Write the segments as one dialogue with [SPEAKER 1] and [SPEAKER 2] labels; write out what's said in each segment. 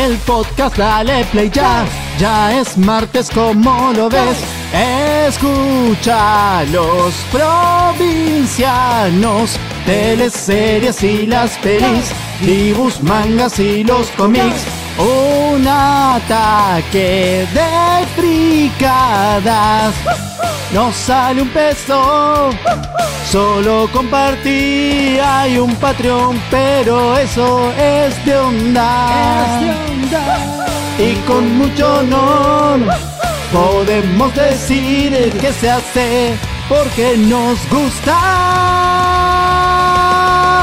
[SPEAKER 1] el podcast, dale play ya. Ya es martes, como lo ves. Escucha los provincianos, teleseries y las pelis, dibujos, mangas y los cómics. Un ataque de fricadas. No sale un peso, solo compartí. Hay un Patreon, pero eso es de onda. Y con mucho honor podemos decir que se hace porque nos gusta.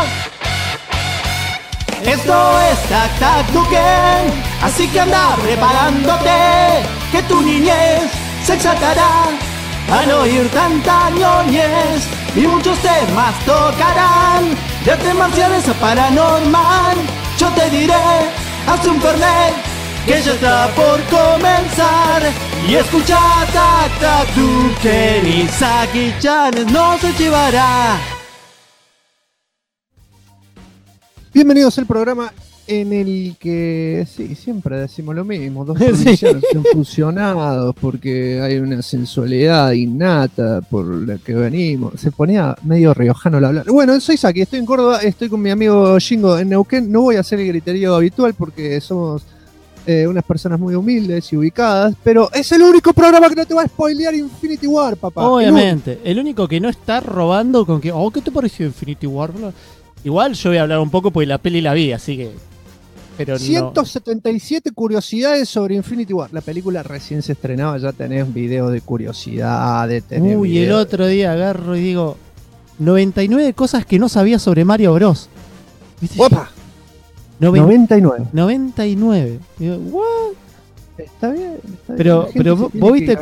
[SPEAKER 1] Esto es Tac Tac Duken, así que anda preparándote, que tu niñez se exaltará al oír tanta ñoñez, y muchos temas tocarán, de artes marciales a paranormal. Yo te diré, haz un fernet, que ya está por comenzar, y escucha Tac Tac Duken y Saki-chan no se llevará.
[SPEAKER 2] Bienvenidos al programa en el que, sí, siempre decimos lo mismo, dos provincianos son fusionados porque hay una sensualidad innata por la que venimos. Se ponía medio riojano al hablar. Bueno, soy Saki, estoy en Córdoba, estoy con mi amigo Shingo en Neuquén. No voy a hacer el griterío habitual porque somos unas personas muy humildes y ubicadas, pero es el único programa que no te va a spoilear Infinity War, papá.
[SPEAKER 1] Obviamente, el único que no está robando con que, ¿qué te pareció Infinity War? Igual yo voy a hablar un poco porque la peli la vi, así que... Pero
[SPEAKER 2] 177 curiosidades sobre Infinity War. La película recién se estrenaba, ya tenés videos de curiosidad, de tener
[SPEAKER 1] y el otro día agarro y digo 99 cosas que no sabía sobre Mario Bros. ¿Viste?
[SPEAKER 2] ¡Opa! 99.
[SPEAKER 1] 99. Digo, ¿what?
[SPEAKER 2] Está bien.
[SPEAKER 1] Pero vos viste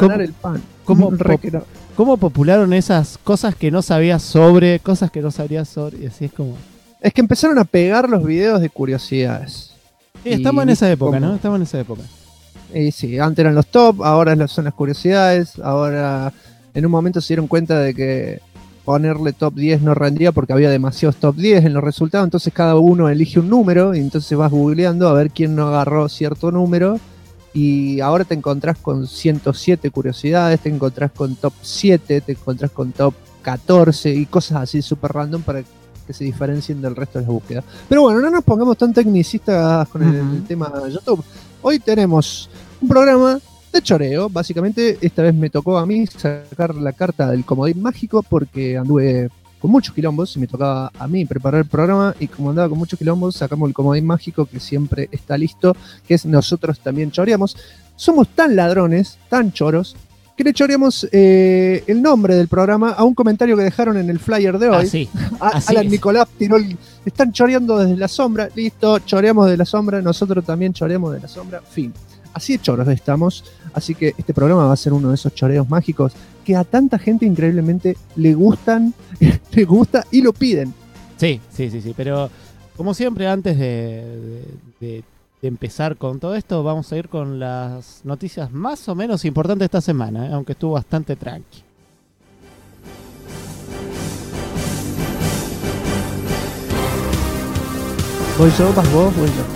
[SPEAKER 1] cómo popularon esas cosas que no sabías sobre, cosas que no sabías sobre, y así es como...
[SPEAKER 2] Es que empezaron a pegar los videos de curiosidades.
[SPEAKER 1] Sí, estamos en esa época, ¿no? Estamos en esa época.
[SPEAKER 2] Y sí, antes eran los top, ahora son las curiosidades, ahora en un momento se dieron cuenta de que ponerle top 10 no rendía porque había demasiados top 10 en los resultados, entonces cada uno elige un número y entonces vas googleando a ver quién no agarró cierto número. Y ahora te encontrás con 107 curiosidades, te encontrás con top 7, te encontrás con top 14 y cosas así súper random para que se diferencien del resto de las búsquedas. Pero bueno, no nos pongamos tan tecnicistas con el tema de YouTube. Hoy tenemos un programa de choreo, básicamente. Esta vez me tocó a mí sacar la carta del comodín mágico porque anduve con muchos quilombos y me tocaba a mí preparar el programa, y como andaba con muchos quilombos sacamos el comodín mágico que siempre está listo, que es nosotros también choreamos. Somos tan ladrones, tan choros, que le choreamos el nombre del programa a un comentario que dejaron en el flyer de hoy. Alan Nicolás tiró están choreando desde la sombra, listo, choreamos de la sombra, nosotros también choreamos de la sombra, fin. Así de choros estamos, así que este programa va a ser uno de esos choreos mágicos que a tanta gente increíblemente le gusta y lo piden.
[SPEAKER 1] Sí, pero como siempre, antes de empezar con todo esto, vamos a ir con las noticias más o menos importantes de esta semana, aunque estuvo bastante tranqui.
[SPEAKER 2] ¿Voy yo, vas vos, voy yo?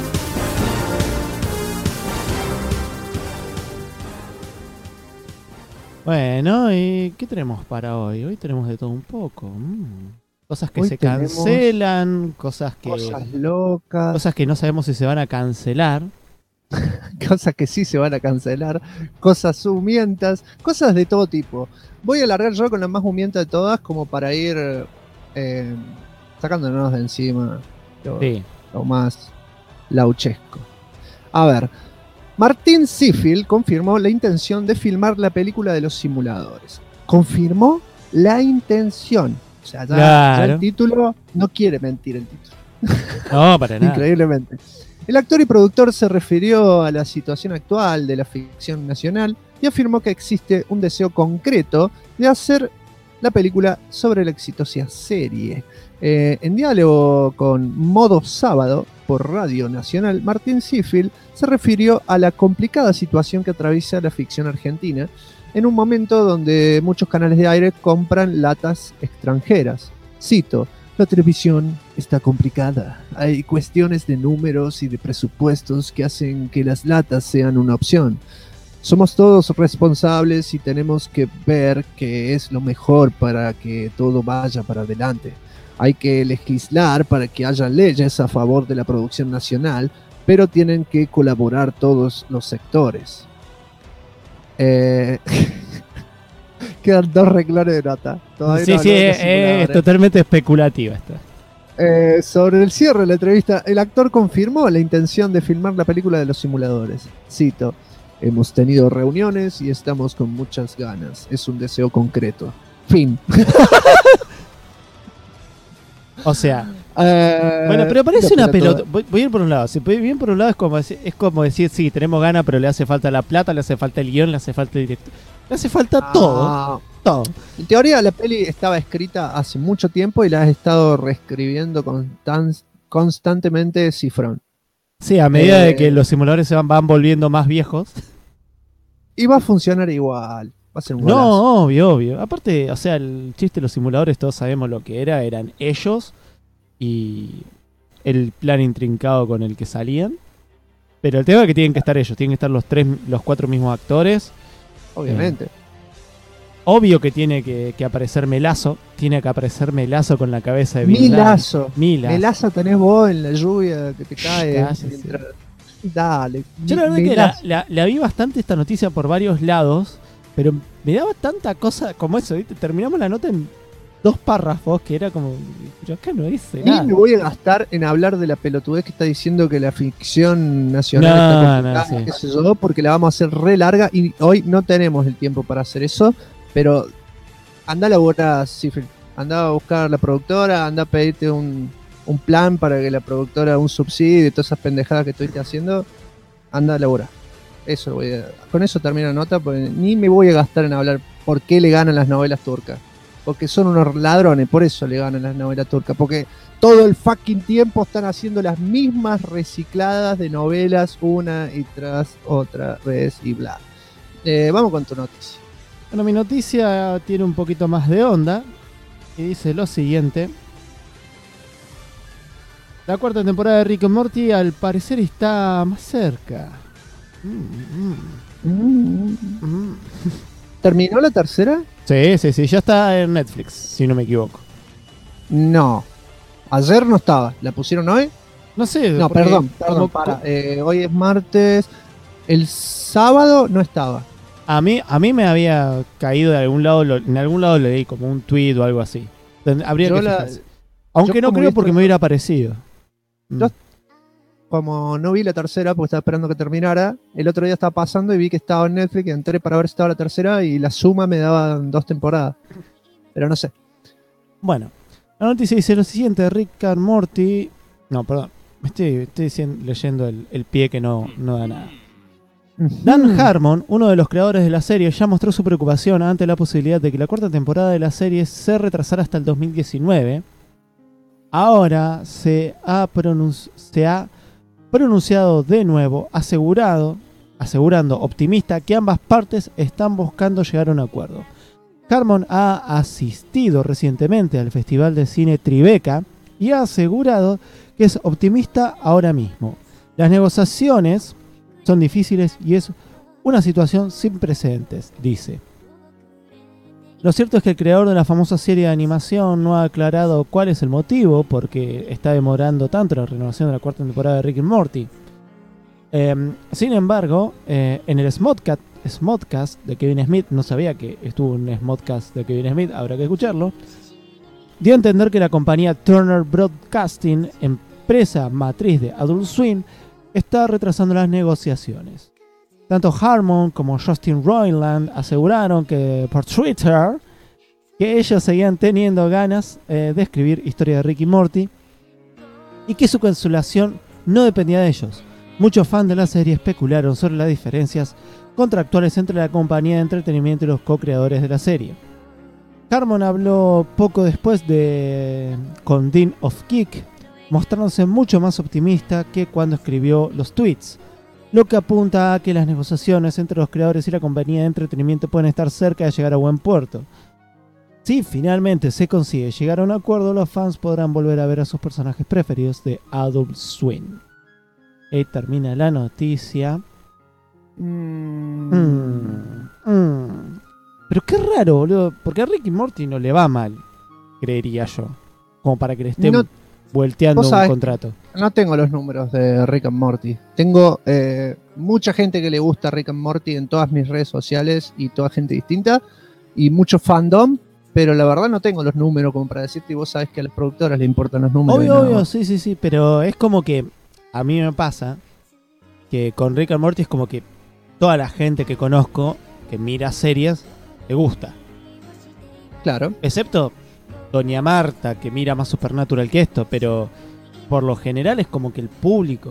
[SPEAKER 1] Bueno, ¿y qué tenemos para hoy? Hoy tenemos de todo un poco. Cosas que
[SPEAKER 2] hoy
[SPEAKER 1] se cancelan, cosas
[SPEAKER 2] locas,
[SPEAKER 1] cosas que no sabemos si se van a cancelar.
[SPEAKER 2] Cosas que sí se van a cancelar, cosas humientas, cosas de todo tipo. Voy a largar yo con la más humienta de todas, como para ir sacándonos de encima lo más lauchesco. A ver, Martin Sifil confirmó la intención de filmar la película de los simuladores. Confirmó la intención. O sea, ya el título no quiere mentir el título.
[SPEAKER 1] No, para nada.
[SPEAKER 2] Increíblemente. El actor y productor se refirió a la situación actual de la ficción nacional y afirmó que existe un deseo concreto de hacer la película sobre la exitosa serie. En diálogo con Modo Sábado por Radio Nacional, Martín Sifil se refirió a la complicada situación que atraviesa la ficción argentina en un momento donde muchos canales de aire compran latas extranjeras. Cito: La televisión está complicada. Hay cuestiones de números y de presupuestos que hacen que las latas sean una opción. Somos todos responsables y tenemos que ver qué es lo mejor para que todo vaya para adelante. Hay que legislar para que haya leyes a favor de la producción nacional, pero tienen que colaborar todos los sectores. Quedan 2 renglones de nota. Todavía
[SPEAKER 3] Sí, es totalmente especulativa esta.
[SPEAKER 2] Sobre el cierre de la entrevista, el actor confirmó la intención de filmar la película de los simuladores. Cito: hemos tenido reuniones y estamos con muchas ganas. Es un deseo concreto. Fin.
[SPEAKER 3] O sea, bueno, pero parece una pelota. Voy a ir por un lado. Si voy bien por un lado es como decir, sí, tenemos ganas, pero le hace falta la plata, le hace falta el guión, le hace falta el director. Le hace falta todo.
[SPEAKER 2] En teoría la peli estaba escrita hace mucho tiempo y la has estado reescribiendo constantemente Cifrón.
[SPEAKER 3] Sí, a medida de que los simuladores se van volviendo más viejos.
[SPEAKER 2] Y va a funcionar igual. Va a ser un golazo.
[SPEAKER 3] No, obvio. Aparte, o sea, el chiste de los simuladores todos sabemos lo que era. Eran ellos y el plan intrincado con el que salían. Pero el tema es que tienen que estar ellos. Tienen que estar los 4 mismos actores.
[SPEAKER 2] Obviamente.
[SPEAKER 3] Obvio que tiene que aparecer Melazo. Tiene que aparecer Melazo con la cabeza de Bin Laden.
[SPEAKER 2] Melazo tenés vos en la lluvia que te cae.
[SPEAKER 3] Cállese.
[SPEAKER 2] Dale.
[SPEAKER 3] Yo la verdad que la vi bastante esta noticia por varios lados. Pero me daba tanta cosa como eso, ¿viste? Terminamos la nota en 2 párrafos que era como, yo acá no hice nada.
[SPEAKER 2] Y me voy a gastar en hablar de la pelotudez que está diciendo que la ficción nacional está complicada, qué sé yo, porque la vamos a hacer re larga y hoy no tenemos el tiempo para hacer eso, pero anda a laburar, Cifril. Anda a buscar a la productora, anda a pedirte un plan para que la productora, un subsidio y todas esas pendejadas que estuviste haciendo, anda a laburar. Eso con eso termino la nota, porque ni me voy a gastar en hablar por qué le ganan las novelas turcas. Porque son unos ladrones, por eso le ganan las novelas turcas. Porque todo el fucking tiempo están haciendo las mismas recicladas de novelas una y tras otra vez y bla. Vamos con tu noticia.
[SPEAKER 3] Bueno, mi noticia tiene un poquito más de onda y dice lo siguiente. La 4ª temporada de Rick and Morty al parecer está más cerca.
[SPEAKER 2] ¿Terminó la 3ª?
[SPEAKER 3] Sí, ya está en Netflix, si no me equivoco.
[SPEAKER 2] No, ayer no estaba, ¿la pusieron hoy?
[SPEAKER 3] No sé.
[SPEAKER 2] No, perdón, para. Hoy es martes, el sábado no estaba.
[SPEAKER 3] A mí me había caído de algún lado, en algún lado leí como un tweet o algo así. Habría que fijarse. Aunque no creo porque me hubiera parecido.
[SPEAKER 2] Yo, como no vi la 3ª porque estaba esperando que terminara, el otro día estaba pasando y vi que estaba en Netflix, entré para ver si estaba la 3ª y la suma me daba 2 temporadas. Pero no sé.
[SPEAKER 3] Bueno, la noticia dice lo siguiente: Rick and Morty. No, perdón. Estoy leyendo el pie que no da nada. Dan Harmon, uno de los creadores de la serie, ya mostró su preocupación ante la posibilidad de que la 4ª temporada de la serie se retrasara hasta el 2019. Ahora se ha pronunciado de nuevo, asegurando optimista que ambas partes están buscando llegar a un acuerdo. Harmon ha asistido recientemente al Festival de Cine Tribeca y ha asegurado que es optimista ahora mismo. Las negociaciones son difíciles y es una situación sin precedentes, dice. Lo cierto es que el creador de la famosa serie de animación no ha aclarado cuál es el motivo por qué está demorando tanto la renovación de la 4ª temporada de Rick and Morty. Sin embargo, en el Smodcast de Kevin Smith, no sabía que estuvo un Smodcast de Kevin Smith, habrá que escucharlo, dio a entender que la compañía Turner Broadcasting, empresa matriz de Adult Swim, está retrasando las negociaciones. Tanto Harmon como Justin Roiland aseguraron que por Twitter que ellos seguían teniendo ganas de escribir historia de Rick y Morty y que su cancelación no dependía de ellos. Muchos fans de la serie especularon sobre las diferencias contractuales entre la compañía de entretenimiento y los co-creadores de la serie. Harmon habló poco después con Dean of Geek, mostrándose mucho más optimista que cuando escribió los tweets, lo que apunta a que las negociaciones entre los creadores y la compañía de entretenimiento pueden estar cerca de llegar a buen puerto. Si finalmente se consigue llegar a un acuerdo, los fans podrán volver a ver a sus personajes preferidos de Adult Swim. Ahí termina la noticia. Pero qué raro, boludo. Porque a Rick y Morty no le va mal, creería yo. Como para que le estén volteando un contrato.
[SPEAKER 2] No tengo los números de Rick and Morty. Tengo mucha gente que le gusta Rick and Morty en todas mis redes sociales y toda gente distinta. Y mucho fandom. Pero la verdad no tengo los números como para decirte, y vos sabés que a las productoras le importan los números.
[SPEAKER 3] Obvio, sí, pero es como que a mí me pasa que con Rick and Morty es como que toda la gente que conozco que mira series le gusta.
[SPEAKER 2] Claro.
[SPEAKER 3] Excepto Doña Marta, que mira más Supernatural que esto, pero por lo general es como que el público,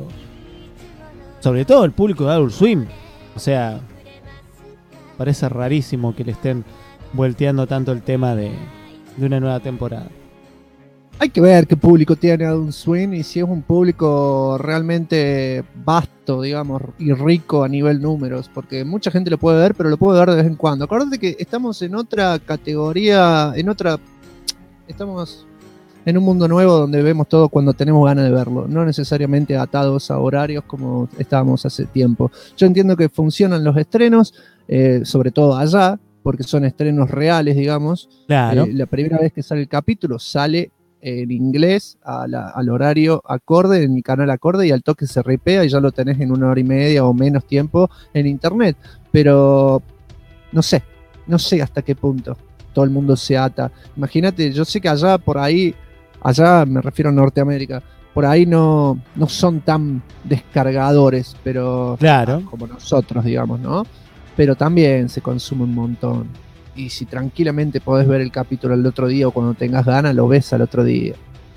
[SPEAKER 3] sobre todo el público de Adult Swim, o sea, parece rarísimo que le estén volteando tanto el tema de una nueva temporada.
[SPEAKER 2] Hay que ver qué público tiene Adult Swim y si es un público realmente vasto, digamos, y rico a nivel números, porque mucha gente lo puede ver, pero lo puede ver de vez en cuando. Acuérdate que estamos en otra categoría, estamos en un mundo nuevo donde vemos todo cuando tenemos ganas de verlo, no necesariamente atados a horarios como estábamos hace tiempo. Yo entiendo que funcionan los estrenos, sobre todo allá, porque son estrenos reales, digamos.
[SPEAKER 3] Claro.
[SPEAKER 2] La primera vez que sale el capítulo sale en inglés al horario acorde, en el canal acorde, y al toque se ripea y ya lo tenés en 1 hora y media o menos tiempo en internet. Pero no sé hasta qué punto todo el mundo se ata. Imagínate, yo sé que allá me refiero a Norteamérica, por ahí no son tan descargadores, pero
[SPEAKER 3] claro,
[SPEAKER 2] como nosotros, digamos, ¿no? Pero también se consume un montón. Y si tranquilamente podés ver el capítulo el otro día o cuando tengas ganas, lo ves al otro día.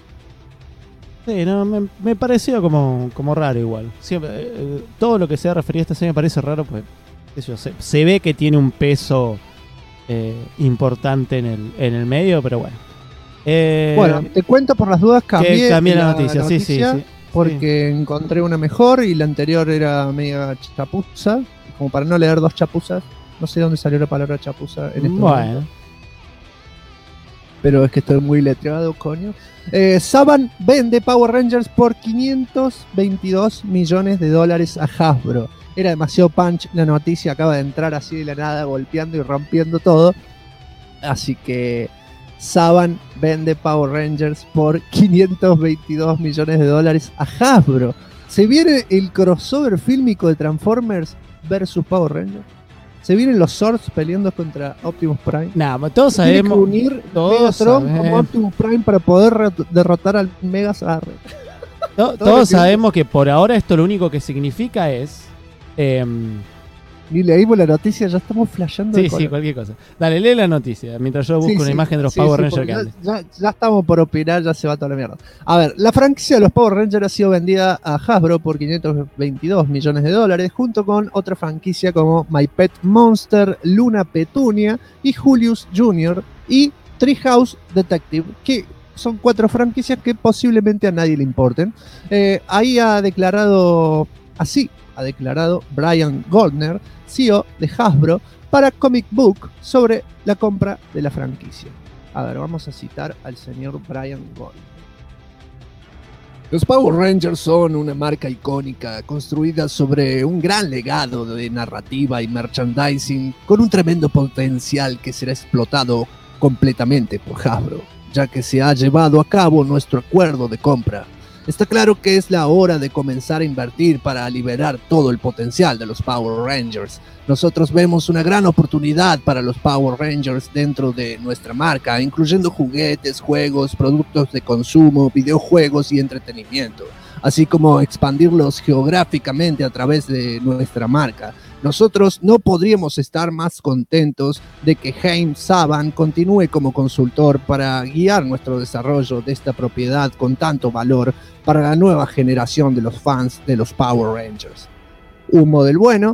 [SPEAKER 3] Sí, no, me pareció como raro igual. Siempre, todo lo que sea referido a esta serie me parece raro, pues se ve que tiene un peso importante en el medio, pero bueno.
[SPEAKER 2] Bueno, te cuento por las dudas, cambié
[SPEAKER 3] la noticia, sí.
[SPEAKER 2] Porque encontré una mejor y la anterior era media chapuza. Como para no leer 2 chapuzas. No sé dónde salió la palabra chapuza en este momento. Pero es que estoy muy letreado, coño. Saban vende Power Rangers por $522 millones a Hasbro. Era demasiado punch, la noticia acaba de entrar así de la nada, golpeando y rompiendo todo. Así que Saban vende Power Rangers por $522 millones a Hasbro. Se viene el crossover fílmico de Transformers versus Power Rangers. Se vienen los Zords peleando contra Optimus Prime.
[SPEAKER 3] Todos sabemos.
[SPEAKER 2] Tiene que unir Megatron como Optimus Prime para poder derrotar al Megazord.
[SPEAKER 3] Todos sabemos que por ahora esto lo único que significa es.
[SPEAKER 2] Ni leímos la noticia, ya estamos flasheando.
[SPEAKER 3] Sí, cualquier cosa. Dale, lee la noticia mientras yo busco una imagen de los Power Rangers que andan.
[SPEAKER 2] Ya estamos por opinar, ya se va toda la mierda. A ver, la franquicia de los Power Rangers ha sido vendida a Hasbro por $522 millones, junto con otra franquicia como My Pet Monster, Luna Petunia y Julius Jr. y Treehouse Detective, que son 4 franquicias que posiblemente a nadie le importen. Ahí ha declarado Brian Goldner, CEO de Hasbro, para Comic Book sobre la compra de la franquicia. A ver, vamos a citar al señor Brian Goldner. Los Power Rangers son una marca icónica construida sobre un gran legado de narrativa y merchandising con un tremendo potencial que será explotado completamente por Hasbro, ya que se ha llevado a cabo nuestro acuerdo de compra. Está claro que es la hora de comenzar a invertir para liberar todo el potencial de los Power Rangers. Nosotros vemos una gran oportunidad para los Power Rangers dentro de nuestra marca, incluyendo juguetes, juegos, productos de consumo, videojuegos y entretenimiento, así como expandirlos geográficamente a través de nuestra marca. Nosotros no podríamos estar más contentos de que Haim Saban continúe como consultor para guiar nuestro desarrollo de esta propiedad con tanto valor para la nueva generación de los fans de los Power Rangers. Humo del bueno.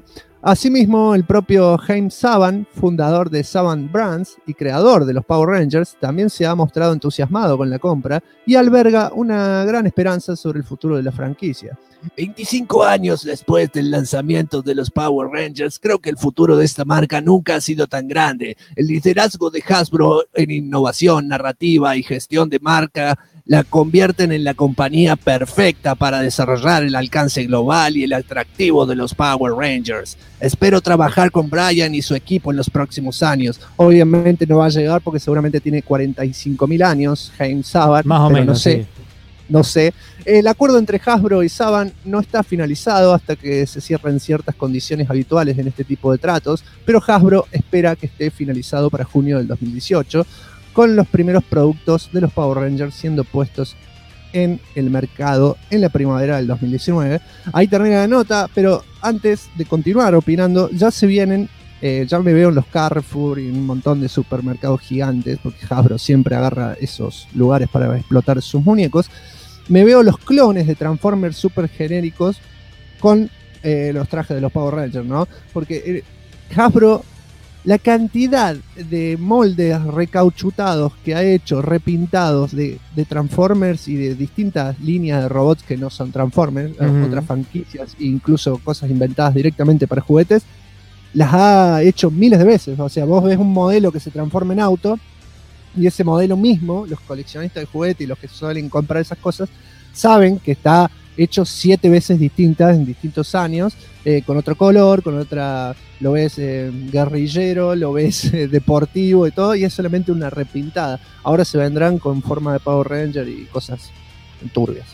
[SPEAKER 2] Asimismo, el propio James Saban, fundador de Saban Brands y creador de los Power Rangers, también se ha mostrado entusiasmado con la compra y alberga una gran esperanza sobre el futuro de la franquicia.
[SPEAKER 1] 25 años después del lanzamiento de los Power Rangers, creo que el futuro de esta marca nunca ha sido tan grande. El liderazgo de Hasbro en innovación, narrativa y gestión de marca la convierten en la compañía perfecta para desarrollar el alcance global y el atractivo de los Power Rangers. Espero trabajar con Brian y su equipo en los próximos años.
[SPEAKER 2] Obviamente no va a llegar porque seguramente tiene 45.000 años, James Saban.
[SPEAKER 3] Más o menos,
[SPEAKER 2] no sé.
[SPEAKER 3] sí.
[SPEAKER 2] No sé. El acuerdo entre Hasbro y Saban no está finalizado hasta que se cierren ciertas condiciones habituales en este tipo de tratos, pero Hasbro espera que esté finalizado para junio del 2018, con los primeros productos de los Power Rangers siendo puestos en el mercado en la primavera del 2019. Ahí termina la nota, pero antes de continuar opinando, ya se vienen, ya me veo en los Carrefour y un montón de supermercados gigantes, porque Hasbro siempre agarra esos lugares para explotar sus muñecos. Me veo los clones de Transformers super genéricos con los trajes de los Power Rangers, ¿no? Porque Hasbro, la cantidad de moldes recauchutados que ha hecho, repintados de Transformers y de distintas líneas de robots que no son Transformers, otras franquicias e incluso cosas inventadas directamente para juguetes, las ha hecho miles de veces. O sea, vos ves un modelo que se transforma en auto y ese modelo mismo, los coleccionistas de juguetes y los que suelen comprar esas cosas, saben que está hecho 7 veces distintas en distintos años, con otro color, con otra, lo ves guerrillero, lo ves deportivo y todo, y es solamente una repintada. Ahora se vendrán con forma de Power Ranger y cosas turbias.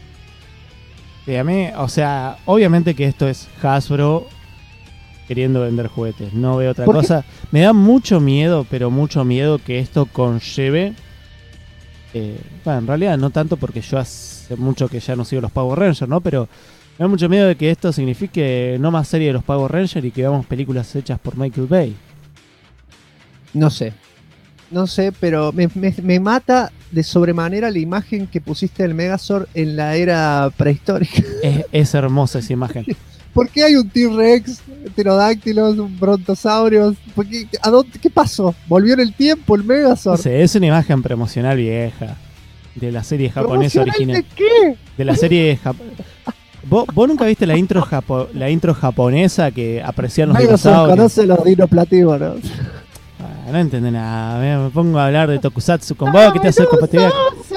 [SPEAKER 3] Sí, a mí, o sea, obviamente que esto es Hasbro queriendo vender juguetes, no veo otra cosa. Me da mucho miedo, pero mucho miedo que esto conlleve. Bueno, en realidad no tanto porque yo hace mucho que ya no sigo los Power Rangers, ¿no? Pero me da mucho miedo de que esto signifique no más serie de los Power Rangers y que veamos películas hechas por Michael Bay.
[SPEAKER 2] No sé, pero me mata de sobremanera la imagen que pusiste del Megazord en la era prehistórica.
[SPEAKER 3] Es hermosa esa imagen.
[SPEAKER 2] ¿Por qué hay un T-Rex, pterodáctilos, brontosaurios? ¿Qué pasó? ¿Volvió en el tiempo el Megazord?
[SPEAKER 3] No sé, es una imagen promocional vieja de la serie japonesa original.
[SPEAKER 2] ¿De qué?
[SPEAKER 3] De la serie ¿Vos nunca viste la intro japonesa que aprecian los dinosaurios?
[SPEAKER 2] Conoce los dinoplativos, ¿no?
[SPEAKER 3] No entiende nada. Me pongo a hablar de Tokusatsu con vos, que te hace compatibilidad.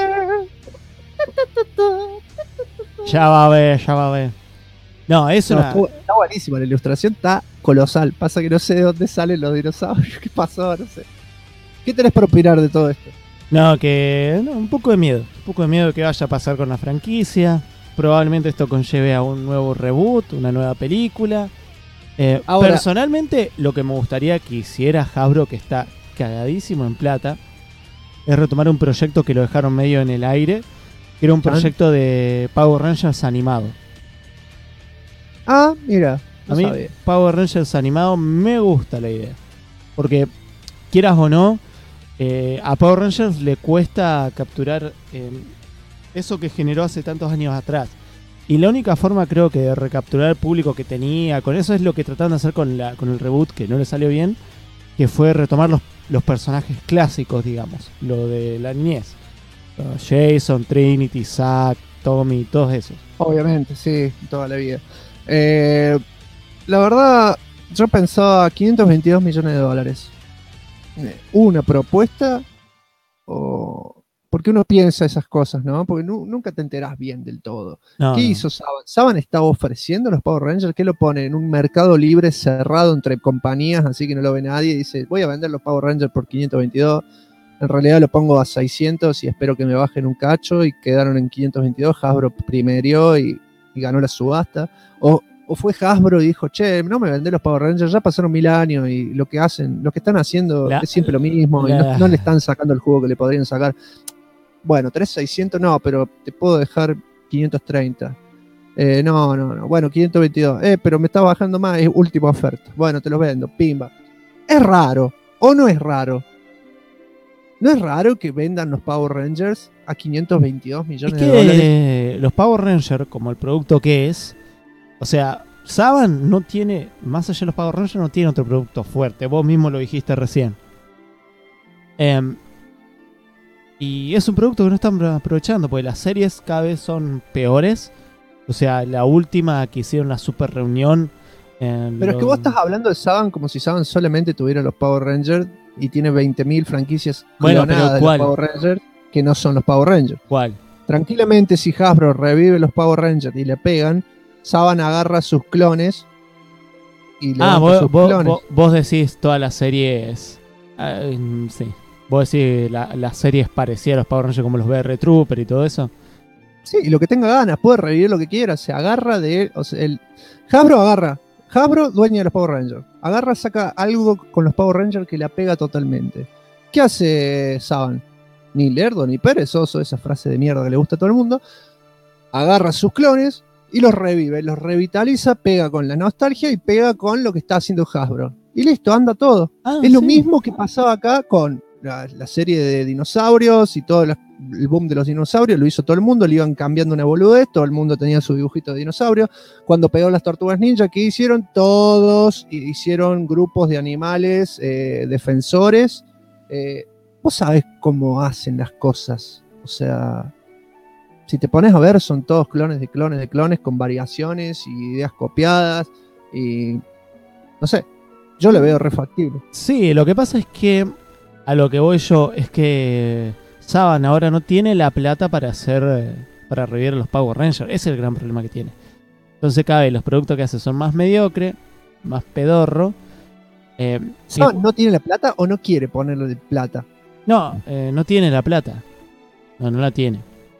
[SPEAKER 3] Ya va a ver. No, eso
[SPEAKER 2] está buenísima, la ilustración está colosal. Pasa que no sé de dónde salen los dinosaurios. ¿Qué pasó? No sé. ¿Qué tenés para opinar de todo esto?
[SPEAKER 3] No, un poco de miedo. Un poco de miedo de que vaya a pasar con la franquicia. Probablemente esto conlleve a un nuevo reboot, una nueva película. Ahora, personalmente, lo que me gustaría que hiciera Hasbro, que está cagadísimo en plata, es retomar un proyecto que lo dejaron medio en el aire, que era un proyecto de Power Rangers animado.
[SPEAKER 2] Ah, mira.
[SPEAKER 3] A mí, Power Rangers animado me gusta la idea. Porque, quieras o no, a Power Rangers le cuesta capturar eso que generó hace tantos años atrás. Y la única forma, creo que, de recapturar el público que tenía, con eso es lo que trataron de hacer con el reboot, que no le salió bien, que fue retomar los personajes clásicos, digamos, lo de la niñez. Jason, Trinity, Zack, Tommy, todos esos.
[SPEAKER 2] Obviamente, sí, toda la vida. La verdad, yo pensaba $522 millones. ¿Una propuesta? Porque uno piensa esas cosas, ¿no? Porque nunca te enterás bien del todo.
[SPEAKER 3] No,
[SPEAKER 2] ¿Qué hizo Saban? ¿Saban estaba ofreciendo los Power Rangers? ¿Qué lo pone? En un mercado libre cerrado entre compañías, así que no lo ve nadie, y dice, voy a vender los Power Rangers por 522. En realidad lo pongo a 600 y espero que me bajen un cacho, y quedaron en 522. Hasbro primerió y ganó la subasta. O fue Hasbro y dijo, che, no me vendé los Power Rangers, ya pasaron 1000 años y lo que están haciendo es siempre lo mismo, y no le están sacando el jugo que le podrían sacar. Bueno, tenés 600, no, pero te puedo dejar 530. No, bueno, 522. Pero me está bajando más, es última oferta. Bueno, te los vendo, pimba. ¿Es raro o no es raro? ¿No es raro que vendan los Power Rangers a 522 millones de dólares?
[SPEAKER 3] Los Power Rangers, como el producto que es, o sea, Saban no tiene, más allá de los Power Rangers, no tiene otro producto fuerte. Vos mismo lo dijiste recién. Y es un producto que no están aprovechando, porque las series cada vez son peores. O sea, la última que hicieron la super reunión.
[SPEAKER 2] Pero es que vos estás hablando de Saban como si Saban solamente tuviera los Power Rangers y tiene 20.000 franquicias clonadas de los Power Rangers que no son los Power Rangers.
[SPEAKER 3] ¿Cuál?
[SPEAKER 2] Tranquilamente, si Hasbro revive los Power Rangers y le pegan, Saban agarra sus clones y levanta sus clones.
[SPEAKER 3] Vos decís todas las series. Sí. Vos decís las series parecidas a los Power Rangers como los BR Trooper y todo eso.
[SPEAKER 2] Sí, y lo que tenga ganas, puede revivir lo que quiera, se agarra de... O sea, Hasbro, dueño de los Power Rangers. Agarra, saca algo con los Power Rangers que la pega totalmente. ¿Qué hace Saban? Ni lerdo ni perezoso, esa frase de mierda que le gusta a todo el mundo. Agarra sus clones y los revive, los revitaliza, pega con la nostalgia y pega con lo que está haciendo Hasbro. Y listo, anda todo. Es lo mismo que pasaba acá con la serie de dinosaurios y todo el boom de los dinosaurios. Lo hizo todo el mundo, le iban cambiando una boludez, todo el mundo tenía su dibujito de dinosaurio. Cuando pegó las Tortugas Ninja, ¿qué hicieron? Todos hicieron grupos de animales defensores. Vos sabés cómo hacen las cosas. O sea, si te pones a ver, son todos clones de clones de clones con variaciones y ideas copiadas. Y no sé, yo lo veo re factible.
[SPEAKER 3] Sí, lo que pasa es que a lo que voy yo es que Saban ahora no tiene la plata para revivir los Power Rangers. Ese es el gran problema que tiene. Entonces cada vez los productos que hace son más mediocres, más pedorro.
[SPEAKER 2] ¿Saban no tiene la plata o no quiere ponerle de plata?
[SPEAKER 3] No, no tiene la plata. No la tiene.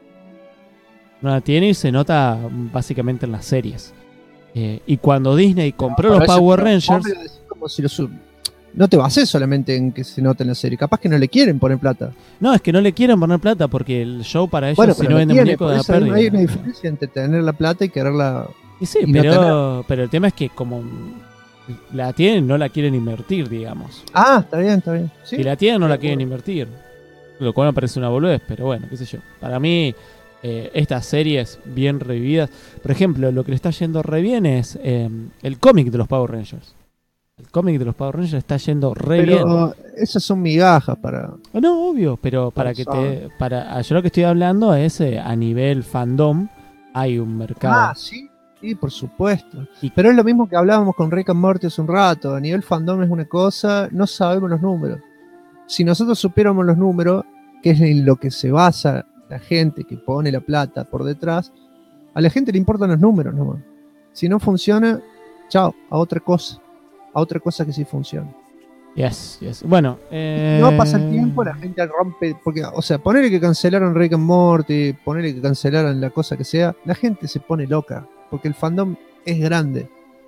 [SPEAKER 3] No la tiene y se nota básicamente en las series. Y cuando Disney compró los Power Rangers...
[SPEAKER 2] Como si no te bases solamente en que se note en la serie. Capaz que no le quieren poner plata.
[SPEAKER 3] No, es que no le quieren poner plata porque el show para ellos, si no venden muñecos, da pérdida.
[SPEAKER 2] Hay una diferencia entre tener la plata y quererla.
[SPEAKER 3] Y sí, pero el tema es que como la tienen, no la quieren invertir, digamos.
[SPEAKER 2] Ah, está bien. ¿Sí?
[SPEAKER 3] Si la tienen, no la quieren invertir. Lo cual me parece una boludez, pero bueno, qué sé yo. Para mí, estas series bien revividas. Por ejemplo, lo que le está yendo re bien es el cómic de los Power Rangers. El cómic de los Power Rangers está yendo re bien.
[SPEAKER 2] Pero esas son migajas para...
[SPEAKER 3] No, obvio, pero para que yo lo que estoy hablando es a nivel fandom hay un mercado.
[SPEAKER 2] Ah, sí, por supuesto. Pero es lo mismo que hablábamos con Rick and Morty hace un rato. A nivel fandom es una cosa, no sabemos los números. Si nosotros supiéramos los números, que es en lo que se basa la gente que pone la plata por detrás, a la gente le importan los números nomás. Si no funciona, chao, a otra cosa que sí funciona.
[SPEAKER 3] Yes. Bueno,
[SPEAKER 2] no pasa el tiempo, la gente rompe, porque, o sea, ponerle que cancelaron Rick and Morty, ponerle que cancelaron la cosa que sea, la gente se pone loca, porque el fandom es grande.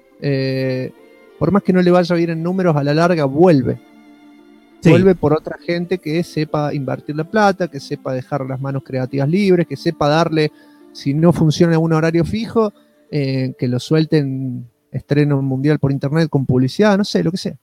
[SPEAKER 2] Por más que no le vaya bien en números, a la larga vuelve. Sí. Vuelve por otra gente que sepa invertir la plata, que sepa dejar las manos creativas libres, que sepa darle, si no funciona un horario fijo, que lo suelten estreno mundial por internet con publicidad, no sé, lo que sea.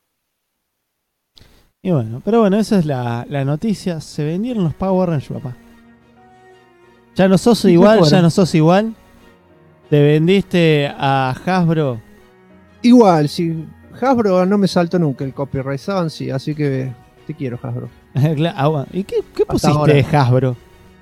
[SPEAKER 3] Y bueno, pero bueno, esa es la noticia. Se vendieron los Power Rangers, papá. Ya no sos igual. Te vendiste a Hasbro.
[SPEAKER 2] Igual, si Hasbro no me saltó nunca el copyright, Saban sí, así que te quiero, Hasbro.
[SPEAKER 3] ¿Y qué pusiste de Hasbro?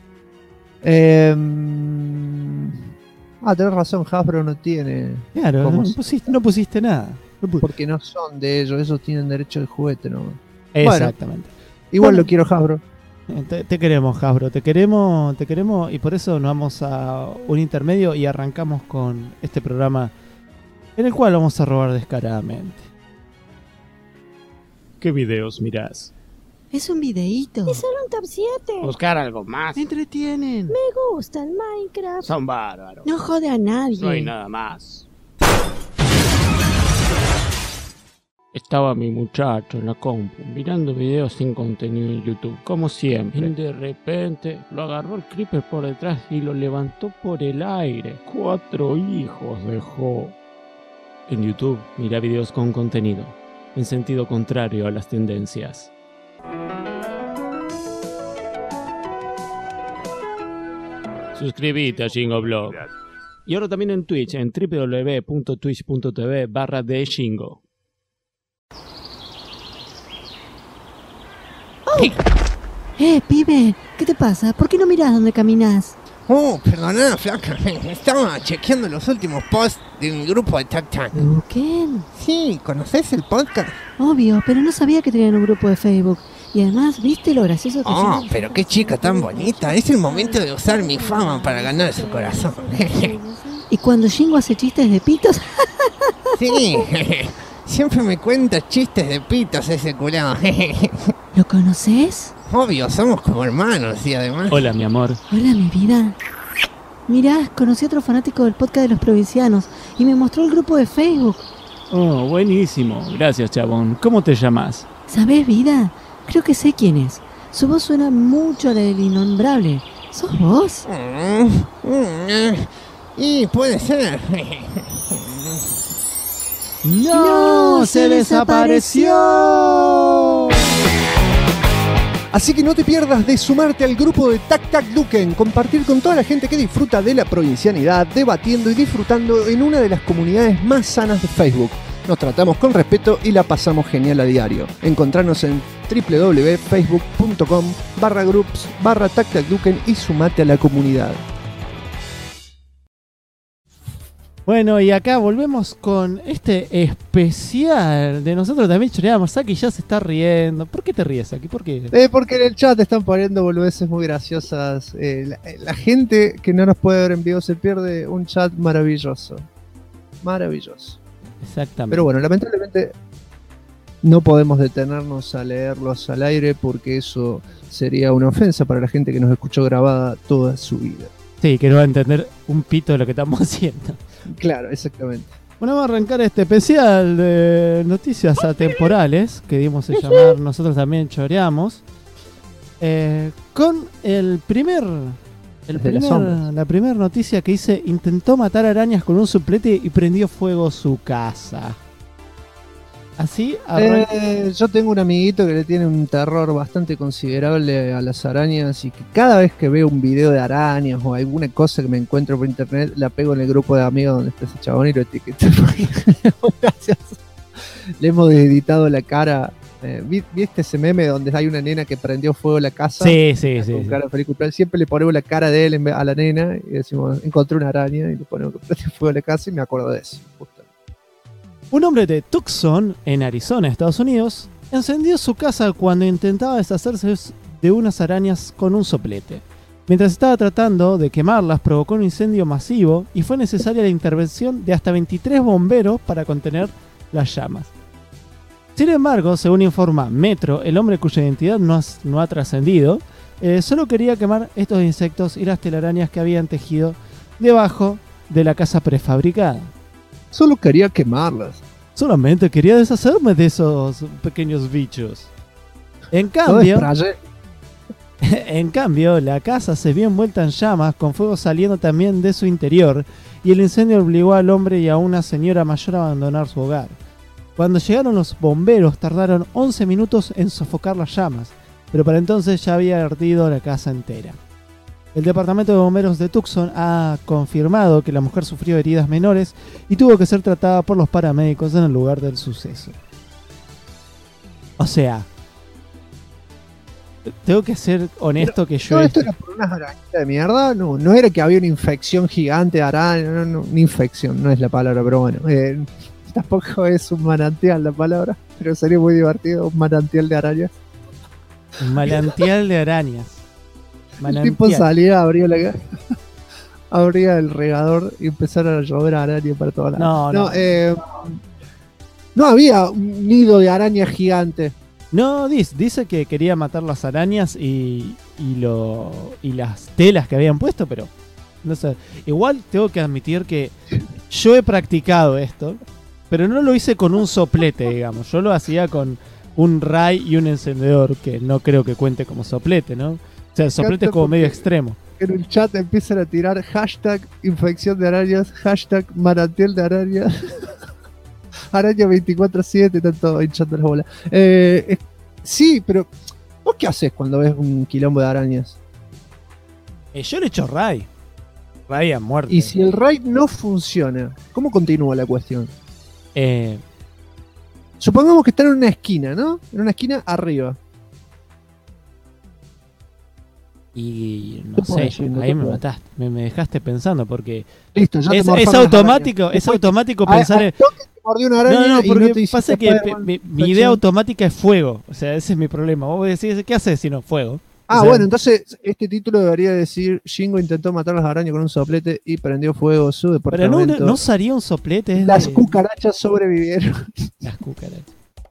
[SPEAKER 2] Tenés razón, Hasbro no tiene.
[SPEAKER 3] Claro, no pusiste nada.
[SPEAKER 2] Porque no son de ellos, esos tienen derecho de juguete, ¿no?
[SPEAKER 3] Exactamente.
[SPEAKER 2] Bueno, igual lo quiero, Hasbro.
[SPEAKER 3] Te queremos, Hasbro, te queremos y por eso nos vamos a un intermedio y arrancamos con este programa en el cual vamos a robar descaradamente. ¿Qué videos mirás?
[SPEAKER 4] Es un videíto.
[SPEAKER 5] Es solo un top 7.
[SPEAKER 6] Buscar algo más.
[SPEAKER 4] Me entretienen.
[SPEAKER 5] Me gusta el Minecraft.
[SPEAKER 6] Son bárbaros.
[SPEAKER 5] No jode a nadie.
[SPEAKER 6] No hay nada más. Estaba mi muchacho en la compu mirando videos sin contenido en YouTube, como siempre. Y de repente lo agarró el creeper por detrás y lo levantó por el aire. 4 hijos dejó. En YouTube, mira videos con contenido, en sentido contrario a las tendencias. Suscríbete a Jingoblog Y ahora también en Twitch, en www.twitch.tv/theshingo.
[SPEAKER 4] Pibe, ¿qué te pasa? ¿Por qué no mirás dónde caminas?
[SPEAKER 7] Oh, perdona, flaca. Estaba chequeando los últimos posts de mi grupo de Tac Tac.
[SPEAKER 4] ¿Ken?
[SPEAKER 7] Sí, ¿conoces el podcast?
[SPEAKER 4] Obvio, pero no sabía que tenían un grupo de Facebook. Y además, ¿viste lo gracioso que
[SPEAKER 7] Oh,
[SPEAKER 4] son?
[SPEAKER 7] pero qué chica tan bonita. Es el momento de usar mi fama para ganar su corazón.
[SPEAKER 4] Y cuando Shingo hace chistes de pitos,
[SPEAKER 7] Sí, siempre me cuenta chistes de pitos ese culado.
[SPEAKER 4] ¿lo conoces?
[SPEAKER 7] Obvio, somos como hermanos y además...
[SPEAKER 6] Hola, mi amor.
[SPEAKER 4] Hola, mi vida. Mirá, conocí a otro fanático del podcast de los provincianos y me mostró el grupo de Facebook.
[SPEAKER 6] Oh, buenísimo. Gracias, chabón. ¿Cómo te llamas?
[SPEAKER 4] ¿Sabés, vida? Creo que sé quién es. Su voz suena mucho a la del innombrable. ¿Sos vos?
[SPEAKER 7] Y puede ser.
[SPEAKER 3] ¡No! ¡Se desapareció!
[SPEAKER 2] Así que no te pierdas de sumarte al grupo de Tac Tac Duken, compartir con toda la gente que disfruta de la provincianidad, debatiendo y disfrutando en una de las comunidades más sanas de Facebook. Nos tratamos con respeto y la pasamos genial a diario. Encontranos en www.facebook.com/groups/TacTacDuken y sumate a la comunidad.
[SPEAKER 3] Bueno, y acá volvemos con este especial de nosotros también choreamos. Saki ya se está riendo. ¿Por qué te ríes, Saki? ¿Por qué?
[SPEAKER 2] Porque en el chat están poniendo boludeces muy graciosas. La gente que no nos puede ver en vivo se pierde un chat maravilloso. Maravilloso.
[SPEAKER 3] Exactamente.
[SPEAKER 2] Pero bueno, lamentablemente no podemos detenernos a leerlos al aire porque eso sería una ofensa para la gente que nos escuchó grabada toda su vida.
[SPEAKER 3] Sí, que no va a entender un pito de lo que estamos haciendo.
[SPEAKER 2] Claro, exactamente.
[SPEAKER 3] Bueno, vamos a arrancar este especial de noticias atemporales que dimos a llamar Nosotros también choreamos. Con la primera noticia que dice: intentó matar arañas con un suplete y prendió fuego su casa. Así
[SPEAKER 2] yo tengo un amiguito que le tiene un terror bastante considerable a las arañas y que cada vez que veo un video de arañas o alguna cosa que me encuentro por internet la pego en el grupo de amigos donde está ese chabón y lo etiqueto. Gracias. Le hemos editado la cara. ¿Viste ese meme donde hay una nena que prendió fuego la casa?
[SPEAKER 3] Sí.
[SPEAKER 2] Con cara feliz culpable. Siempre le ponemos la cara de él a la nena y decimos, encontré una araña, y le ponemos que prendió fuego la casa y me acuerdo de eso. Justo.
[SPEAKER 3] Un hombre de Tucson, en Arizona, Estados Unidos, encendió su casa cuando intentaba deshacerse de unas arañas con un soplete. Mientras estaba tratando de quemarlas, provocó un incendio masivo y fue necesaria la intervención de hasta 23 bomberos para contener las llamas. Sin embargo, según informa Metro, el hombre cuya identidad no ha trascendido, solo quería quemar estos insectos y las telarañas que habían tejido debajo de la casa prefabricada.
[SPEAKER 2] Solo quería quemarlas.
[SPEAKER 3] Solamente quería deshacerme de esos pequeños bichos. En cambio, la casa se vio envuelta en llamas, con fuego saliendo también de su interior, y el incendio obligó al hombre y a una señora mayor a abandonar su hogar. Cuando llegaron los bomberos, tardaron 11 minutos en sofocar las llamas, pero para entonces ya había ardido la casa entera. El departamento de bomberos de Tucson ha confirmado que la mujer sufrió heridas menores y tuvo que ser tratada por los paramédicos en el lugar del suceso. O sea, tengo que ser honesto que yo...
[SPEAKER 2] ¿Todo esto era por unas arañitas de mierda? No era que había una infección gigante de araña. No, una infección, no es la palabra, pero bueno. Tampoco es un manantial la palabra, pero sería muy divertido, un manantial de arañas.
[SPEAKER 3] Un manantial de arañas.
[SPEAKER 2] El tipo salía, abría el regador y empezaron a llover arañas para todas lados. No había un nido de arañas gigante.
[SPEAKER 3] No, dice que quería matar las arañas y las telas que habían puesto, pero no sé. Igual tengo que admitir que yo he practicado esto, pero no lo hice con un soplete, digamos. Yo lo hacía con un ray y un encendedor, que no creo que cuente como soplete, ¿no? O sea, el soplete es como medio extremo.
[SPEAKER 2] En el chat empiezan a tirar hashtag infección de arañas, hashtag manantial de arañas, araña 24/7, están todos hinchando las bolas. Sí, pero ¿vos qué haces cuando ves un quilombo de arañas?
[SPEAKER 3] Yo le echo ray. Raid a muerte.
[SPEAKER 2] Y si el raid no funciona, ¿cómo continúa la cuestión? Supongamos que están en una esquina, ¿no? En una esquina arriba.
[SPEAKER 3] Y no
[SPEAKER 2] ¿Qué
[SPEAKER 3] sé,
[SPEAKER 2] podés decir? No
[SPEAKER 3] ahí
[SPEAKER 2] te
[SPEAKER 3] me
[SPEAKER 2] puedo.
[SPEAKER 3] mataste, me dejaste pensando porque
[SPEAKER 2] Listo, ya te
[SPEAKER 3] es
[SPEAKER 2] morfaron las
[SPEAKER 3] automático,
[SPEAKER 2] arañas.
[SPEAKER 3] es automático
[SPEAKER 2] Ah,
[SPEAKER 3] pensar en...
[SPEAKER 2] al toque te mordió una araña
[SPEAKER 3] No,
[SPEAKER 2] y
[SPEAKER 3] porque
[SPEAKER 2] no te hiciste
[SPEAKER 3] pasa que
[SPEAKER 2] Spider-Man.
[SPEAKER 3] mi idea automática es fuego, o sea, ese es mi problema. Vos decís, ¿qué haces si no fuego?
[SPEAKER 2] Ah,
[SPEAKER 3] O sea,
[SPEAKER 2] bueno, entonces este título debería decir: Shingo intentó matar a las arañas con un soplete y prendió fuego su
[SPEAKER 3] pero no,
[SPEAKER 2] departamento.
[SPEAKER 3] no usaría un soplete. Es
[SPEAKER 2] Las
[SPEAKER 3] de-
[SPEAKER 2] cucarachas sobrevivieron.
[SPEAKER 3] Las cucarachas.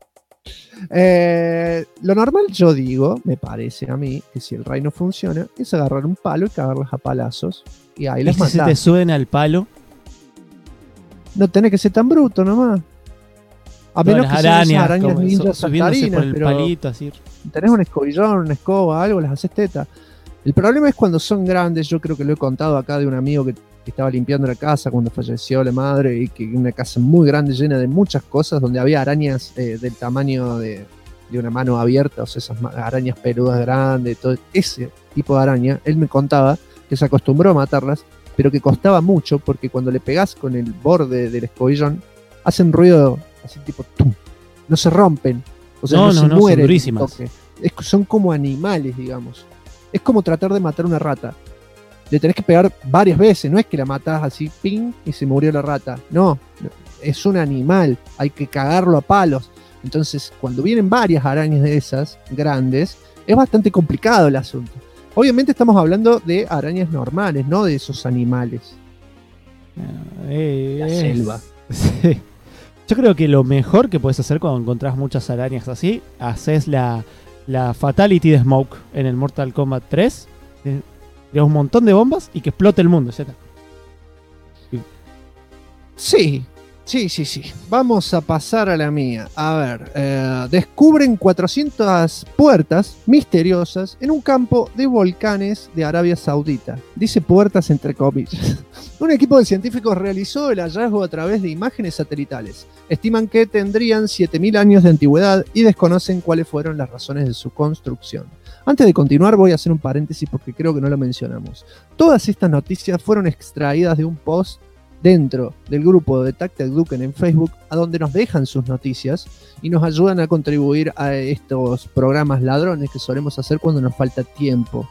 [SPEAKER 2] Lo normal, yo digo, me parece a mí, que si el raid no funciona, es agarrar un palo y cagarlas a palazos. Y ahí
[SPEAKER 3] ¿Y
[SPEAKER 2] las
[SPEAKER 3] si se te
[SPEAKER 2] matás.
[SPEAKER 3] suben al palo?
[SPEAKER 2] No tenés que ser tan bruto nomás. A
[SPEAKER 3] Todas
[SPEAKER 2] menos
[SPEAKER 3] las
[SPEAKER 2] que sean esas arañas
[SPEAKER 3] como
[SPEAKER 2] ninjas
[SPEAKER 3] subiéndose por
[SPEAKER 2] saltarinas,
[SPEAKER 3] el
[SPEAKER 2] pero
[SPEAKER 3] palito, así.
[SPEAKER 2] tenés un escobillón, una escoba, algo, las haces teta. El problema es cuando son grandes. Yo creo que lo he contado acá de un amigo que estaba limpiando la casa cuando falleció la madre, y que una casa muy grande llena de muchas cosas, donde había arañas del tamaño de una mano abierta, o sea, esas arañas peludas grandes, todo ese tipo de araña. Él me contaba que se acostumbró a matarlas, pero que costaba mucho porque cuando le pegás con el borde del escobillón, hacen ruido así tipo tum, no se rompen, o sea,
[SPEAKER 3] No,
[SPEAKER 2] no se
[SPEAKER 3] no, son
[SPEAKER 2] mueren.
[SPEAKER 3] durísimas.
[SPEAKER 2] Son como animales, digamos. Es como tratar de matar una rata. Le tenés que pegar varias veces, no es que la matás así, ping, y se murió la rata. No, es un animal, hay que cagarlo a palos. Entonces, cuando vienen varias arañas de esas, grandes, es bastante complicado el asunto. Obviamente estamos hablando de arañas normales, no de esos animales. La selva.
[SPEAKER 3] Sí. Yo creo que lo mejor que puedes hacer cuando encontrás muchas arañas así, haces la Fatality de Smoke en el Mortal Kombat 3. Tiras un montón de bombas y que explote el mundo. Ya está.
[SPEAKER 2] Sí. Vamos a pasar a la mía. A ver, descubren 400 puertas misteriosas en un campo de volcanes de Arabia Saudita. Dice puertas entre comillas. Un equipo de científicos realizó el hallazgo a través de imágenes satelitales. Estiman que tendrían 7000 años de antigüedad y desconocen cuáles fueron las razones de su construcción. Antes de continuar voy a hacer un paréntesis porque creo que no lo mencionamos. Todas estas noticias fueron extraídas de un post dentro del grupo de Tactic Duken en Facebook, a donde nos dejan sus noticias y nos ayudan a contribuir a estos programas ladrones que solemos hacer cuando nos falta tiempo.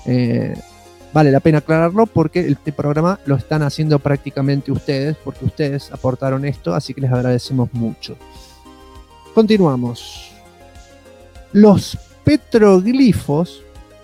[SPEAKER 2] Vale la pena aclararlo porque este programa lo están haciendo prácticamente ustedes, porque ustedes aportaron esto, así que les agradecemos mucho. Continuamos. Los petroglifos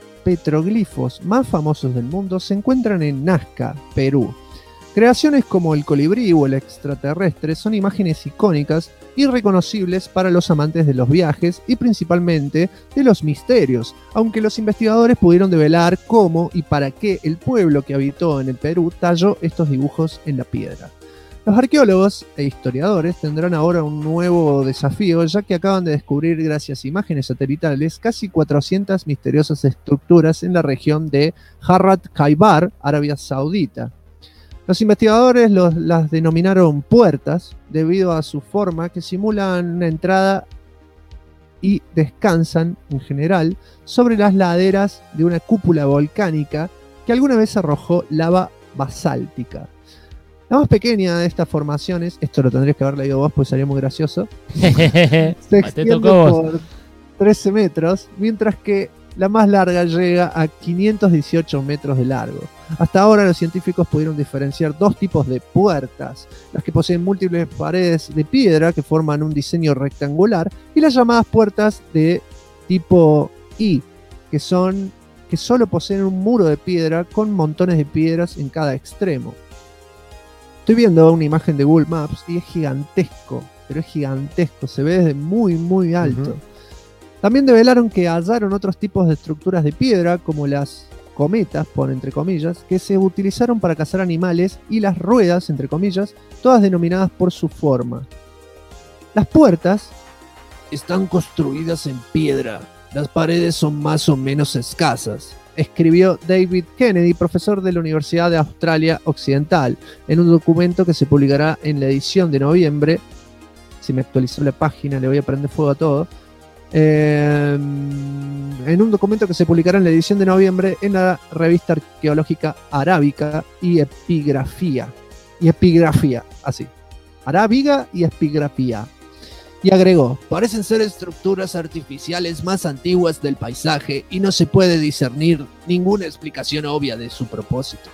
[SPEAKER 2] más famosos del mundo se encuentran en Nazca, Perú. Creaciones como el colibrí o el extraterrestre son imágenes icónicas y reconocibles para los amantes de los viajes y principalmente de los misterios, aunque los investigadores pudieron develar cómo y para qué el pueblo que habitó en el Perú talló estos dibujos en la piedra. Los arqueólogos e historiadores tendrán ahora un nuevo desafío, ya que acaban de descubrir, gracias a imágenes satelitales, casi 400 misteriosas estructuras en la región de Harrat Khaibar, Arabia Saudita. Los investigadores las denominaron puertas debido a su forma, que simulan una entrada y descansan, en general, sobre las laderas de una cúpula volcánica que alguna vez arrojó lava basáltica. La más pequeña de estas formaciones, esto lo tendrías que haber leído vos, pues sería muy gracioso, se extiende por 13 metros, mientras que la más larga llega a 518 metros de largo. Hasta ahora los científicos pudieron diferenciar dos tipos de puertas, las que poseen múltiples paredes de piedra que forman un diseño rectangular, y las llamadas puertas de tipo I, que solo poseen un muro de piedra con montones de piedras en cada extremo. Estoy viendo una imagen de Google Maps y es gigantesco, pero es gigantesco, se ve desde muy muy alto.
[SPEAKER 3] Uh-huh.
[SPEAKER 2] También develaron que hallaron otros tipos de estructuras de piedra, como las cometas, pone entre comillas, que se utilizaron para cazar animales, y las ruedas, entre comillas, todas denominadas por su forma. Las puertas están construidas en piedra. Las paredes son más o menos escasas, escribió David Kennedy, profesor de la Universidad de Australia Occidental, en un documento que se publicará en la edición de noviembre. Si me actualizó la página, le voy a prender fuego a todo. En un documento que se publicará en la edición de noviembre en la revista arqueológica Arábica y Epigrafía. Así. Arábiga y Epigrafía. Y agregó:
[SPEAKER 1] Parecen ser estructuras artificiales más antiguas del paisaje y no se puede discernir ninguna explicación obvia de su propósito.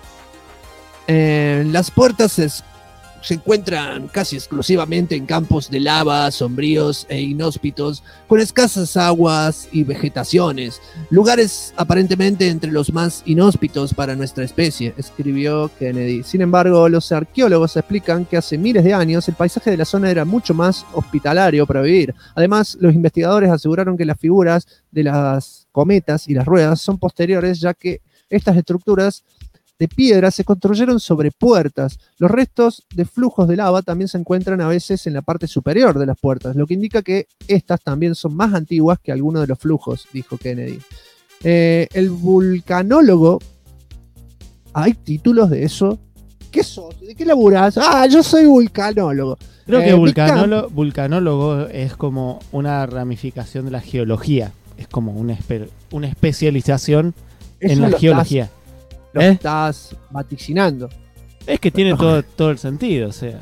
[SPEAKER 1] Las puertas se encuentran casi exclusivamente en campos de lava, sombríos e inhóspitos, con escasas aguas y vegetaciones, lugares aparentemente entre los más inhóspitos para nuestra especie, escribió Kennedy. Sin embargo, los arqueólogos explican que hace miles de años el paisaje de la zona era mucho más hospitalario para vivir. Además, los investigadores aseguraron que las figuras de las cometas y las ruedas son posteriores, ya que estas estructuras de piedra se construyeron sobre puertas. Los restos de flujos de lava también se encuentran a veces en la parte superior de las puertas, lo que indica que estas también son más antiguas que algunos de los flujos, dijo Kennedy. El vulcanólogo... ¿Hay títulos de eso? ¿Qué sos? ¿De qué laburás? Ah, yo soy vulcanólogo.
[SPEAKER 3] Creo que vulcanólogo es como una ramificación de la geología. Es como una especialización en la geología.
[SPEAKER 2] Lo estás vaticinando.
[SPEAKER 3] Es que tiene todo el sentido, o sea.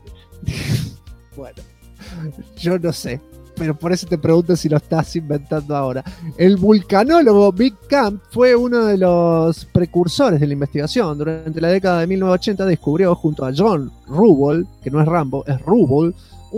[SPEAKER 2] Bueno, yo no sé, pero por eso te pregunto si lo estás inventando ahora. El vulcanólogo Big Camp fue uno de los precursores de la investigación. Durante la década de 1980 descubrió junto a John Rubel, que no es Rambo, es Rubel,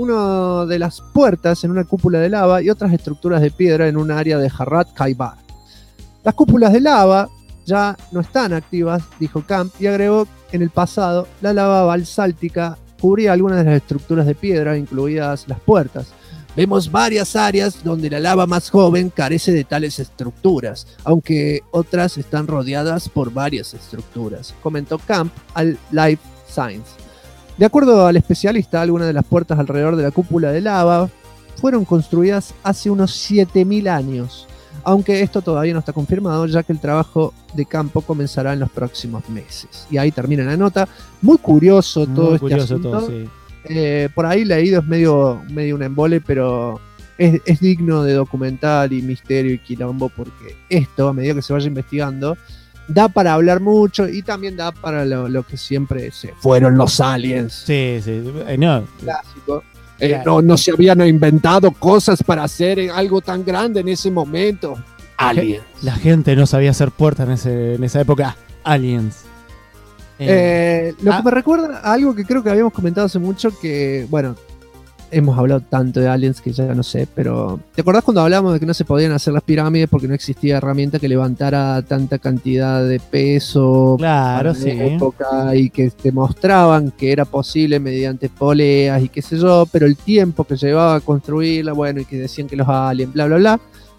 [SPEAKER 2] una de las puertas en una cúpula de lava y otras estructuras de piedra en un área de Harrat Khaibar. Las cúpulas de lava ya no están activas, dijo Camp, y agregó que en el pasado la lava basáltica cubría algunas de las estructuras de piedra, incluidas las puertas.
[SPEAKER 1] Vemos varias áreas donde la lava más joven carece de tales estructuras, aunque otras están rodeadas por varias estructuras,
[SPEAKER 2] comentó Camp al Life Science. De acuerdo al especialista, algunas de las puertas alrededor de la cúpula de lava fueron construidas hace unos 7.000 años. Aunque esto todavía no está confirmado, ya que el trabajo de campo comenzará en los próximos meses. Y ahí termina la nota. Muy curioso todo este asunto.
[SPEAKER 3] Todo, sí.
[SPEAKER 2] Por ahí leído es medio un embole, pero es digno de documental y misterio y quilombo, porque esto, a medida que se vaya investigando, da para hablar mucho y también da para lo que siempre se fueron los aliens.
[SPEAKER 3] Sí. No.
[SPEAKER 2] Clásico. No se habían inventado cosas para hacer algo tan grande en ese momento. Aliens.
[SPEAKER 3] La gente no sabía hacer puertas en esa época. Aliens.
[SPEAKER 2] Lo que me recuerda a algo que creo que habíamos comentado hace mucho, que, bueno, hemos hablado tanto de aliens que ya no sé, pero ¿te acordás cuando hablábamos de que no se podían hacer las pirámides porque no existía herramienta que levantara tanta cantidad de peso
[SPEAKER 3] para
[SPEAKER 2] la época, y que te mostraban que era posible mediante poleas y qué sé yo, pero el tiempo que llevaba a construirla, bueno, y que decían que los aliens, bla, bla, bla.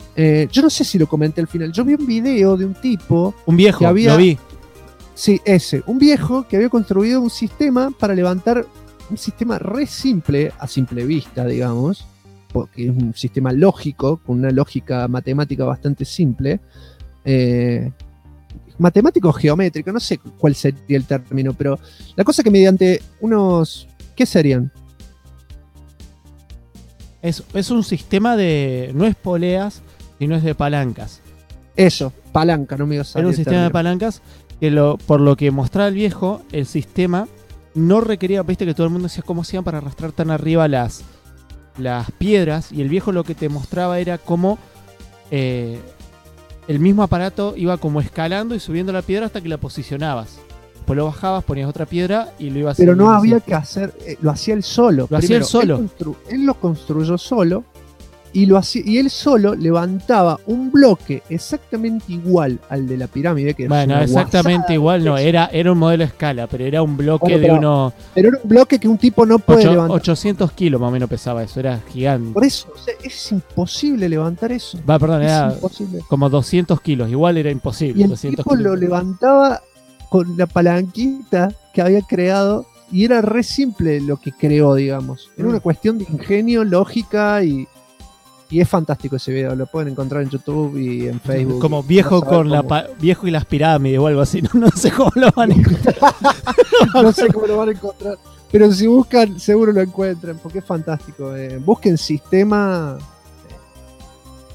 [SPEAKER 2] Yo no sé si lo comenté al final. Yo vi un video de un tipo...
[SPEAKER 3] Un viejo,
[SPEAKER 2] que había,
[SPEAKER 3] lo vi.
[SPEAKER 2] Sí, un viejo que había construido un sistema para levantar... Un sistema re simple, a simple vista, digamos, porque es un sistema lógico, con una lógica matemática bastante simple, matemático geométrico, no sé cuál sería el término, pero la cosa que mediante unos... ¿Qué serían?
[SPEAKER 3] Es un sistema de... no es poleas, sino es de palancas.
[SPEAKER 2] Eso, palanca, no me digas.
[SPEAKER 3] Era un sistema de palancas que por lo que mostraba el viejo, el sistema... no requería, viste que todo el mundo decía cómo hacían para arrastrar tan arriba las piedras, y el viejo lo que te mostraba era cómo el mismo aparato iba como escalando y subiendo la piedra hasta que la posicionabas. Después lo bajabas, ponías otra piedra y lo ibas haciendo.
[SPEAKER 2] Pero no había que hacer, lo hacía él solo.
[SPEAKER 3] Hacía él solo.
[SPEAKER 2] Él lo construyó solo. Y él solo levantaba un bloque exactamente igual al de la pirámide. Que
[SPEAKER 3] bueno, exactamente igual no, era un modelo a escala, pero era un bloque
[SPEAKER 2] Pero era un bloque que un tipo no puede levantar.
[SPEAKER 3] 800 kilos más o menos pesaba eso, era gigante.
[SPEAKER 2] Por eso, o sea, es imposible levantar eso.
[SPEAKER 3] Era
[SPEAKER 2] imposible.
[SPEAKER 3] Como 200 kilos, igual era imposible.
[SPEAKER 2] Y el tipo kilos. Lo levantaba con la palanquita que había creado, y era re simple lo que creó, digamos. Era una cuestión de ingenio, lógica y es fantástico ese video, lo pueden encontrar en YouTube y en Facebook.
[SPEAKER 3] Como viejo con viejo y las pirámides o algo así, no sé cómo lo van a encontrar.
[SPEAKER 2] No sé cómo lo van a encontrar, pero si buscan seguro lo encuentran, porque es fantástico. Busquen sistema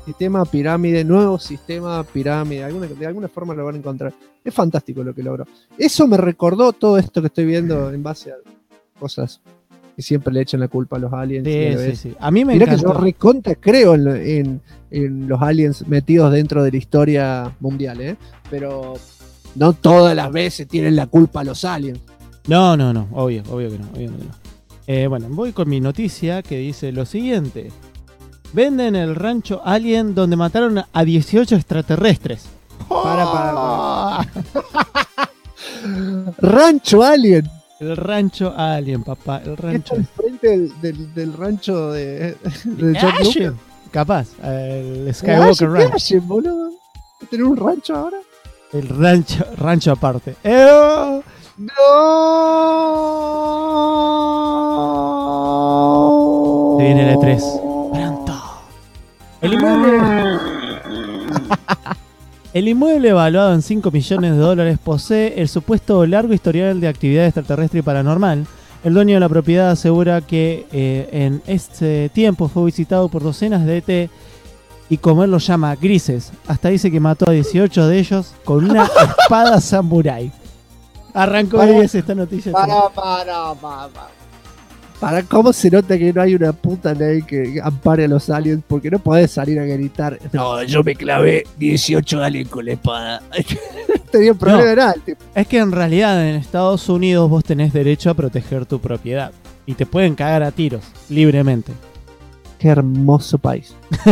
[SPEAKER 2] sistema pirámide, nuevo sistema pirámide, de alguna forma lo van a encontrar. Es fantástico lo que logró. Eso me recordó todo esto que estoy viendo en base a cosas que siempre le echan la culpa a los aliens.
[SPEAKER 3] Sí. A mí me
[SPEAKER 2] Mirá que
[SPEAKER 3] encantó.
[SPEAKER 2] yo recontra creo en los aliens metidos dentro de la historia mundial, pero no todas las veces tienen la culpa a los aliens.
[SPEAKER 3] No, obvio que no. Bueno, voy con mi noticia que dice lo siguiente. Venden el rancho Alien donde mataron a 18 extraterrestres.
[SPEAKER 2] Para. Rancho Alien.
[SPEAKER 3] El rancho Alien, papá. El
[SPEAKER 2] ¿Qué
[SPEAKER 3] rancho.
[SPEAKER 2] está enfrente del rancho de George
[SPEAKER 3] Ashen.
[SPEAKER 2] Lucas?
[SPEAKER 3] Capaz. El
[SPEAKER 2] ¿Qué
[SPEAKER 3] Skywalker Ranch.
[SPEAKER 2] Ashen, boludo? ¿Tener un rancho ahora?
[SPEAKER 3] El rancho aparte.
[SPEAKER 2] ¡No!
[SPEAKER 3] Se viene el E3. Pronto. El inmueble evaluado en $5 millones posee el supuesto largo historial de actividad extraterrestre y paranormal. El dueño de la propiedad asegura que en este tiempo fue visitado por docenas de ET y como él los llama, grises. Hasta dice que mató a 18 de ellos con una espada samurái. Arrancó ahí esta noticia.
[SPEAKER 2] Para cómo se nota que no hay una puta ley que ampare a los aliens, porque no podés salir a gritar. No, yo me clavé 18 aliens con la espada. Tenía un problema real.
[SPEAKER 3] Es que en realidad en Estados Unidos vos tenés derecho a proteger tu propiedad. Y te pueden cagar a tiros, libremente.
[SPEAKER 2] Qué hermoso país.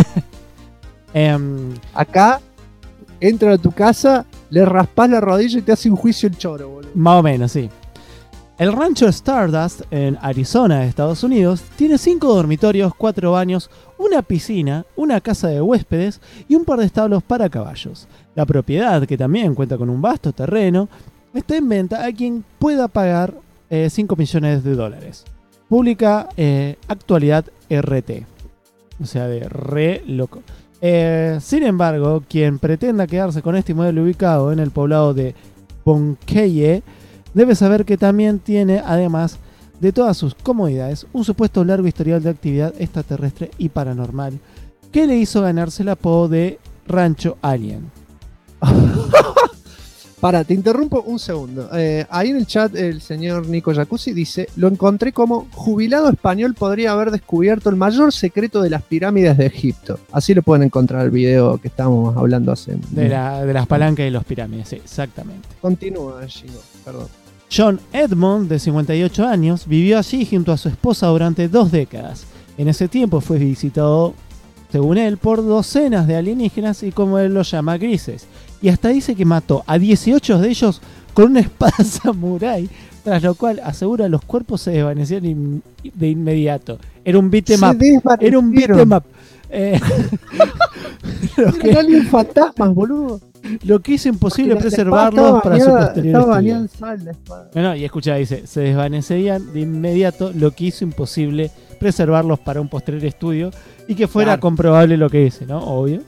[SPEAKER 2] Acá, entran a tu casa, le raspás la rodilla y te hace un juicio el choro, boludo.
[SPEAKER 3] Más o menos, sí. El rancho Stardust en Arizona, Estados Unidos, tiene 5 dormitorios, 4 baños, una piscina, una casa de huéspedes y un par de establos para caballos. La propiedad, que también cuenta con un vasto terreno, está en venta a quien pueda pagar $5 millones. Publica Actualidad RT. O sea, de re loco. Sin embargo, quien pretenda quedarse con este inmueble ubicado en el poblado de Bonkeye debe saber que también tiene, además de todas sus comodidades, un supuesto largo historial de actividad extraterrestre y paranormal que le hizo ganarse el apodo de Rancho Alien.
[SPEAKER 2] Para, te interrumpo un segundo. Ahí en el chat el señor Nico Jacuzzi dice: lo encontré como jubilado español podría haber descubierto el mayor secreto de las pirámides de Egipto. Así lo pueden encontrar el video que estábamos hablando hace...
[SPEAKER 3] De las palancas y los pirámides, sí, exactamente.
[SPEAKER 2] Continúa, Gino, perdón.
[SPEAKER 3] John Edmond, de 58 años, vivió allí junto a su esposa durante 2 décadas. En ese tiempo fue visitado, según él, por docenas de alienígenas y como él los llama, grises. Y hasta dice que mató a 18 de ellos con una espada samurái, tras lo cual asegura los cuerpos se desvanecieron de inmediato. Era un beat 'em up. Era un beat 'em up.
[SPEAKER 2] Alien fantasmas, boludo.
[SPEAKER 3] Lo que hizo imposible preservarlos para su posterior estudio.
[SPEAKER 2] La espada.
[SPEAKER 3] No, y escucha, dice, se desvanecerían de inmediato, lo que hizo imposible preservarlos para un posterior estudio y que fuera comprobable lo que dice, ¿no? Obvio.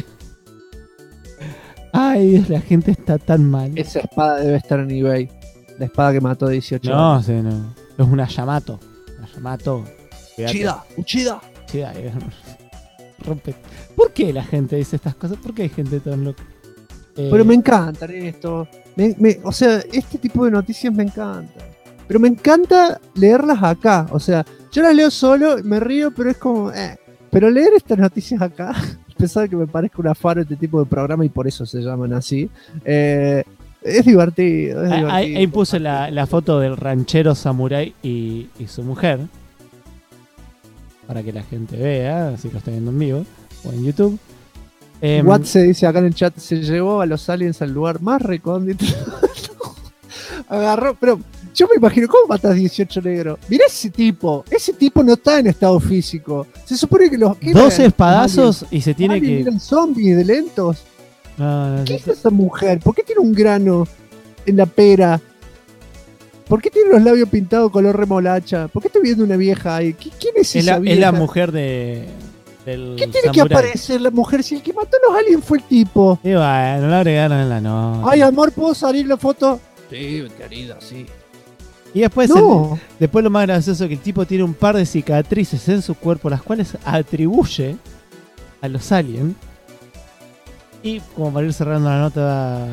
[SPEAKER 3] Ay, Dios, la gente está tan mal.
[SPEAKER 2] Esa espada debe estar en eBay. La espada que mató a 18
[SPEAKER 3] No,
[SPEAKER 2] años.
[SPEAKER 3] sí, no. Es una Yamato. Una Yamato.
[SPEAKER 2] Uchida.
[SPEAKER 3] Chida, rompe. ¿Por qué la gente dice estas cosas? ¿Por qué hay gente tan loca?
[SPEAKER 2] Pero me encantan esto. O sea, este tipo de noticias me encantan. Pero me encanta leerlas acá. O sea, yo las leo solo, me río, pero es como... Pero leer estas noticias acá, a pesar de que me parezca una faro este tipo de programa y por eso se llaman así, es divertido.
[SPEAKER 3] Ahí puse la foto del ranchero samurái y su mujer. Para que la gente vea, si lo está viendo en vivo o en YouTube.
[SPEAKER 2] Watt se dice acá en el chat: se llevó a los aliens al lugar más recóndito. Agarró, pero yo me imagino, ¿cómo matas 18 negros? Mirá ese tipo no está en estado físico. Se supone que los...
[SPEAKER 3] 12 espadazos y se tiene que...
[SPEAKER 2] ¿Eran zombies de lentos?
[SPEAKER 3] No,
[SPEAKER 2] ¿Qué es esa mujer? ¿Por qué tiene un grano en la pera? ¿Por qué tiene los labios pintados color remolacha? ¿Por qué estoy viendo una vieja ahí? ¿Quién es esa vieja?
[SPEAKER 3] Es la mujer del
[SPEAKER 2] ¿Qué tiene
[SPEAKER 3] samurái.
[SPEAKER 2] que aparecer la mujer si el que mató a los aliens fue el tipo?
[SPEAKER 3] Y bueno, la agregaron en la nota.
[SPEAKER 2] Ay, amor, ¿puedo salir la foto? Sí, querida, sí.
[SPEAKER 3] Y después,
[SPEAKER 2] No.
[SPEAKER 3] después lo más gracioso es que el tipo tiene un par de cicatrices en su cuerpo, las cuales atribuye a los aliens. Y como para ir cerrando la nota,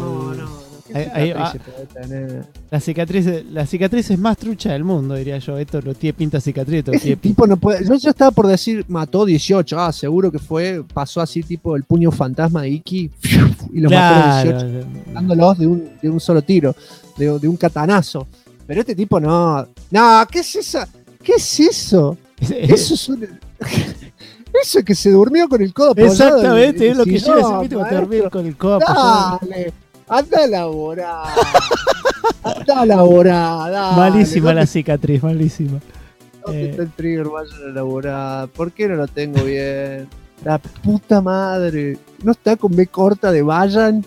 [SPEAKER 3] la cicatriz es más trucha del mundo, diría yo. Esto no tiene pinta cicatriz, esto
[SPEAKER 2] Ese
[SPEAKER 3] tiene
[SPEAKER 2] tipo no puede. Yo ya estaba por decir, mató 18. Ah, seguro que pasó así tipo el puño fantasma de Iki y los mató a 18, dándolos de un solo tiro, de un catanazo. Pero este tipo no. No, ¿qué es eso? ¿Qué es eso? Eso es un. Eso es que se durmió con el codo apoyado.
[SPEAKER 3] Exactamente, es lo que yo necesito, dormir con el codo apoyado.
[SPEAKER 2] Dale, anda a laborar. Anda a laborar, dale.
[SPEAKER 3] Malísima la cicatriz, malísima.
[SPEAKER 2] ¿Dónde está el trigger? Vayan a laborar. ¿Por qué no lo tengo bien? La puta madre. ¿No está con B corta de vayan?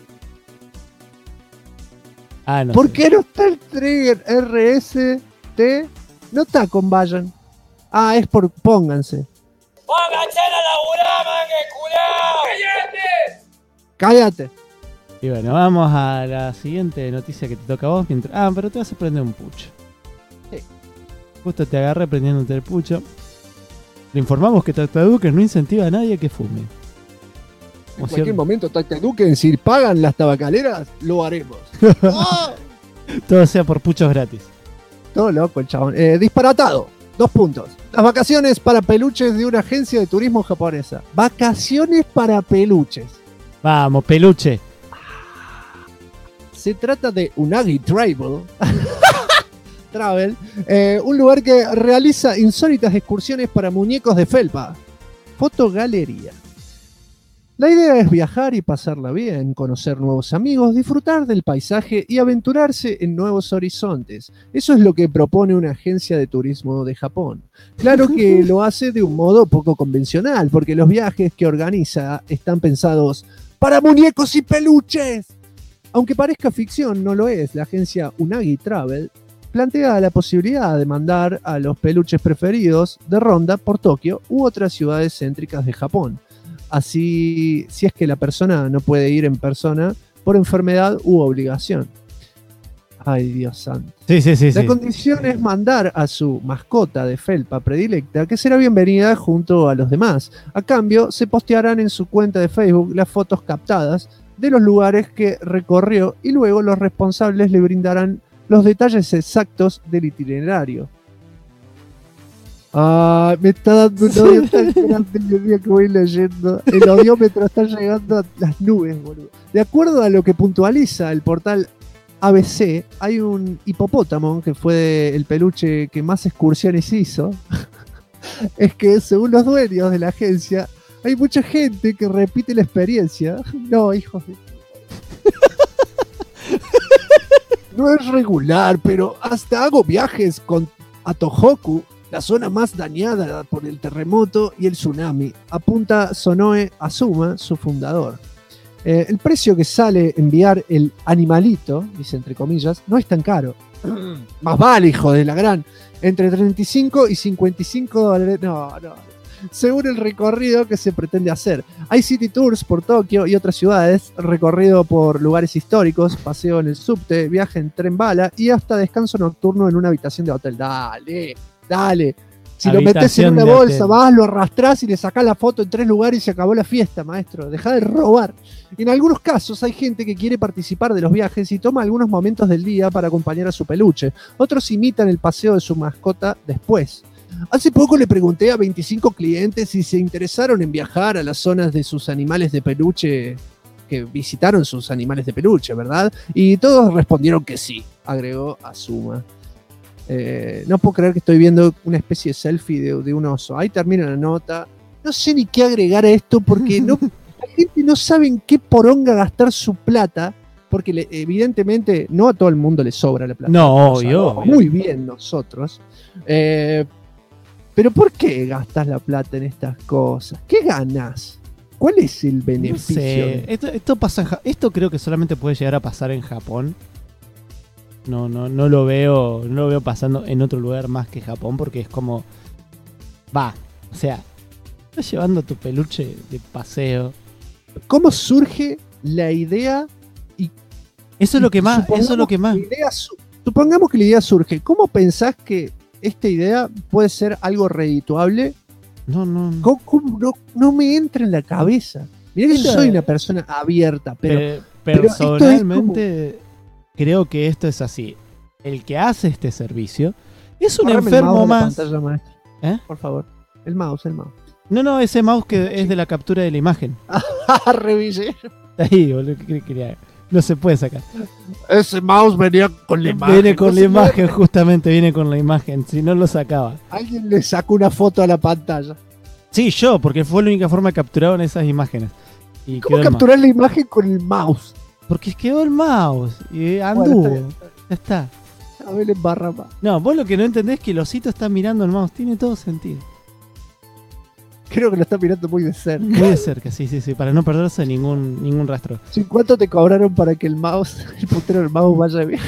[SPEAKER 3] No
[SPEAKER 2] ¿Por
[SPEAKER 3] sé.
[SPEAKER 2] qué no está el trigger RST? No está con vayan. Ah, es por pónganse.
[SPEAKER 8] ¡Pónganse a laburar, mangue culao!
[SPEAKER 2] Cállate.
[SPEAKER 3] Y bueno, vamos a la siguiente noticia que te toca a vos. Pero te vas a prender un pucho.
[SPEAKER 2] Sí.
[SPEAKER 3] Justo te agarré prendiéndote el pucho. Le informamos que Tactaduques no incentiva a nadie que fume.
[SPEAKER 2] En cualquier momento, Tactaduques, si pagan las tabacaleras, lo haremos. ¡Oh!
[SPEAKER 3] Todo sea por puchos gratis.
[SPEAKER 2] Todo loco el chabón. Disparatado. 2 puntos. Las vacaciones para peluches de una agencia de turismo japonesa. Vacaciones para peluches.
[SPEAKER 3] Vamos, peluche.
[SPEAKER 2] Se trata de Unagi Travel, un lugar que realiza insólitas excursiones para muñecos de felpa. Fotogalería. La idea es viajar y pasarla bien, conocer nuevos amigos, disfrutar del paisaje y aventurarse en nuevos horizontes. Eso es lo que propone una agencia de turismo de Japón. Claro que lo hace de un modo poco convencional, porque los viajes que organiza están pensados para muñecos y peluches. Aunque parezca ficción, no lo es. La agencia Unagi Travel plantea la posibilidad de mandar a los peluches preferidos de ronda por Tokio u otras ciudades céntricas de Japón. Así, si es que la persona no puede ir en persona por enfermedad u obligación. Ay, Dios santo.
[SPEAKER 3] Sí.
[SPEAKER 2] La condición es mandar a su mascota de felpa predilecta, que será bienvenida junto a los demás. A cambio, se postearán en su cuenta de Facebook las fotos captadas de los lugares que recorrió y luego los responsables le brindarán los detalles exactos del itinerario. Me está dando un odio tan grande el día que voy leyendo. El odiómetro está llegando a las nubes, boludo. De acuerdo a lo que puntualiza el portal ABC, hay un hipopótamo que fue el peluche que más excursiones hizo. Es que, según los dueños de la agencia, hay mucha gente que repite la experiencia. No, hijos de... No es regular, pero hasta hago viajes a Tohoku, la zona más dañada por el terremoto y el tsunami, apunta Sonoe Azuma, su fundador. El precio que sale enviar el animalito, dice entre comillas, no es tan caro. Más vale, hijo de la gran. Entre 35 y 55 dólares. No. Según el recorrido que se pretende hacer. Hay city tours por Tokio y otras ciudades, recorrido por lugares históricos, paseo en el subte, viaje en tren bala y hasta descanso nocturno en una habitación de hotel. Dale. Si lo metes en una bolsa, vas, lo arrastrás y le sacás la foto en 3 lugares y se acabó la fiesta, maestro. Dejá de robar. En algunos casos hay gente que quiere participar de los viajes y toma algunos momentos del día para acompañar a su peluche. Otros imitan el paseo de su mascota después. Hace poco le pregunté a 25 clientes si se interesaron en viajar a las zonas de sus animales de peluche, que visitaron sus animales de peluche, ¿verdad? Y todos respondieron que sí, agregó Azuma. No puedo creer que estoy viendo una especie de selfie de un oso. Ahí termina la nota. No sé ni qué agregar a esto porque la gente no sabe en qué poronga gastar su plata, porque evidentemente no a todo el mundo le sobra la plata.
[SPEAKER 3] No, obvio.
[SPEAKER 2] Muy bien nosotros. Pero ¿por qué gastas la plata en estas cosas? ¿Qué ganas? ¿Cuál es el beneficio?
[SPEAKER 3] No sé. Esto pasa esto creo que solamente puede llegar a pasar en Japón. No lo veo pasando en otro lugar más que Japón, porque es como o sea, estás llevando tu peluche de paseo.
[SPEAKER 2] ¿Cómo surge la idea?
[SPEAKER 3] Eso es lo que más.
[SPEAKER 2] Supongamos que la idea surge. ¿Cómo pensás que esta idea puede ser algo redituable
[SPEAKER 3] No.
[SPEAKER 2] ¿Cómo no me entra en la cabeza? Mirá que yo
[SPEAKER 3] Esto
[SPEAKER 2] soy
[SPEAKER 3] es-
[SPEAKER 2] una persona abierta, pero
[SPEAKER 3] Personalmente creo que esto es así. El que hace este servicio es un
[SPEAKER 2] córreme el
[SPEAKER 3] enfermo
[SPEAKER 2] mouse de la
[SPEAKER 3] más.
[SPEAKER 2] pantalla, maestro.
[SPEAKER 3] ¿Eh?
[SPEAKER 2] Por favor. El mouse.
[SPEAKER 3] No, ese mouse que es de la captura de la imagen.
[SPEAKER 2] Revisé.
[SPEAKER 3] Ahí, boludo, ¿qué crees que le haga? No se puede sacar.
[SPEAKER 2] Ese mouse venía con la imagen.
[SPEAKER 3] Viene con
[SPEAKER 2] No
[SPEAKER 3] la
[SPEAKER 2] se
[SPEAKER 3] imagen, justamente viene con la imagen. Si no lo sacaba.
[SPEAKER 2] Alguien le sacó una foto a la pantalla.
[SPEAKER 3] Sí, yo, porque fue la única forma que capturaron esas imágenes. Y
[SPEAKER 2] ¿Cómo
[SPEAKER 3] quedó el
[SPEAKER 2] capturar la imagen con el mouse?
[SPEAKER 3] mouse. Porque quedó el mouse y anduvo.
[SPEAKER 2] Bueno,
[SPEAKER 3] Ya está.
[SPEAKER 2] A ver, en barra más.
[SPEAKER 3] No, vos lo que no entendés es que el osito está mirando el mouse. Tiene todo sentido.
[SPEAKER 2] Creo que lo está mirando muy de cerca.
[SPEAKER 3] Muy de cerca, sí, para no perderse ningún rastro.
[SPEAKER 2] ¿Cuánto te cobraron para que el puntero del mouse vaya bien?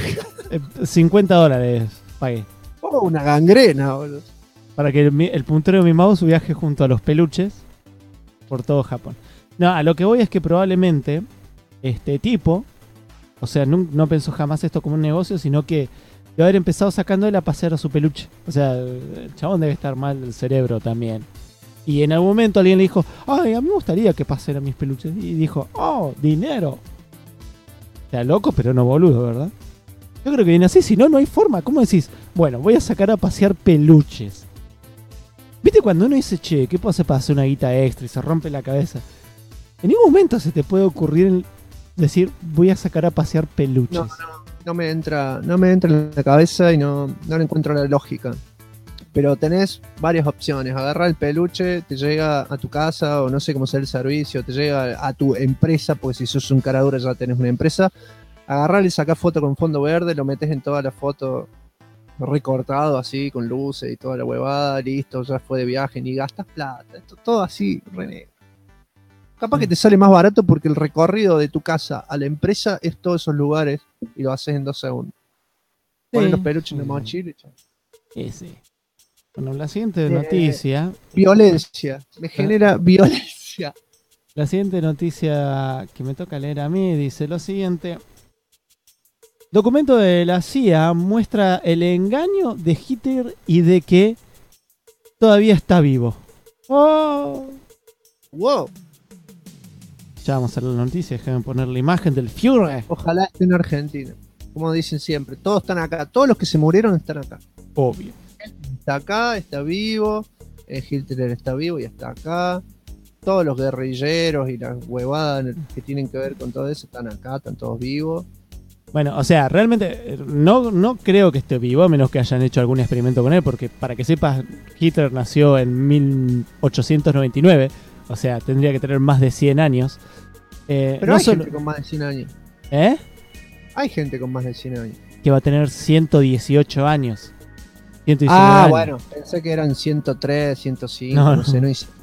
[SPEAKER 3] $50 pagué.
[SPEAKER 2] Oh, una gangrena, boludo.
[SPEAKER 3] Para que el puntero de mi mouse viaje junto a los peluches por todo Japón. No, a lo que voy es que probablemente este tipo, o sea, no pensó jamás esto como un negocio, sino que debe haber empezado sacando él a pasear a su peluche. O sea, el chabón debe estar mal del cerebro también. Y en algún momento alguien le dijo, ay, a mí me gustaría que pasen a mis peluches. Y dijo, oh, dinero. Está loco, pero no boludo, ¿verdad? Yo creo que viene así, si no, no hay forma. ¿Cómo decís? Bueno, voy a sacar a pasear peluches. ¿Viste cuando uno dice, che, ¿qué puedo hacer para hacer una guita extra y se rompe la cabeza? En ningún momento se te puede ocurrir decir, voy a sacar a pasear peluches.
[SPEAKER 2] No me entra en la cabeza y no le encuentro la lógica. Pero tenés varias opciones. Agarrar el peluche, te llega a tu casa, o no sé cómo sea el servicio, te llega a tu empresa, porque si sos un cara dura ya tenés una empresa. Agarrar y sacar foto con fondo verde, lo metes en toda la foto recortado así, con luces y toda la huevada, listo, ya fue de viaje, ni gastas plata. Esto todo así, René. Capaz que te sale más barato porque el recorrido de tu casa a la empresa es todos esos lugares y lo haces en 2 segundos. Pones los peluches en la mochila y chao.
[SPEAKER 3] Sí. Bueno, la siguiente noticia.
[SPEAKER 2] Violencia. Me genera violencia.
[SPEAKER 3] La siguiente noticia que me toca leer a mí dice lo siguiente. Documento de la CIA muestra el engaño de Hitler y de que todavía está vivo. ¡Oh!
[SPEAKER 2] ¡Wow!
[SPEAKER 3] Ya vamos a la noticia, déjame poner la imagen del Führer.
[SPEAKER 2] Ojalá esté en Argentina. Como dicen siempre, todos están acá. Todos los que se murieron están acá.
[SPEAKER 3] Obvio.
[SPEAKER 2] Está acá, está vivo. Hitler está vivo y está acá. Todos los guerrilleros y las huevadas que tienen que ver con todo eso están acá, están todos vivos.
[SPEAKER 3] Bueno, o sea, realmente no creo que esté vivo, a menos que hayan hecho algún experimento con él, porque para que sepas, Hitler nació en 1899, o sea, tendría que tener más de 100 años.
[SPEAKER 2] Pero
[SPEAKER 3] no
[SPEAKER 2] hay
[SPEAKER 3] solo...
[SPEAKER 2] gente con más de 100 años.
[SPEAKER 3] ¿Eh?
[SPEAKER 2] Hay gente con más de 100 años.
[SPEAKER 3] Que va a tener 118 años. 119
[SPEAKER 2] Ah,
[SPEAKER 3] años.
[SPEAKER 2] bueno, pensé que eran 103, 105,
[SPEAKER 3] No,
[SPEAKER 2] no sé, no hice.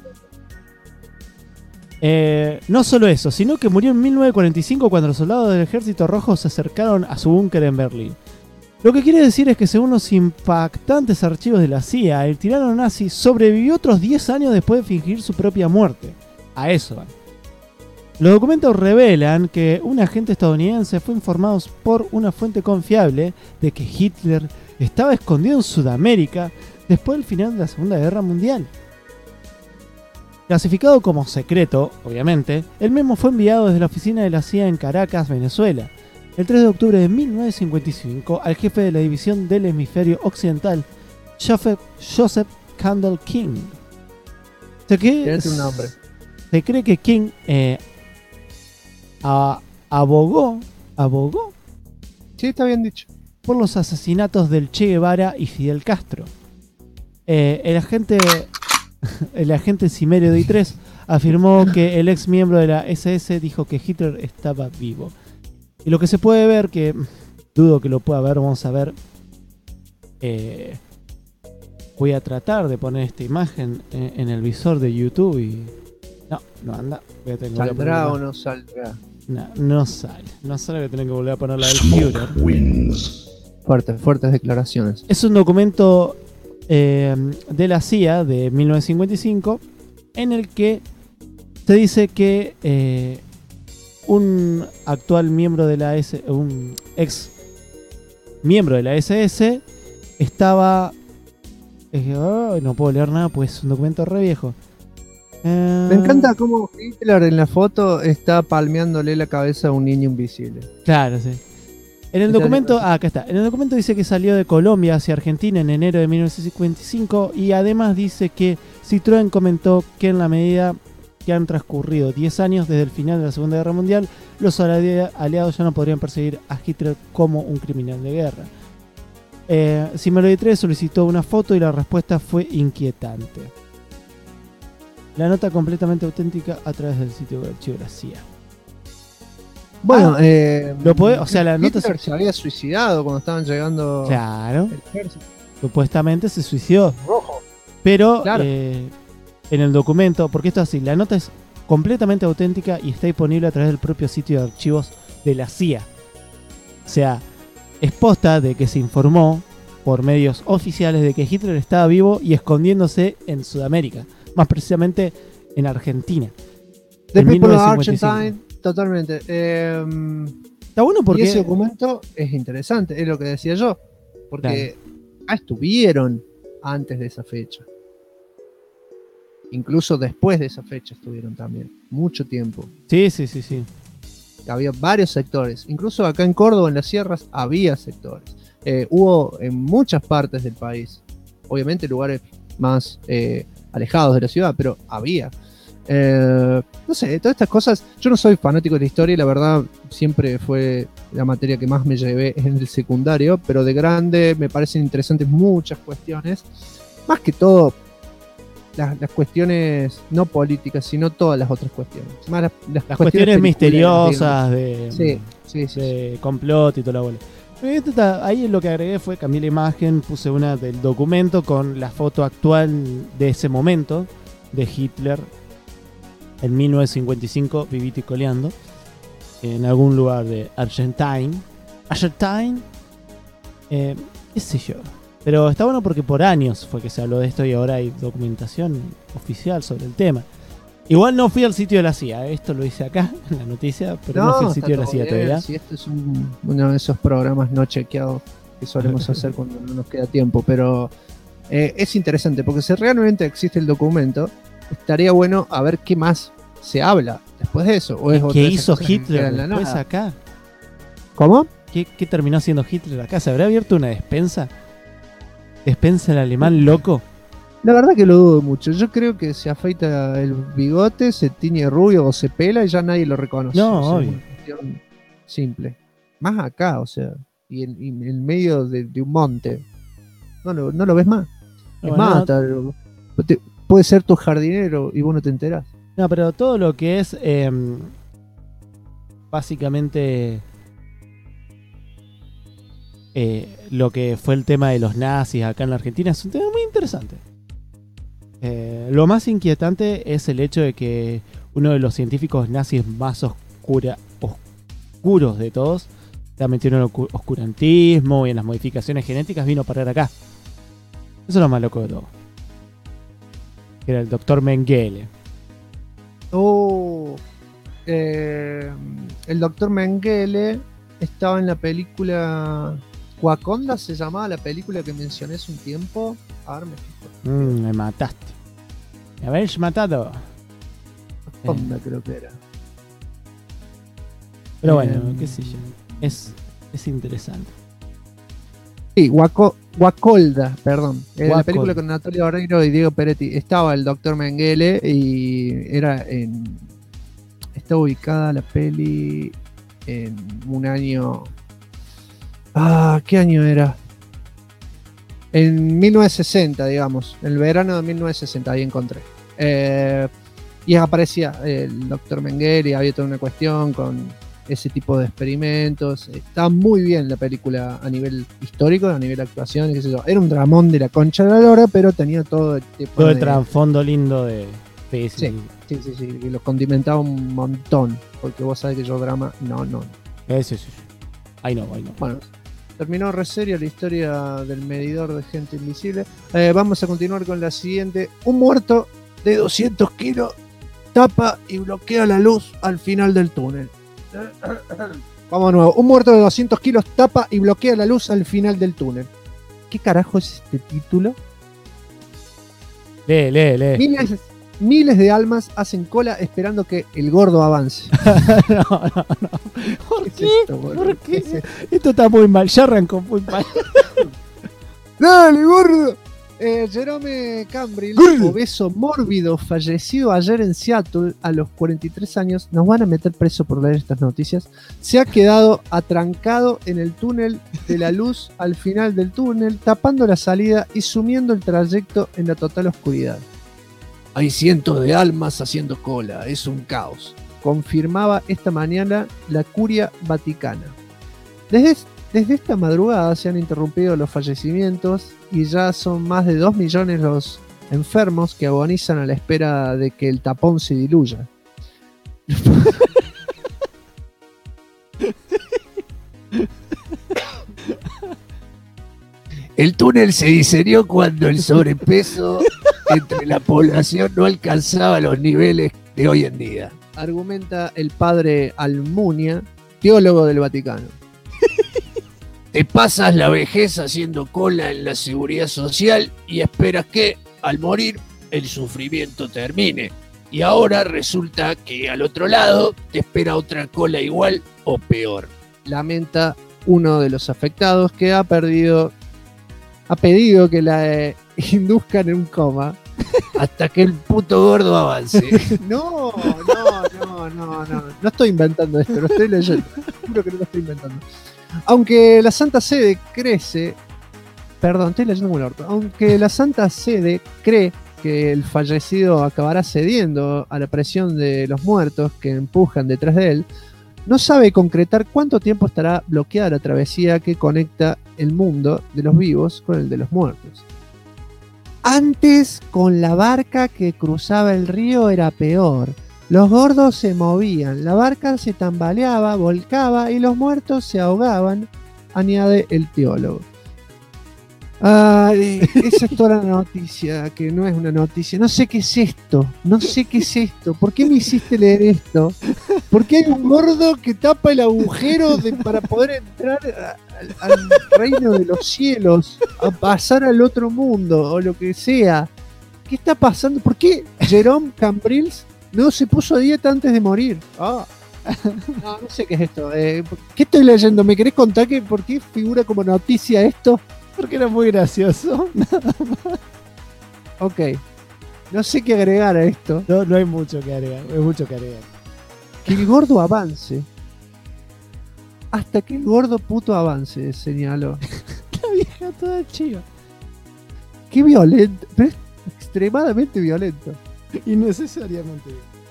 [SPEAKER 3] No solo eso, sino que murió en 1945 cuando los soldados del Ejército Rojo se acercaron a su búnker en Berlín. Lo que quiere decir es que según los impactantes archivos de la CIA, el tirano nazi sobrevivió otros 10 años después de fingir su propia muerte. A eso van. Los documentos revelan que un agente estadounidense fue informado por una fuente confiable de que Hitler estaba escondido en Sudamérica después del final de la Segunda Guerra Mundial. Clasificado como secreto, obviamente, el memo fue enviado desde la oficina de la CIA en Caracas, Venezuela, el 3 de octubre de 1955 al jefe de la división del hemisferio occidental, Joseph Candle King.
[SPEAKER 2] Tiene un nombre.
[SPEAKER 3] Se cree que King abogó
[SPEAKER 2] Sí, está bien dicho.
[SPEAKER 3] por los asesinatos del Che Guevara y Fidel Castro. El agente Cimerio Di3 afirmó que el ex miembro de la SS dijo que Hitler estaba vivo. Y lo que se puede ver, que dudo que lo pueda ver, vamos a ver. Voy a tratar de poner esta imagen en el visor de YouTube y... No anda. Voy a tener que
[SPEAKER 2] ¿Saldrá
[SPEAKER 3] volver a
[SPEAKER 2] o no saldrá?
[SPEAKER 3] no sale. No sale, voy a tener que volver a ponerla del Führer.
[SPEAKER 2] Fuertes declaraciones.
[SPEAKER 3] Es un documento de la CIA de 1955 en el que se dice que un actual miembro de la un ex miembro de la SS estaba Es que, no puedo leer nada, pues es un documento re viejo.
[SPEAKER 2] Me encanta cómo Hitler en la foto está palmeándole la cabeza a un niño invisible.
[SPEAKER 3] Claro, sí. En el documento, acá está. En el documento dice que salió de Colombia hacia Argentina en enero de 1955 y además dice que Citroën comentó que en la medida que han transcurrido 10 años desde el final de la Segunda Guerra Mundial, los aliados ya no podrían perseguir a Hitler como un criminal de guerra. Simology 3 solicitó una foto y la respuesta fue inquietante. La nota completamente auténtica a través del sitio de archivo de la CIA.
[SPEAKER 2] Bueno,
[SPEAKER 3] lo puede, o sea, la nota
[SPEAKER 2] Hitler se había suicidado cuando estaban llegando.
[SPEAKER 3] Claro.
[SPEAKER 2] El ejército.
[SPEAKER 3] Supuestamente se suicidó.
[SPEAKER 2] Rojo.
[SPEAKER 3] Pero
[SPEAKER 2] Claro.
[SPEAKER 3] en el documento, porque esto es así, la nota es completamente auténtica y está disponible a través del propio sitio de archivos de la CIA. O sea, es posta de que se informó por medios oficiales de que Hitler estaba vivo y escondiéndose en Sudamérica, más precisamente en Argentina.
[SPEAKER 2] The
[SPEAKER 3] en
[SPEAKER 2] People of
[SPEAKER 3] 1955.
[SPEAKER 2] Argentine, totalmente.
[SPEAKER 3] Está bueno
[SPEAKER 2] Y
[SPEAKER 3] porque
[SPEAKER 2] ese documento es interesante, es lo que decía yo. Porque estuvieron antes de esa fecha. Incluso después de esa fecha estuvieron también. Mucho tiempo.
[SPEAKER 3] sí.
[SPEAKER 2] Había varios sectores. Incluso acá en Córdoba, en las sierras, había sectores. Hubo en muchas partes del país. Obviamente lugares más alejados de la ciudad, pero había. No sé, todas estas cosas. Yo no soy fanático de la historia y la verdad siempre fue la materia que más me llevé en el secundario, pero de grande me parecen interesantes muchas cuestiones. Más que todo las cuestiones no políticas, sino todas las otras cuestiones. Más
[SPEAKER 3] Las cuestiones misteriosas
[SPEAKER 2] Sí.
[SPEAKER 3] de complot y toda la bola. Ahí lo que agregué fue cambié la imagen, puse una del documento con la foto actual de ese momento de Hitler en 1955 vivito y coleando en algún lugar de Argentina, qué sé yo. Pero está bueno porque por años fue que se habló de esto y ahora hay documentación oficial sobre el tema. Igual no fui al sitio de la CIA, esto lo hice acá en la noticia, pero no fui al sitio de la CIA todavía.
[SPEAKER 2] Si esto es uno de esos programas no chequeados que solemos hacer cuando no nos queda tiempo, pero es interesante porque si realmente existe el documento, estaría bueno a ver qué más se habla después de eso. ¿O es otra
[SPEAKER 3] ¿Qué
[SPEAKER 2] de esas
[SPEAKER 3] hizo
[SPEAKER 2] cosas que
[SPEAKER 3] Hitler
[SPEAKER 2] quedan en la
[SPEAKER 3] después
[SPEAKER 2] nada?
[SPEAKER 3] acá?
[SPEAKER 2] ¿Cómo?
[SPEAKER 3] ¿Qué terminó haciendo Hitler acá? ¿Se habrá abierto una despensa? ¿Despensa el alemán loco?
[SPEAKER 2] La verdad que lo dudo mucho. Yo creo que se afeita el bigote, se tiñe rubio o se pela y ya nadie lo reconoce.
[SPEAKER 3] No,
[SPEAKER 2] O sea,
[SPEAKER 3] obvio.
[SPEAKER 2] es una cuestión simple. Más acá, o sea, y en medio de un monte. No lo ves más. Es
[SPEAKER 3] Bueno,
[SPEAKER 2] más, puede ser tu jardinero y vos no te enterás.
[SPEAKER 3] No, pero todo lo que es básicamente lo que fue el tema de los nazis acá en la Argentina es un tema muy interesante. Lo más inquietante es el hecho de que uno de los científicos nazis más oscuros de todos, está metido en el oscurantismo y en las modificaciones genéticas, vino a parar acá. Eso es lo más loco de todo. Que era el doctor Mengele.
[SPEAKER 2] El doctor Mengele estaba en la película Waconda, se llamaba la película que mencioné hace un tiempo. A ver, me fijo.
[SPEAKER 3] Me mataste. Me habéis matado.
[SPEAKER 2] Waconda creo que era.
[SPEAKER 3] Pero bueno, qué sé yo. Es interesante.
[SPEAKER 2] Sí, Guacolda, perdón. La
[SPEAKER 3] Guacolda.
[SPEAKER 2] película con Natalia Oreiro y Diego Peretti. Estaba el doctor Mengele y está ubicada la peli en un año. ¿Qué año era? En 1960, digamos. En el verano de 1960, ahí encontré. Y aparecía el doctor Mengele y había toda una cuestión con ese tipo de experimentos. Está muy bien la película a nivel histórico, a nivel de actuación, qué sé yo. Era un dramón de la concha de la lora, pero tenía todo el tipo
[SPEAKER 3] Todo el
[SPEAKER 2] de...
[SPEAKER 3] trasfondo lindo de
[SPEAKER 2] Sí, y lo condimentaba un montón, porque vos sabés que yo drama, no.
[SPEAKER 3] Sí. Ahí no.
[SPEAKER 2] Bueno, terminó re seria la historia del medidor de gente invisible. Vamos a continuar con la siguiente. Un muerto de 200 kilos tapa y bloquea la luz al final del túnel. Vamos de nuevo. Un muerto de 200 kilos tapa y bloquea la luz al final del túnel. ¿Qué carajo es este título?
[SPEAKER 3] Lee.
[SPEAKER 2] Miles de almas hacen cola esperando que el gordo avance.
[SPEAKER 3] No. ¿Por
[SPEAKER 2] ¿Qué
[SPEAKER 3] qué?
[SPEAKER 2] es esto, boludo?
[SPEAKER 3] ¿Por
[SPEAKER 2] ¿Qué es
[SPEAKER 3] qué?
[SPEAKER 2] esto?
[SPEAKER 3] Esto está muy mal, ya arrancó muy mal.
[SPEAKER 2] ¡Dale, gordo! Jerome Cambril, obeso mórbido, fallecido ayer en Seattle a los 43 años, nos van a meter preso por leer estas noticias, se ha quedado atrancado en el túnel de la luz al final del túnel, tapando la salida y sumiendo el trayecto en la total oscuridad. Hay cientos de almas haciendo cola, es un caos, confirmaba esta mañana la Curia Vaticana. Desde esta madrugada se han interrumpido los fallecimientos y ya son más de 2 millones los enfermos que agonizan a la espera de que el tapón se diluya. El túnel se diseñó cuando el sobrepeso entre la población no alcanzaba los niveles de hoy en día, argumenta el padre Almunia, teólogo del Vaticano. Te pasas la vejez haciendo cola en la seguridad social y esperas que, al morir, el sufrimiento termine. Y ahora resulta que al otro lado te espera otra cola igual o peor. Lamenta uno de los afectados que ha pedido que la induzcan en un coma hasta que el puto gordo avance. No estoy inventando esto, lo estoy leyendo. Juro que no lo estoy inventando. Aunque la Santa Sede Aunque la Santa Sede cree que el fallecido acabará cediendo a la presión de los muertos que empujan detrás de él, no sabe concretar cuánto tiempo estará bloqueada la travesía que conecta el mundo de los vivos con el de los muertos. Antes, con la barca que cruzaba el río era peor. Los gordos se movían, la barca se tambaleaba, volcaba y los muertos se ahogaban, añade el teólogo. Esa es toda la noticia, que no es una noticia. No sé qué es esto. ¿Por qué me hiciste leer esto? ¿Por qué hay un gordo que tapa el agujero para poder entrar al reino de los cielos, a pasar al otro mundo o lo que sea? ¿Qué está pasando? ¿Por qué Jerome Cambril no se puso a dieta antes de morir? No sé qué es esto. ¿Qué estoy leyendo? ¿Me querés contar por qué figura como noticia esto?
[SPEAKER 3] Porque era muy gracioso.
[SPEAKER 2] Ok. No sé qué agregar a esto.
[SPEAKER 3] No hay mucho que agregar.
[SPEAKER 2] Que el gordo avance. Hasta que el gordo puto avance, señaló.
[SPEAKER 3] La vieja toda chiva.
[SPEAKER 2] Qué violento. Pero es extremadamente violento.
[SPEAKER 3] Innecesariamente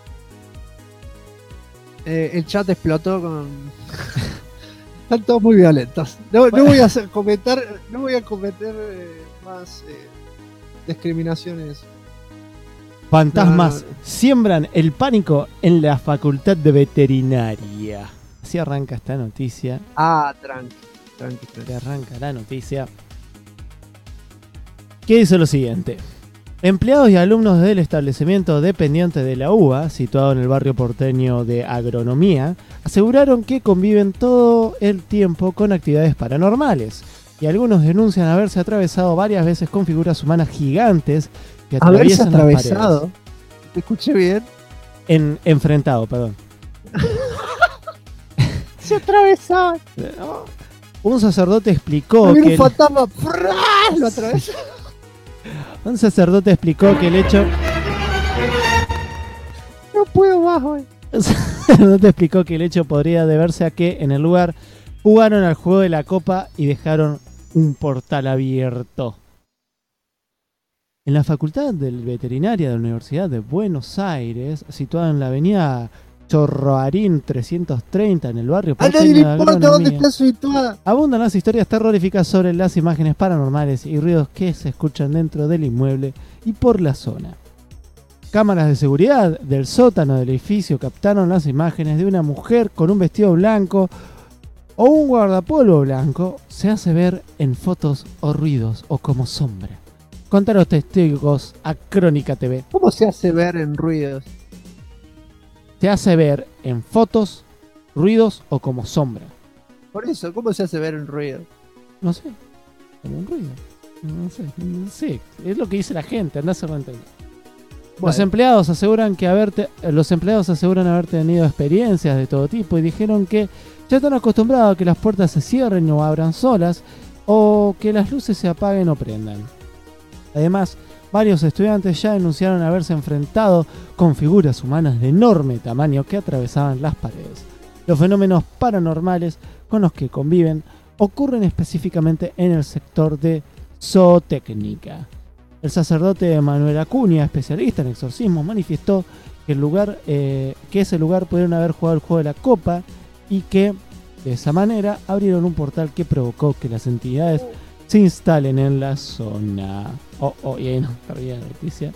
[SPEAKER 3] bien.
[SPEAKER 2] El chat explotó con... Están todos muy violentos. No voy a cometer más discriminaciones.
[SPEAKER 3] Fantasmas siembran el pánico en la Facultad de Veterinaria. Así arranca esta noticia.
[SPEAKER 2] Tranqui.
[SPEAKER 3] Arranca la noticia. Que dice lo siguiente. Empleados y alumnos del establecimiento dependiente de la UBA, situado en el barrio porteño de Agronomía, aseguraron que conviven todo el tiempo con actividades paranormales. Y algunos denuncian haberse atravesado varias veces con figuras humanas gigantes que atraviesan las paredes.
[SPEAKER 2] ¿Te escuché bien?
[SPEAKER 3] Enfrentado, perdón.
[SPEAKER 2] Se atravesaban.
[SPEAKER 3] Un sacerdote explicó
[SPEAKER 2] que
[SPEAKER 3] un
[SPEAKER 2] fantasma lo atravesó.
[SPEAKER 3] Un sacerdote explicó que el hecho...
[SPEAKER 2] No puedo más hoy.
[SPEAKER 3] Un sacerdote explicó que el hecho podría deberse a que en el lugar jugaron al juego de la copa y dejaron un portal abierto. En la Facultad de Veterinaria de la Universidad de Buenos Aires, situada en la avenida Chorroarín 330 en el barrio porteño de Agronomía, abundan las historias terroríficas sobre las imágenes paranormales y ruidos que se escuchan dentro del inmueble y por la zona. Cámaras de seguridad del sótano del edificio captaron las imágenes de una mujer con un vestido blanco o un guardapolvo blanco. Se hace ver en fotos o ruidos o como sombra. Contaron los testigos a Crónica TV.
[SPEAKER 2] ¿Cómo se hace ver en ruidos?
[SPEAKER 3] Se hace ver en fotos, ruidos o como sombra.
[SPEAKER 2] Por eso, ¿cómo se hace ver en ruido?
[SPEAKER 3] No sé, como un ruido. No sé, es lo que dice la gente, andás a entender.
[SPEAKER 2] Bueno.
[SPEAKER 3] Los empleados aseguran haber tenido experiencias de todo tipo y dijeron que ya están acostumbrados a que las puertas se cierren o abran solas o que las luces se apaguen o prendan. Además, varios estudiantes ya denunciaron haberse enfrentado con figuras humanas de enorme tamaño que atravesaban las paredes. Los fenómenos paranormales con los que conviven ocurren específicamente en el sector de zootecnia. El sacerdote Manuel Acuña, especialista en exorcismo, manifestó que ese lugar pudieron haber jugado el juego de la copa y que de esa manera abrieron un portal que provocó que las entidades se instalen en la zona. Y ahí nos perdí la noticia.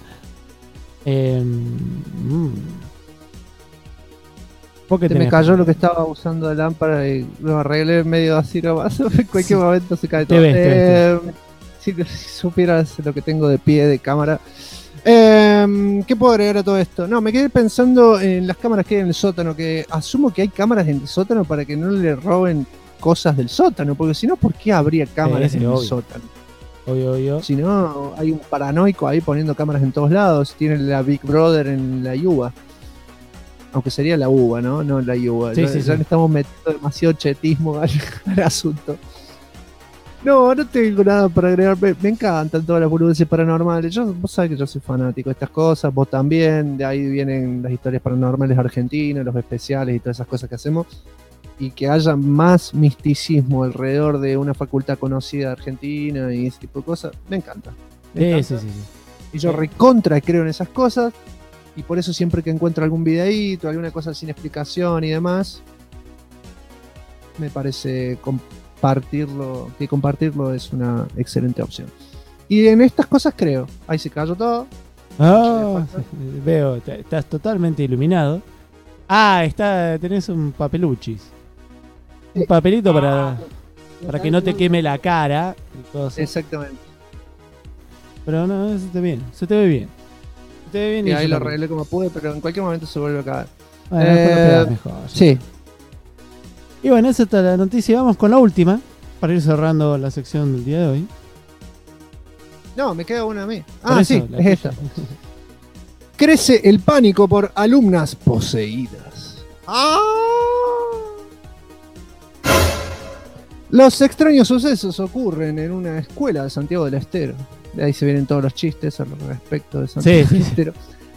[SPEAKER 2] Se me cayó lo que estaba usando de lámpara y lo arreglé medio así nomás. En cualquier momento se cae todo. Si supieras lo que tengo de pie de cámara. ¿Qué puedo agregar a todo esto? No, me quedé pensando en las cámaras que hay en el sótano, que asumo que hay cámaras en el sótano para que no le roben cosas del sótano, porque si no, ¿por qué habría cámaras en el sótano?
[SPEAKER 3] Obvio.
[SPEAKER 2] Si no, hay un paranoico ahí poniendo cámaras en todos lados. Tiene la Big Brother en la yuba. Aunque sería la uva, ¿no? No la yuba. Ya le estamos metiendo demasiado chetismo al asunto. No tengo nada para agregar. Me encantan todas las boludeces paranormales. Vos sabés que yo soy fanático de estas cosas. Vos también. De ahí vienen las historias paranormales argentinas, los especiales y todas esas cosas que hacemos. Y que haya más misticismo alrededor de una facultad conocida de Argentina y ese tipo de cosas. Me encanta.
[SPEAKER 3] Sí.
[SPEAKER 2] Y yo recontra creo en esas cosas. Y por eso siempre que encuentro algún videíto, alguna cosa sin explicación y demás, me parece compartirlo es una excelente opción. Y en estas cosas creo. Ahí se cayó todo.
[SPEAKER 3] Veo, estás totalmente iluminado. Tenés un papeluchis. Un papelito para que no te queme la cara.
[SPEAKER 2] Exactamente.
[SPEAKER 3] Pero no, se te ve bien.
[SPEAKER 2] Y ahí lo arreglé como pude, pero en cualquier momento se vuelve a caer.
[SPEAKER 3] Bueno, después lo pegás mejor.
[SPEAKER 2] Sí.
[SPEAKER 3] Y bueno, esa está la noticia. Vamos con la última, para ir cerrando la sección del día de hoy.
[SPEAKER 2] No, me queda una a mí.
[SPEAKER 3] Sí,
[SPEAKER 2] es esta. Crece el pánico por alumnas poseídas. Los extraños sucesos ocurren en una escuela de Santiago del Estero. De ahí se vienen todos los chistes al respecto de Santiago del Estero.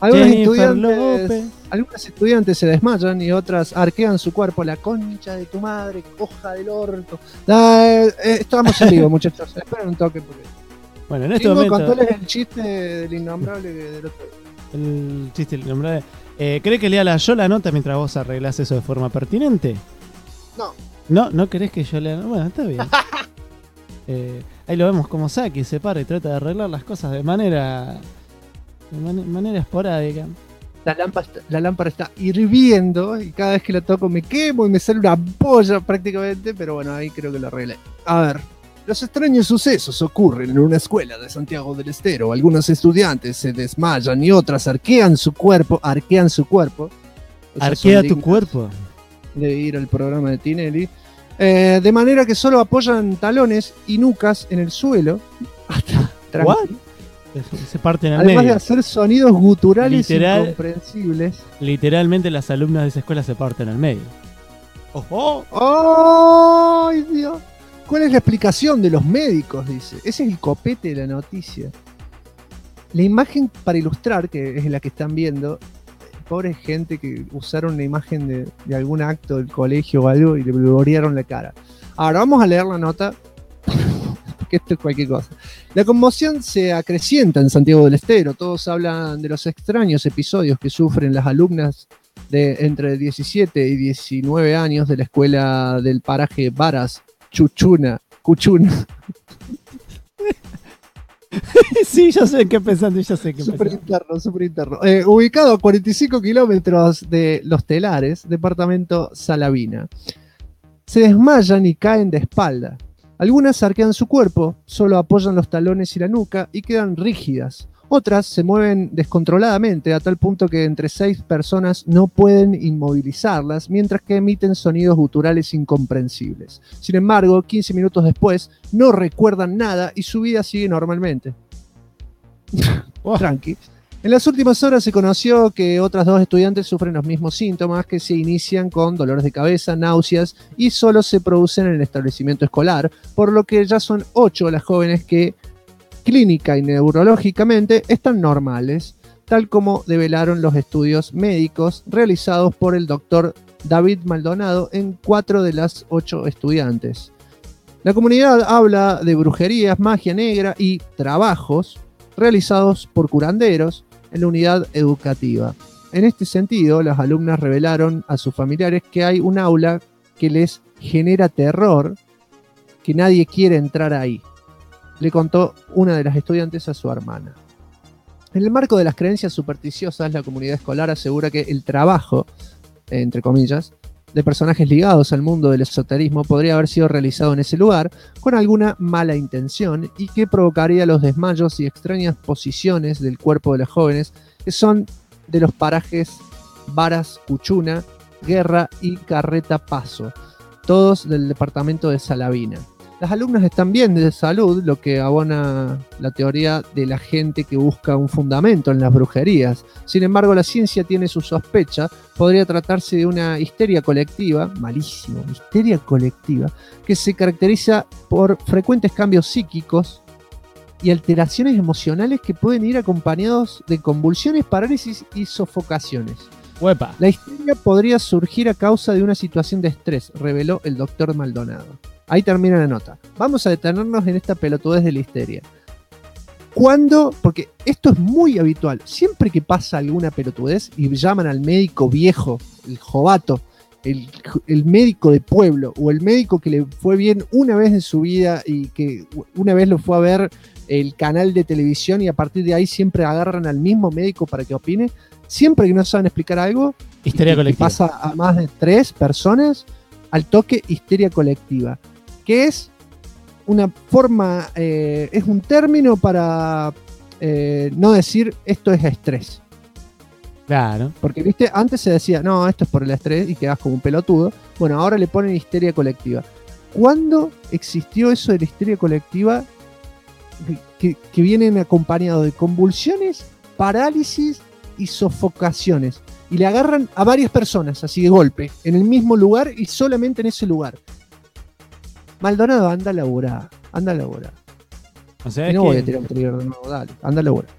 [SPEAKER 2] Algunas estudiantes se desmayan y otras arquean su cuerpo. La concha de tu madre, coja del orto. Estamos en vivo, muchachos. Esperen un toque.
[SPEAKER 3] Bueno, en este momento.
[SPEAKER 2] Contarles el chiste del innombrable del otro día.
[SPEAKER 3] El chiste del innombrable. ¿Querés que lea yo la nota mientras vos arreglás eso de forma pertinente? ¿No querés que yo lea? Bueno, está bien. Ahí lo vemos como Saki se para y trata de arreglar las cosas de manera esporádica.
[SPEAKER 2] La lámpara está hirviendo y cada vez que la toco me quemo y me sale una polla prácticamente, pero bueno, ahí creo que lo arreglé. A ver, los extraños sucesos ocurren en una escuela de Santiago del Estero. Algunos estudiantes se desmayan y otras arquean su cuerpo.
[SPEAKER 3] Arquea tu cuerpo.
[SPEAKER 2] De ir al programa de Tinelli. De manera que solo apoyan talones y nucas en el suelo.
[SPEAKER 3] ¿What? Se parten al
[SPEAKER 2] Además
[SPEAKER 3] medio.
[SPEAKER 2] de hacer sonidos guturales incomprensibles.
[SPEAKER 3] Literalmente las alumnas de esa escuela se parten al medio.
[SPEAKER 2] ¡Ay, Dios! ¿Cuál es la explicación de los médicos? Dice. Ese es el copete de la noticia. La imagen para ilustrar, que es la que están viendo, pobre gente que usaron una imagen de algún acto del colegio o algo y le gloriaron la cara. Ahora vamos a leer la nota, porque esto es cualquier cosa. La conmoción se acrecienta en Santiago del Estero. Todos hablan de los extraños episodios que sufren las alumnas de entre 17 y 19 años de la escuela del paraje Varas, Cuchuna.
[SPEAKER 3] Sí, yo sé qué pensando,
[SPEAKER 2] Súper interno. Ubicado a 45 kilómetros de Los Telares, departamento Salavina. Se desmayan y caen de espalda. Algunas arquean su cuerpo, solo apoyan los talones y la nuca y quedan rígidas. Otras se mueven descontroladamente a tal punto que entre 6 personas no pueden inmovilizarlas, mientras que emiten sonidos guturales incomprensibles. Sin embargo, 15 minutos después, no recuerdan nada y su vida sigue normalmente. Tranqui. En las últimas horas se conoció que otras 2 estudiantes sufren los mismos síntomas, que se inician con dolores de cabeza, náuseas y solo se producen en el establecimiento escolar, por lo que ya son 8 las jóvenes que clínica y neurológicamente están normales, tal como develaron los estudios médicos realizados por el doctor David Maldonado en 4 de las 8 estudiantes. La comunidad habla de brujerías, magia negra y trabajos realizados por curanderos en la unidad educativa. En este sentido, las alumnas revelaron a sus familiares que hay un aula que les genera terror, que nadie quiere entrar ahí. Le contó una de las estudiantes a su hermana. En el marco de las creencias supersticiosas, la comunidad escolar asegura que el trabajo, entre comillas, de personajes ligados al mundo del esoterismo podría haber sido realizado en ese lugar con alguna mala intención y que provocaría los desmayos y extrañas posiciones del cuerpo de las jóvenes, que son de los parajes Varas Cuchuna, Guerra y Carreta Paso, todos del departamento de Salavina. Las alumnas están bien de salud, lo que abona la teoría de la gente que busca un fundamento en las brujerías. Sin embargo, la ciencia tiene su sospecha. Podría tratarse de una histeria colectiva, malísimo, histeria colectiva, que se caracteriza por frecuentes cambios psíquicos y alteraciones emocionales que pueden ir acompañados de convulsiones, parálisis y sofocaciones.
[SPEAKER 3] Huepa.
[SPEAKER 2] La histeria podría surgir a causa de una situación de estrés, reveló el doctor Maldonado. Ahí termina la nota. Vamos a detenernos en esta pelotudez de la histeria. ¿Cuándo? Porque esto es muy habitual. Siempre que pasa alguna pelotudez y llaman al médico viejo, el jovato, el médico de pueblo, o el médico que le fue bien una vez en su vida y que una vez lo fue a ver el canal de televisión y a partir de ahí siempre agarran al mismo médico para que opine. Siempre que no saben explicar algo,
[SPEAKER 3] Histeria colectiva.
[SPEAKER 2] pasa a más de 3 personas, al toque histeria colectiva. Que es una forma, es un término para no decir esto es estrés.
[SPEAKER 3] Claro.
[SPEAKER 2] Porque, viste, antes se decía, no, esto es por el estrés y quedas como un pelotudo. Bueno, ahora le ponen histeria colectiva. ¿Cuándo existió eso de la histeria colectiva que vienen acompañados de convulsiones, parálisis y sofocaciones? Y le agarran a varias personas, así de golpe, en el mismo lugar y solamente en ese lugar. Maldonado, anda a laburar, anda a laburar.
[SPEAKER 3] O sea,
[SPEAKER 2] Y no
[SPEAKER 3] es
[SPEAKER 2] voy
[SPEAKER 3] que...
[SPEAKER 2] a tirar un trigger de nuevo, dale, anda a laburar.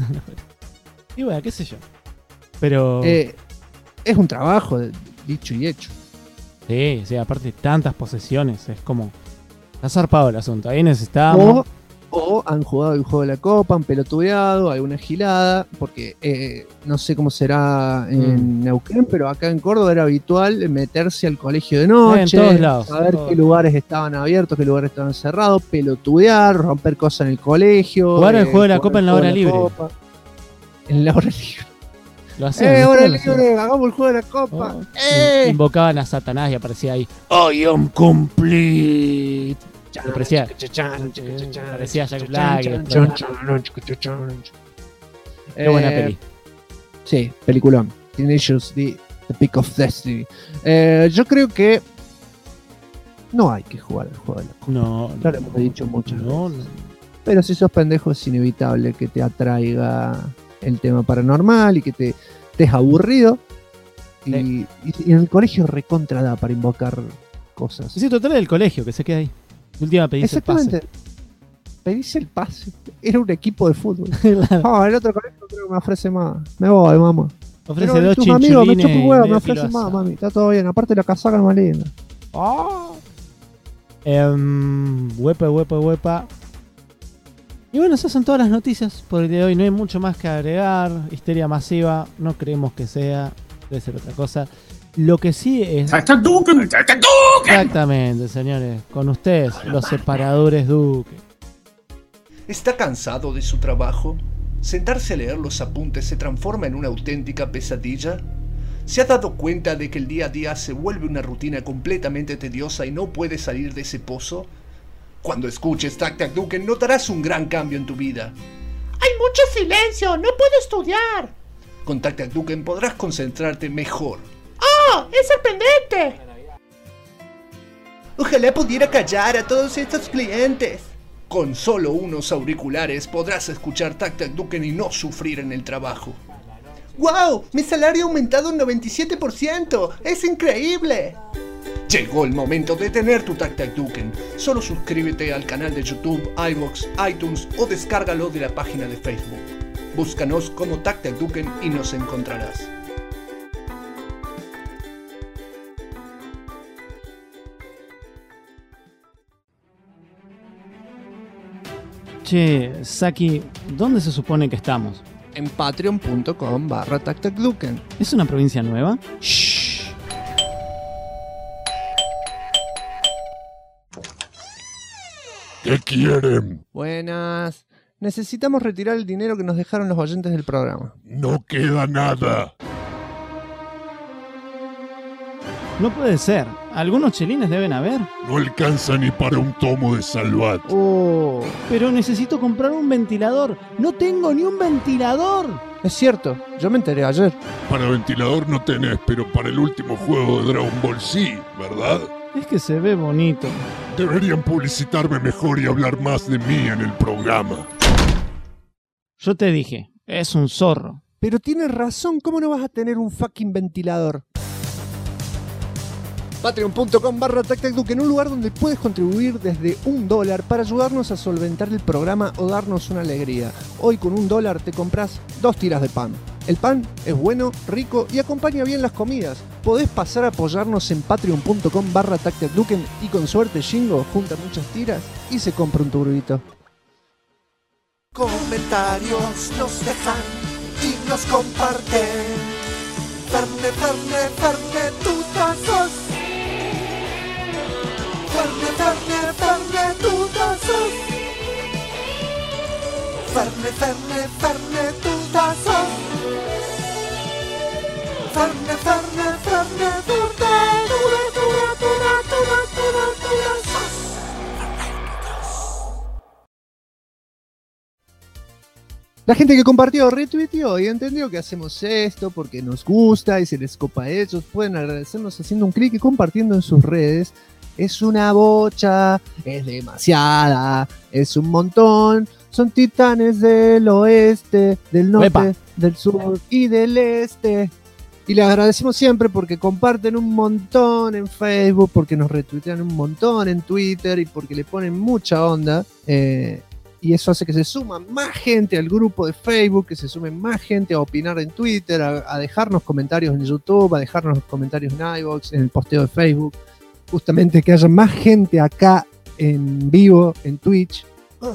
[SPEAKER 3] Y bueno, qué sé yo. Pero...
[SPEAKER 2] Es un trabajo dicho y hecho.
[SPEAKER 3] sí, aparte de tantas posesiones, es como... Está zarpado el asunto. Ahí necesitamos...
[SPEAKER 2] O han jugado el juego de la copa, han pelotudeado, alguna gilada, porque no sé cómo será en Neuquén, pero acá en Córdoba era habitual meterse al colegio de noche,
[SPEAKER 3] en todos lados,
[SPEAKER 2] saber
[SPEAKER 3] todos.
[SPEAKER 2] qué lugares estaban abiertos, qué lugares estaban cerrados, pelotudear, romper cosas en el colegio.
[SPEAKER 3] Jugar el juego de la
[SPEAKER 2] jugar
[SPEAKER 3] copa en la
[SPEAKER 2] el
[SPEAKER 3] hora
[SPEAKER 2] juego de
[SPEAKER 3] libre.
[SPEAKER 2] copa. En la hora libre.
[SPEAKER 3] Lo hacían.
[SPEAKER 2] Hora
[SPEAKER 3] lo hacían.
[SPEAKER 2] libre, hagamos el juego de la copa.
[SPEAKER 3] Oh, invocaban a Satanás y aparecía ahí. I am complete. Parecía Jack Black. Qué buena peli.
[SPEAKER 2] Sí, peliculón. Teenagers, The Peak of Destiny. Yo creo que no hay que jugar al juego de la copa.
[SPEAKER 3] No,
[SPEAKER 2] Ya lo hemos dicho muchas
[SPEAKER 3] no,
[SPEAKER 2] veces. Pero si sos pendejo es inevitable que te atraiga el tema paranormal y que te estés aburrido. Y en el colegio recontra da para invocar cosas.
[SPEAKER 3] Sí, total del colegio, que se queda ahí. De última pedís el pase.
[SPEAKER 2] Exactamente. Pedís el pase. Era un equipo de fútbol.
[SPEAKER 3] Claro.
[SPEAKER 2] El otro colegio creo que me ofrece más. Me voy, mamá.
[SPEAKER 3] Ofrece
[SPEAKER 2] Pero
[SPEAKER 3] dos
[SPEAKER 2] tus amigos me
[SPEAKER 3] chinchulines.
[SPEAKER 2] chupan
[SPEAKER 3] y
[SPEAKER 2] huevo, me
[SPEAKER 3] medio
[SPEAKER 2] ofrecen
[SPEAKER 3] kilo
[SPEAKER 2] más,
[SPEAKER 3] asado.
[SPEAKER 2] mami. Está todo bien. Aparte la casaca es más linda.
[SPEAKER 3] Huepa. Y bueno, esas son todas las noticias por el día de hoy. No hay mucho más que agregar. Histeria masiva, no creemos que sea. Debe ser otra cosa. Lo que sí es... Exactamente, señores. Con ustedes, los separadores Duque.
[SPEAKER 9] ¿Está cansado de su trabajo? ¿Sentarse a leer los apuntes se transforma en una auténtica pesadilla? ¿Se ha dado cuenta de que el día a día se vuelve una rutina completamente tediosa y no puede salir de ese pozo? Cuando escuches Tac Tac Duque notarás un gran cambio en tu vida. ¡Hay
[SPEAKER 10] mucho silencio, no puedo estudiar.
[SPEAKER 9] Con TacTacDuken podrás concentrarte mejor.
[SPEAKER 10] ¡Oh, es sorprendente!
[SPEAKER 7] Ojalá pudiera callar a todos estos clientes.
[SPEAKER 9] Con solo unos auriculares podrás escuchar TacTacDuken y no sufrir en el trabajo.
[SPEAKER 7] ¡Wow! Mi salario ha aumentado un 97%. ¡Es increíble!
[SPEAKER 9] Llegó el momento de tener tu TacTacDuken. Solo suscríbete al canal de YouTube, iVoox, iTunes o descárgalo de la página de Facebook. Búscanos como TacTacDuken y nos encontrarás.
[SPEAKER 3] Che, Saki, ¿dónde se supone que estamos?
[SPEAKER 2] En patreon.com/TacTacDuken.
[SPEAKER 3] ¿Es una provincia nueva?
[SPEAKER 2] Shh.
[SPEAKER 11] ¿Qué quieren?
[SPEAKER 2] Buenas. Necesitamos retirar el dinero que nos dejaron los oyentes del programa.
[SPEAKER 11] No queda nada.
[SPEAKER 3] No puede ser. Algunos chelines deben haber.
[SPEAKER 11] No alcanza ni para un tomo de Salvat.
[SPEAKER 2] Oh,
[SPEAKER 3] Pero necesito comprar un ventilador. No tengo ni un ventilador.
[SPEAKER 2] es cierto. Yo me enteré ayer.
[SPEAKER 11] Para ventilador no tenés, pero para el último juego de Dragon Ball sí, ¿verdad?
[SPEAKER 3] Es que se ve bonito.
[SPEAKER 11] Deberían publicitarme mejor y hablar más de mí en el programa.
[SPEAKER 3] Yo te dije, es un zorro.
[SPEAKER 2] Pero tienes razón. ¿Cómo no vas a tener un fucking ventilador? Patreon.com/TacTacDuken, un lugar donde puedes contribuir desde $1 para ayudarnos a solventar el programa o darnos una alegría. Hoy con $1 te compras 2 tiras de pan. El pan es bueno, rico y acompaña bien las comidas. Podés pasar a apoyarnos en patreon.com/TacTacDuken y con suerte Shingo junta muchas tiras y se compra un turbito.
[SPEAKER 12] Comentarios nos dejan y nos comparten. Ferne, Ferne, Ferne, tutazos. Ferne, Ferne, Ferne, tutazos. Ferne, Ferne, Ferne, tutazos. Ferne, Ferne, Ferne, tutazos.
[SPEAKER 2] La gente que compartió, retuiteó y entendió que hacemos esto porque nos gusta y se les copa a ellos, pueden agradecernos haciendo un clic y compartiendo en sus redes. Es una bocha, es demasiada, es un montón. Son titanes del oeste, del norte,
[SPEAKER 3] ¡Epa!
[SPEAKER 2] del sur y del este. Y les agradecemos siempre porque comparten un montón en Facebook, porque nos retuitean un montón en Twitter y porque le ponen mucha onda. Y eso hace que se suma más gente al grupo de Facebook, que se sume más gente a opinar en Twitter, a dejarnos comentarios en YouTube, a dejarnos comentarios en iVoox, en el posteo de Facebook. Justamente que haya más gente acá en vivo, en Twitch.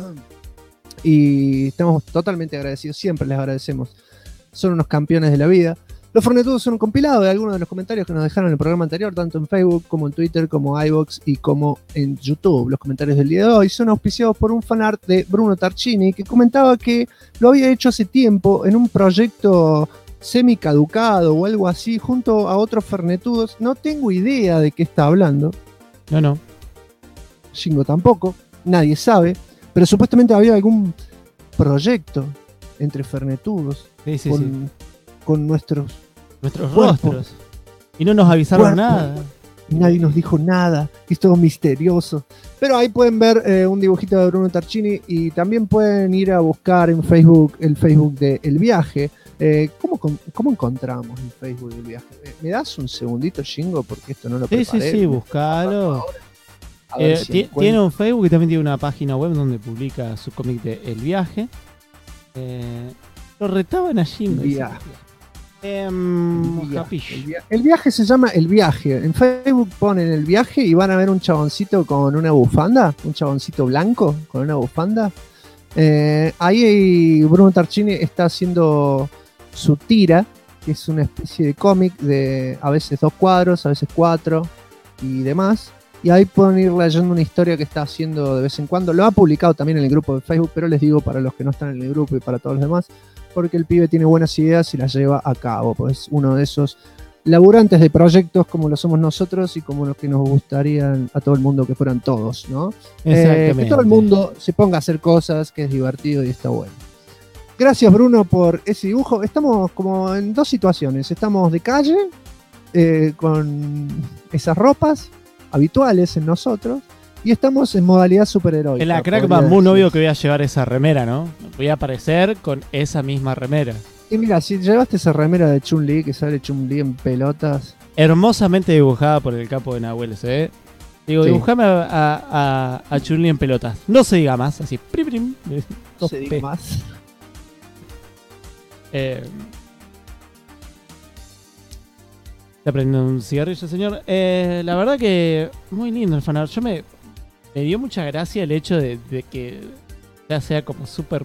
[SPEAKER 2] Y estamos totalmente agradecidos, siempre les agradecemos. Son unos campeones de la vida. Los Fornetudos son un compilado de algunos de los comentarios que nos dejaron en el programa anterior, tanto en Facebook como en Twitter, como iVoox y como en YouTube. Los comentarios del día de hoy son auspiciados por un fanart de Bruno Tarchini, que comentaba que lo había hecho hace tiempo en un proyecto semi-caducado o algo así, junto a otros Fernetudos. No tengo idea de qué está hablando.
[SPEAKER 3] No.
[SPEAKER 2] Shingo tampoco, nadie sabe, pero supuestamente había algún proyecto entre Fernetudos
[SPEAKER 3] Sí.
[SPEAKER 2] con nuestros
[SPEAKER 3] Nuestros rostros. Y no nos avisaron nada.
[SPEAKER 2] Nadie nos dijo nada, es todo misterioso. Pero ahí pueden ver un dibujito de Bruno Tarchini y también pueden ir a buscar en Facebook el Facebook de El Viaje. ¿Cómo encontramos el Facebook del Viaje? ¿Me das un segundito, Shingo? Porque esto no lo preparé.
[SPEAKER 3] Sí, buscalo.
[SPEAKER 2] A ver si encuentro.
[SPEAKER 3] Tiene un Facebook y también tiene una página web donde publica su cómic de El Viaje. Lo retaban allí.
[SPEAKER 2] El Viaje.
[SPEAKER 3] El
[SPEAKER 2] viaje se llama El Viaje. En Facebook ponen El Viaje y van a ver un chaboncito con una bufanda, un chaboncito blanco con una bufanda. Ahí Bruno Tarchini está haciendo su tira, que es una especie de cómic de a veces 2 cuadros, a veces 4 y demás. Y ahí pueden ir leyendo una historia que está haciendo de vez en cuando. Lo ha publicado también en el grupo de Facebook, pero les digo para los que no están en el grupo y para todos los demás, porque el pibe tiene buenas ideas y las lleva a cabo, pues uno de esos laburantes de proyectos como lo somos nosotros y como los que nos gustaría a todo el mundo que fueran todos, ¿no?
[SPEAKER 3] Exactamente.
[SPEAKER 2] Que todo el mundo se ponga a hacer cosas, que es divertido y está bueno. Gracias, Bruno, por ese dibujo. Estamos como en dos situaciones. Estamos de calle, con esas ropas habituales en nosotros, y estamos en modalidad superheroica.
[SPEAKER 3] En la Crack Bamboo no veo que voy a llevar esa remera, ¿no? Voy a aparecer con esa misma remera.
[SPEAKER 2] Y mira, si llevaste esa remera de Chun-Li, que sale Chun-Li en pelotas.
[SPEAKER 3] Hermosamente dibujada por el capo de Nahuel, ¿eh? Digo,
[SPEAKER 2] Sí.
[SPEAKER 3] dibujame a Chun-Li en pelotas. No se diga más, así. Prim, prim,
[SPEAKER 2] No se diga más.
[SPEAKER 3] Está prendiendo un cigarrillo, señor. La verdad que muy lindo el fanart. Me dio mucha gracia el hecho de que ya sea como súper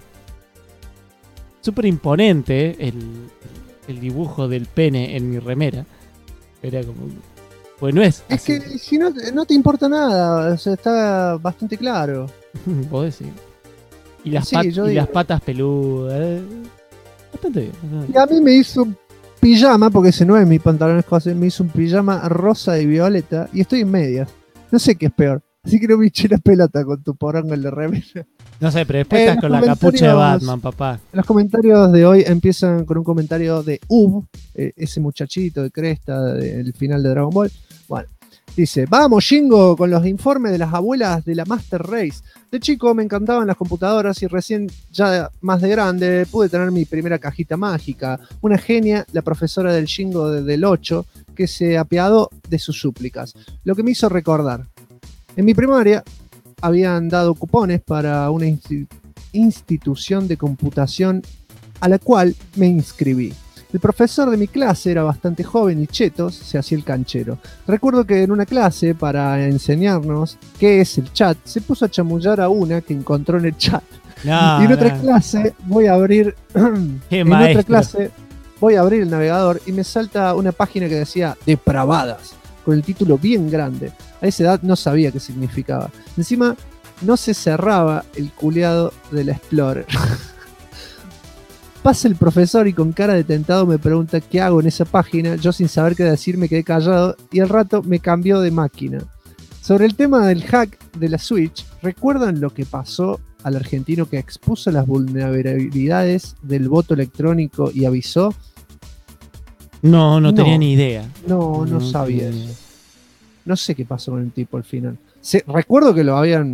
[SPEAKER 3] imponente el dibujo del pene en mi remera. Era como... Pues no es.
[SPEAKER 2] Es
[SPEAKER 3] así.
[SPEAKER 2] que si no te importa nada, o sea, está bastante claro.
[SPEAKER 3] Vos decís. Y las,
[SPEAKER 2] Sí, yo
[SPEAKER 3] y
[SPEAKER 2] digo.
[SPEAKER 3] las patas peludas. Bastante bien.
[SPEAKER 2] Y a mí me hizo un pijama, porque ese no es mi pantalón escocés, me hizo un pijama rosa y violeta, y estoy en medias. No sé qué es peor. Así que no me eché la pelota con tu poronga de remera.
[SPEAKER 3] No sé, pero después estás
[SPEAKER 2] los
[SPEAKER 3] con la capucha de
[SPEAKER 2] comentarios-
[SPEAKER 3] Batman, papá.
[SPEAKER 2] Los comentarios de hoy empiezan con un comentario de Ub, ese muchachito de cresta del final de Dragon Ball. Bueno, dice: vamos, Shingo, con los informes de las abuelas de la Master Race. De chico me encantaban las computadoras y recién, ya más de grande, pude tener mi primera cajita mágica. Una genia, la profesora del Shingo del 8, que se apiadó de sus súplicas. Lo que me hizo recordar. En mi primaria habían dado cupones para una institución de computación a la cual me inscribí. El profesor de mi clase era bastante joven y chetos, se hacía el canchero. Recuerdo que en una clase, para enseñarnos qué es el chat, se puso a chamullar a una que encontró en el chat.
[SPEAKER 3] No,
[SPEAKER 2] y en otra
[SPEAKER 3] no.
[SPEAKER 2] clase voy a abrir
[SPEAKER 3] Qué
[SPEAKER 2] en
[SPEAKER 3] maestro.
[SPEAKER 2] otra clase voy a abrir el navegador y me salta una página que decía depravadas, con el título bien grande. A esa edad no sabía qué significaba. Encima no se cerraba el culeado del Explorer. Pasa el profesor y con cara de tentado me pregunta qué hago en esa página. Yo sin saber qué decir me quedé callado y al rato me cambió de máquina. Sobre el tema del hack de la Switch, ¿recuerdan lo que pasó al argentino que expuso las vulnerabilidades del voto electrónico y avisó?
[SPEAKER 3] No tenía ni idea.
[SPEAKER 2] No sabía
[SPEAKER 3] tenía
[SPEAKER 2] eso. No sé qué pasó con el tipo al final. Recuerdo que lo había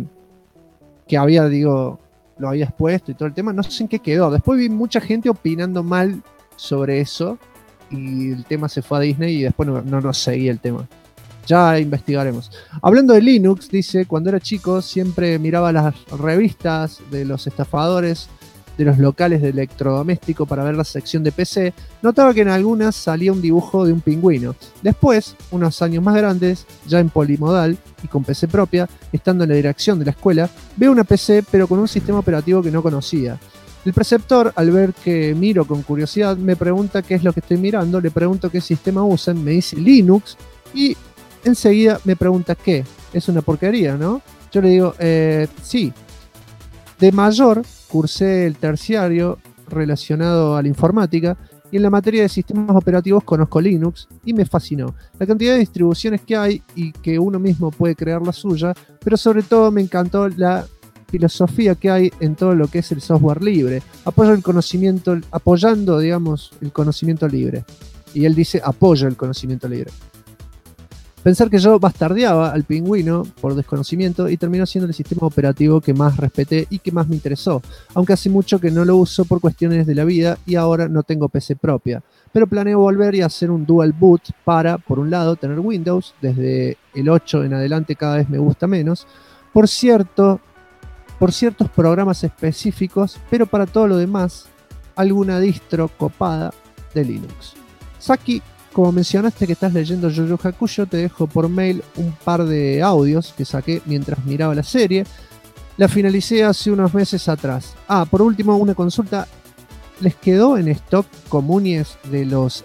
[SPEAKER 2] expuesto y todo el tema. No sé en qué quedó. Después vi mucha gente opinando mal sobre eso y el tema se fue a Disney y después no seguía el tema. Ya investigaremos. Hablando de Linux, dice: cuando era chico siempre miraba las revistas de los estafadores de los locales de electrodoméstico para ver la sección de PC. Notaba que en algunas salía un dibujo de un pingüino. Después, unos años más grandes, ya en polimodal y con PC propia, estando en la dirección de la escuela, veo una PC pero con un sistema operativo que no conocía. El preceptor, al ver que miro con curiosidad, me pregunta qué es lo que estoy mirando, le pregunto qué sistema usan, me dice Linux y enseguida me pregunta qué. Es una porquería, ¿no? Yo le digo, sí. De mayor cursé el terciario relacionado a la informática y en la materia de sistemas operativos conozco Linux y me fascinó. La cantidad de distribuciones que hay y que uno mismo puede crear la suya, pero sobre todo me encantó la filosofía que hay en todo lo que es el software libre, apoyando, digamos, el conocimiento libre. Y él dice apoyo el conocimiento libre. Pensar que yo bastardeaba al pingüino por desconocimiento y terminó siendo el sistema operativo que más respeté y que más me interesó, aunque hace mucho que no lo uso por cuestiones de la vida y ahora no tengo PC propia. Pero planeo volver y hacer un dual boot para, por un lado, tener Windows, desde el 8 en adelante cada vez me gusta menos, por ciertos programas específicos, pero para todo lo demás, alguna distro copada de Linux. Saki, como mencionaste que estás leyendo Yu Yu Hakusho, te dejo por mail un par de audios que saqué mientras miraba la serie. La finalicé hace unos meses atrás. Por último, una consulta. ¿Les quedó en stock comunes de los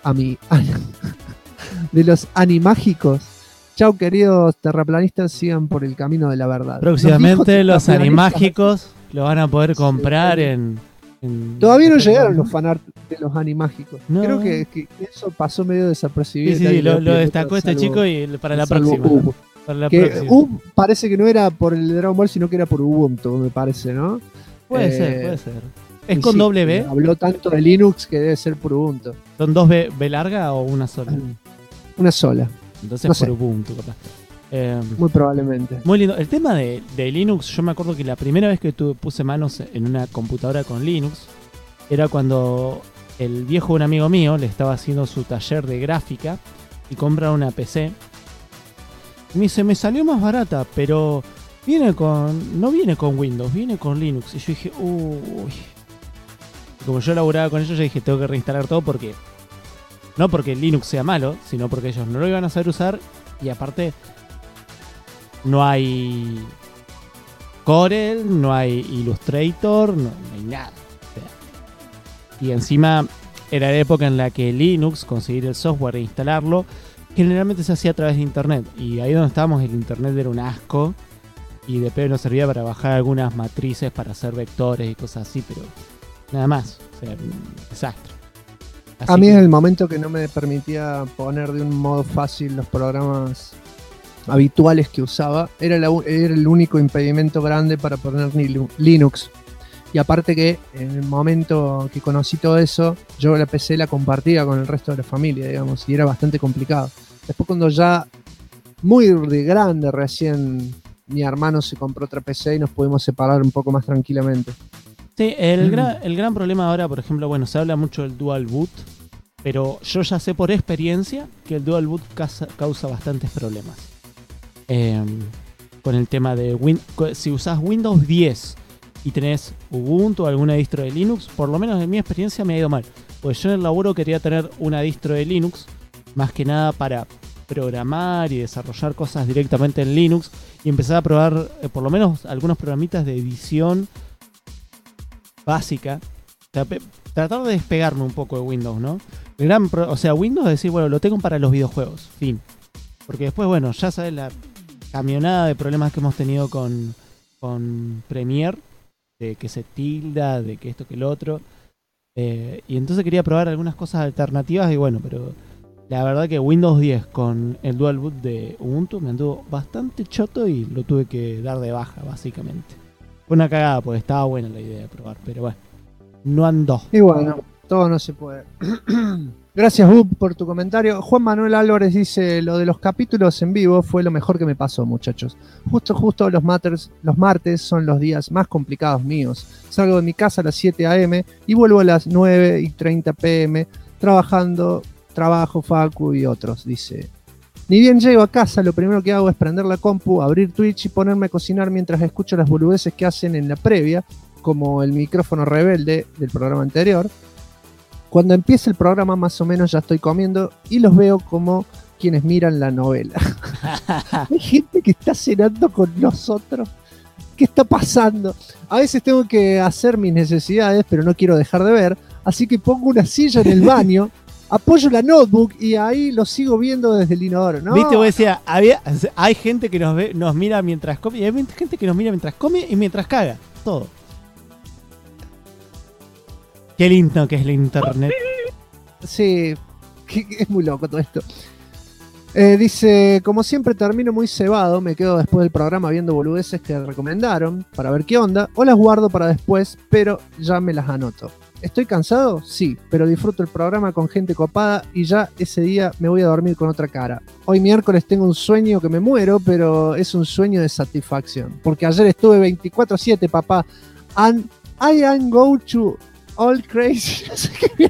[SPEAKER 2] animágicos? Chau, queridos terraplanistas, sigan por el camino de la verdad.
[SPEAKER 3] Próximamente los
[SPEAKER 2] terraplanistas
[SPEAKER 3] animágicos lo van a poder comprar en
[SPEAKER 2] Todavía no llegaron los fanart de los animágicos.
[SPEAKER 3] No.
[SPEAKER 2] Creo que eso pasó medio desapercibido.
[SPEAKER 3] Sí, lo destacó este chico y para la próxima. Para la próxima.
[SPEAKER 2] Parece que no era por el Dragon Ball, sino que era por Ubuntu, me parece, ¿no?
[SPEAKER 3] Puede ser. ¿Es
[SPEAKER 2] Y
[SPEAKER 3] con
[SPEAKER 2] sí,
[SPEAKER 3] doble B?
[SPEAKER 2] Habló tanto de Linux que debe ser por Ubuntu.
[SPEAKER 3] ¿Son dos B larga o una sola?
[SPEAKER 2] Una sola.
[SPEAKER 3] Entonces
[SPEAKER 2] No
[SPEAKER 3] por
[SPEAKER 2] sé.
[SPEAKER 3] Ubuntu, capaz.
[SPEAKER 2] Muy probablemente.
[SPEAKER 3] Muy lindo. El tema de Linux, yo me acuerdo que la primera vez que puse manos en una computadora con Linux era cuando el viejo de un amigo mío le estaba haciendo su taller de gráfica y compra una PC. Y me dice, me salió más barata, pero no viene con Windows, viene con Linux. Y yo dije, uy. Y como yo laburaba con ellos, yo dije, tengo que reinstalar todo porque... No porque Linux sea malo, sino porque ellos no lo iban a saber usar y aparte... No hay Corel, no hay Illustrator, no hay nada. O sea, y encima era la época en la que Linux, conseguir el software e instalarlo, generalmente se hacía a través de internet. Y ahí donde estábamos, el internet era un asco. Y de pedo nos servía para bajar algunas matrices para hacer vectores y cosas así, pero nada más. O sea, un desastre. Así
[SPEAKER 2] A mí
[SPEAKER 3] que-
[SPEAKER 2] en el momento que no me permitía poner de un modo fácil los programas habituales que usaba, era el único impedimento grande para poner Linux. Y aparte que en el momento que conocí todo eso, yo la PC la compartía con el resto de la familia, digamos, y era bastante complicado. Después cuando ya muy de grande recién mi hermano se compró otra PC y nos pudimos separar un poco más tranquilamente.
[SPEAKER 3] Sí, el gran problema ahora, por ejemplo, bueno, se habla mucho del dual boot, pero yo ya sé por experiencia que el dual boot causa bastantes problemas. Con el tema de si usás Windows 10 y tenés Ubuntu o alguna distro de Linux, por lo menos en mi experiencia me ha ido mal. Pues yo en el laburo quería tener una distro de Linux, más que nada para programar y desarrollar cosas directamente en Linux y empezar a probar por lo menos algunos programitas de edición básica. O sea, tratar de despegarme un poco de Windows, ¿no? O sea, Windows decir, bueno, lo tengo para los videojuegos, fin. Porque después, bueno, ya sabes la camionada de problemas que hemos tenido con Premiere, de que se tilda, de que esto que el otro. Y entonces quería probar algunas cosas alternativas y bueno, pero la verdad que Windows 10 con el dual boot de Ubuntu me anduvo bastante choto y lo tuve que dar de baja, básicamente. Fue una cagada porque estaba buena la idea de probar, pero bueno, no andó.
[SPEAKER 2] Y bueno, todo no se puede. Gracias, Bob, por tu comentario. Juan Manuel Álvarez dice, lo de los capítulos en vivo fue lo mejor que me pasó, muchachos. Justo los martes son los días más complicados míos. Salgo de mi casa a las 7 a.m. y vuelvo a las 9:30 p.m. Trabajo, facu y otros, dice. Ni bien llego a casa, lo primero que hago es prender la compu, abrir Twitch y ponerme a cocinar mientras escucho las boludeces que hacen en la previa, como el micrófono rebelde del programa anterior. Cuando empieza el programa más o menos ya estoy comiendo y los veo como quienes miran la novela. Hay gente que está cenando con nosotros. ¿Qué está pasando? A veces tengo que hacer mis necesidades, pero no quiero dejar de ver, así que pongo una silla en el baño, apoyo la notebook y ahí lo sigo viendo desde el inodoro. ¿No?
[SPEAKER 3] Viste, vos decías, hay gente que nos mira mientras come, y hay gente que nos mira mientras come y mientras caga. Todo. Qué lindo que es la internet.
[SPEAKER 2] Sí, es muy loco todo esto. Dice, como siempre termino muy cebado, me quedo después del programa viendo boludeces que recomendaron para ver qué onda, o las guardo para después, pero ya me las anoto. ¿Estoy cansado? Sí, pero disfruto el programa con gente copada y ya ese día me voy a dormir con otra cara. Hoy miércoles tengo un sueño que me muero, pero es un sueño de satisfacción, porque ayer estuve 24/7, papá, and I am go to all crazy. No sé qué.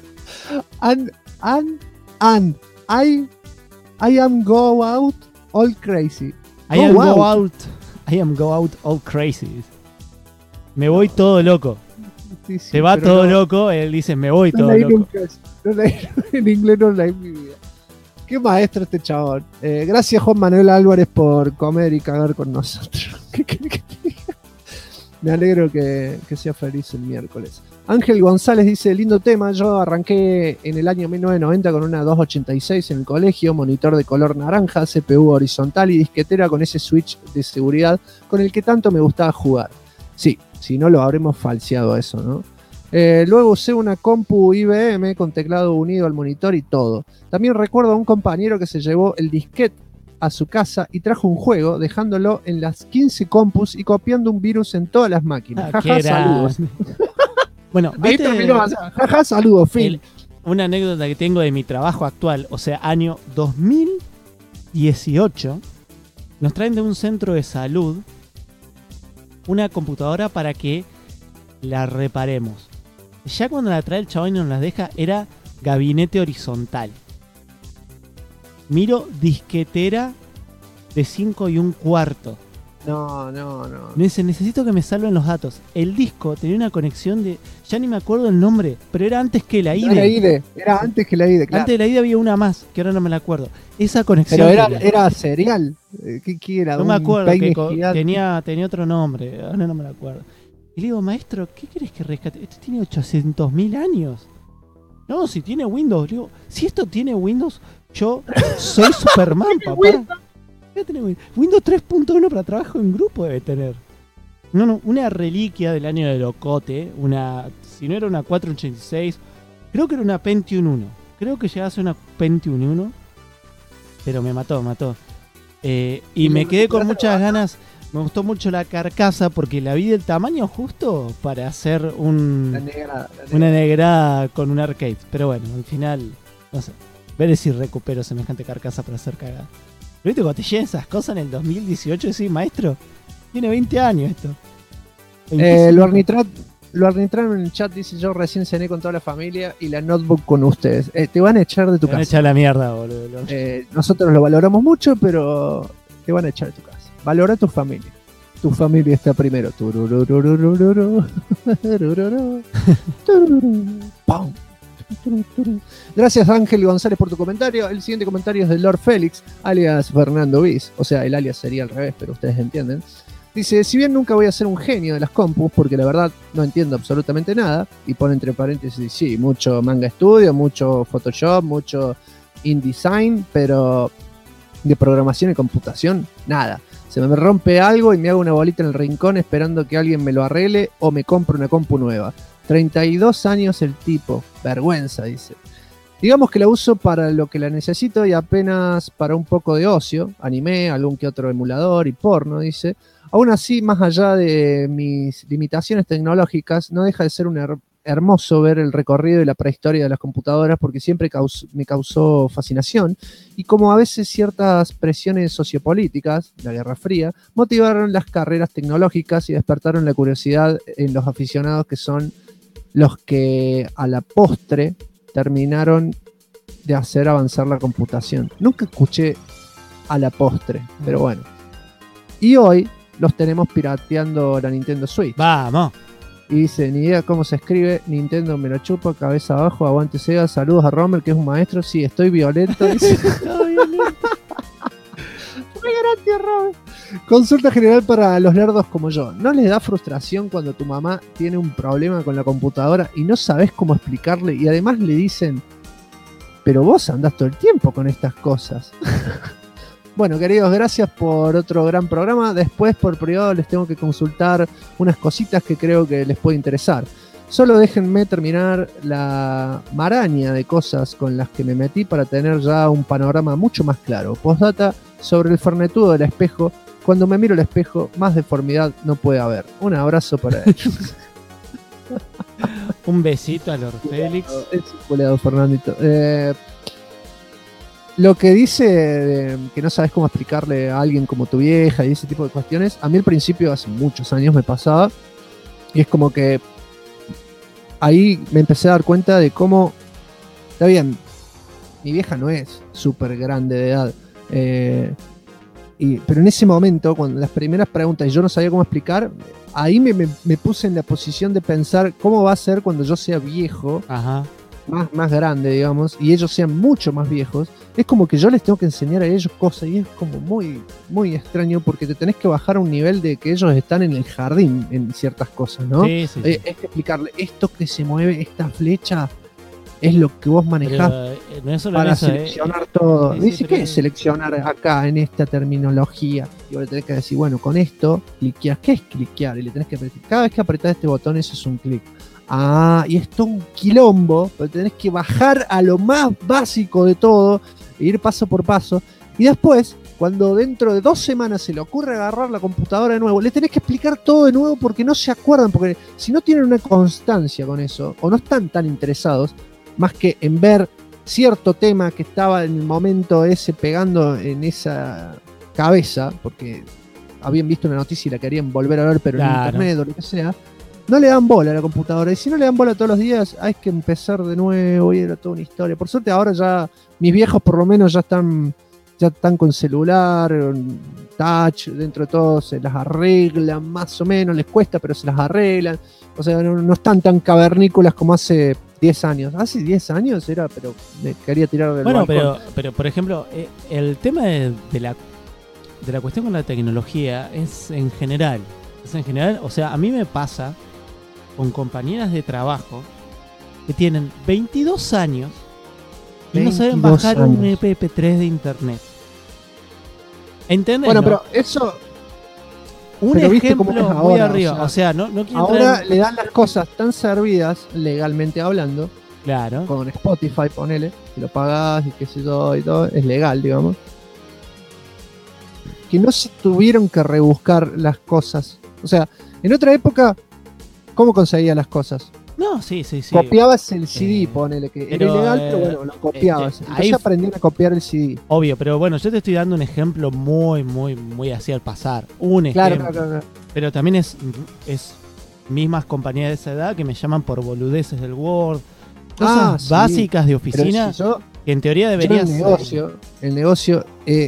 [SPEAKER 2] I am go out all crazy.
[SPEAKER 3] I am go out all crazy. Me voy todo loco.
[SPEAKER 2] Sí, sí,
[SPEAKER 3] se va
[SPEAKER 2] pero
[SPEAKER 3] todo
[SPEAKER 2] no,
[SPEAKER 3] loco, él dice me voy
[SPEAKER 2] no
[SPEAKER 3] todo
[SPEAKER 2] leí
[SPEAKER 3] loco.
[SPEAKER 2] nunca eso. No leí, en inglés no leí en mi vida. Qué maestro este chabón. Gracias Juan Manuel Álvarez por comer y cagar con nosotros. ¿Qué querés que te diga? Me alegro que sea feliz el miércoles. Ángel González dice, lindo tema, yo arranqué en el año 1990 con una 286 en el colegio, monitor de color naranja, CPU horizontal y disquetera con ese switch de seguridad con el que tanto me gustaba jugar. Sí, si no lo habremos falseado eso, ¿no? Luego usé una compu IBM con teclado unido al monitor y todo. También recuerdo a un compañero que se llevó el disquete a su casa y trajo un juego dejándolo en las 15 compus y copiando un virus en todas las máquinas. Jaja, saludos.
[SPEAKER 3] Bueno,
[SPEAKER 2] Ahí
[SPEAKER 3] ¿viste?
[SPEAKER 2] terminó. Jaja, saludos, fin.
[SPEAKER 3] Una anécdota que tengo de mi trabajo actual, o sea, año 2018, nos traen de un centro de salud una computadora para que la reparemos. Ya cuando la trae el chabón y nos la deja, era gabinete horizontal. Miro disquetera de 5 1/4.
[SPEAKER 2] No.
[SPEAKER 3] Me dice, necesito que me salven los datos. El disco tenía una conexión de... Ya ni me acuerdo el nombre, pero era antes que la IDE.
[SPEAKER 2] Era antes que la IDE, claro.
[SPEAKER 3] Antes de la IDE había una más, que ahora no me la acuerdo. Esa conexión...
[SPEAKER 2] Pero
[SPEAKER 3] tenía.
[SPEAKER 2] era serial. ¿Qué era?
[SPEAKER 3] No me acuerdo, que
[SPEAKER 2] gigante.
[SPEAKER 3] tenía otro nombre, ahora no me lo acuerdo. Y le digo, maestro, ¿qué querés que rescate? Esto tiene 800.000 años. No, si tiene Windows. Le digo, si esto tiene Windows, yo soy Superman, papá. Windows 3.1 para trabajo en grupo debe tener. No, una reliquia del año de locote. Si no era una 486, creo que era una Pentium 1. Creo que llegase a una Pentium 1. Pero me mató. Y me quedé con muchas ganas. Me gustó mucho la carcasa porque la vi del tamaño justo para hacer una negrada con un arcade. Pero bueno, al final, no sé. Veré si recupero semejante carcasa para hacer cagada. Pero viste, cuando te llegan esas cosas en el 2018, decís, maestro, tiene 20 años esto.
[SPEAKER 2] Lo arbitraron en el chat, dice, yo recién cené con toda la familia y la notebook con ustedes. Te van a echar de tu casa.
[SPEAKER 3] Te van a echar la mierda, boludo.
[SPEAKER 2] Nosotros lo valoramos mucho, pero te van a echar de tu casa. Valora a tu familia. Tu familia está primero. ¡Pum! Gracias Ángel González por tu comentario. El siguiente comentario es de Lord Félix, alias Fernando Bis. O sea, el alias sería al revés, pero ustedes entienden. Dice, si bien nunca voy a ser un genio de las compus, porque la verdad no entiendo absolutamente nada, y pone entre paréntesis, sí, mucho Manga Studio, mucho Photoshop, mucho InDesign, pero de programación y computación, nada. Se me rompe algo y me hago una bolita en el rincón esperando que alguien me lo arregle o me compre una compu nueva. 32 años el tipo, vergüenza, dice. Digamos que la uso para lo que la necesito y apenas para un poco de ocio, anime, algún que otro emulador y porno, dice. Aún así, más allá de mis limitaciones tecnológicas, no deja de ser un hermoso ver el recorrido y la prehistoria de las computadoras porque siempre me causó fascinación y como a veces ciertas presiones sociopolíticas, la Guerra Fría, motivaron las carreras tecnológicas y despertaron la curiosidad en los aficionados que son los que a la postre terminaron de hacer avanzar la computación. Nunca escuché a la postre, pero bueno. Y hoy los tenemos pirateando la Nintendo Switch.
[SPEAKER 3] ¡Vamos!
[SPEAKER 2] Y dice, ni idea cómo se escribe, Nintendo me lo chupa, cabeza abajo, aguante Sega, saludos a Romer, que es un maestro, sí, estoy violento. Dice. Estoy violento. Muy gracias, Romer. Consulta general para los nerdos como yo. ¿No les da frustración cuando tu mamá tiene un problema con la computadora y no sabes cómo explicarle y además le dicen, pero vos andás todo el tiempo con estas cosas? Bueno, queridos, gracias por otro gran programa. Después, por privado, les tengo que consultar unas cositas que creo que les puede interesar. Solo déjenme terminar la maraña de cosas con las que me metí para tener ya un panorama mucho más claro. Postdata sobre el fernetudo del espejo. Cuando me miro al espejo, más deformidad no puede haber. Un abrazo para ellos.
[SPEAKER 3] Un besito a Lord Félix.
[SPEAKER 2] Es un Fernandito. Lo que dice que no sabes cómo explicarle a alguien como tu vieja y ese tipo de cuestiones, a mí al principio, hace muchos años me pasaba, y es como que ahí me empecé a dar cuenta de cómo, está bien, mi vieja no es súper grande de edad, pero en ese momento, cuando las primeras preguntas y yo no sabía cómo explicar, ahí me puse en la posición de pensar cómo va a ser cuando yo sea viejo.
[SPEAKER 3] Ajá.
[SPEAKER 2] Más grande, digamos, y ellos sean mucho más viejos. Es como que yo les tengo que enseñar a ellos cosas y es como muy, muy extraño porque te tenés que bajar a un nivel de que ellos están en el jardín en ciertas cosas, ¿no?
[SPEAKER 3] Sí.
[SPEAKER 2] Es que explicarle, esto que se mueve, esta flecha, es lo que vos manejás
[SPEAKER 3] no es solo
[SPEAKER 2] para
[SPEAKER 3] eso,
[SPEAKER 2] seleccionar todo. Dice, ¿qué es seleccionar acá en esta terminología? Y vos le tenés que decir, bueno, con esto cliqueás. ¿Qué es cliquear? Y le tenés que apretar. Cada vez que apretás este botón, eso es un clic. Y esto es un quilombo, pero tenés que bajar a lo más básico de todo e ir paso por paso. Y después, cuando dentro de 2 semanas se le ocurre agarrar la computadora de nuevo, le tenés que explicar todo de nuevo porque no se acuerdan, porque si no tienen una constancia con eso, o no están tan interesados, más que en ver cierto tema que estaba en el momento ese pegando en esa cabeza, porque habían visto una noticia y la querían volver a ver, pero en internet o lo que sea, no le dan bola a la computadora. Y si no le dan bola todos los días, hay que empezar de nuevo y era toda una historia. Por suerte ahora ya mis viejos por lo menos ya están con celular, touch, dentro de todo se las arreglan, más o menos, les cuesta, pero se las arreglan. O sea, no están tan cavernícolas como hace 10 años. Hace 10 años era, pero me quería tirar del balcón.
[SPEAKER 3] Pero por ejemplo, el tema de la cuestión con la tecnología es en general. O sea, a mí me pasa con compañeras de trabajo que tienen 22 años y no saben bajar un MP3 de internet. ¿Entendés?
[SPEAKER 2] Bueno,
[SPEAKER 3] ¿no?
[SPEAKER 2] pero eso...
[SPEAKER 3] Un
[SPEAKER 2] pero
[SPEAKER 3] ejemplo
[SPEAKER 2] viste cómo es
[SPEAKER 3] muy
[SPEAKER 2] ahora,
[SPEAKER 3] arriba. O sea, no quiero
[SPEAKER 2] ahora le dan las cosas tan servidas, legalmente hablando.
[SPEAKER 3] Claro.
[SPEAKER 2] Con Spotify, ponele, si lo pagás y qué sé yo y todo, es legal, digamos. Que no se tuvieron que rebuscar las cosas. O sea, en otra época, ¿cómo conseguías las cosas?
[SPEAKER 3] No, sí.
[SPEAKER 2] Copiabas el CD, ponele, que era ilegal, pero bueno, lo copiabas. Ahí aprendí a copiar el CD.
[SPEAKER 3] Obvio, pero bueno, yo te estoy dando un ejemplo muy así al pasar. Un ejemplo. Claro. Pero también es mismas compañías de esa edad que me llaman por boludeces del Word. Cosas básicas de oficina que en teoría deberías...
[SPEAKER 2] El negocio...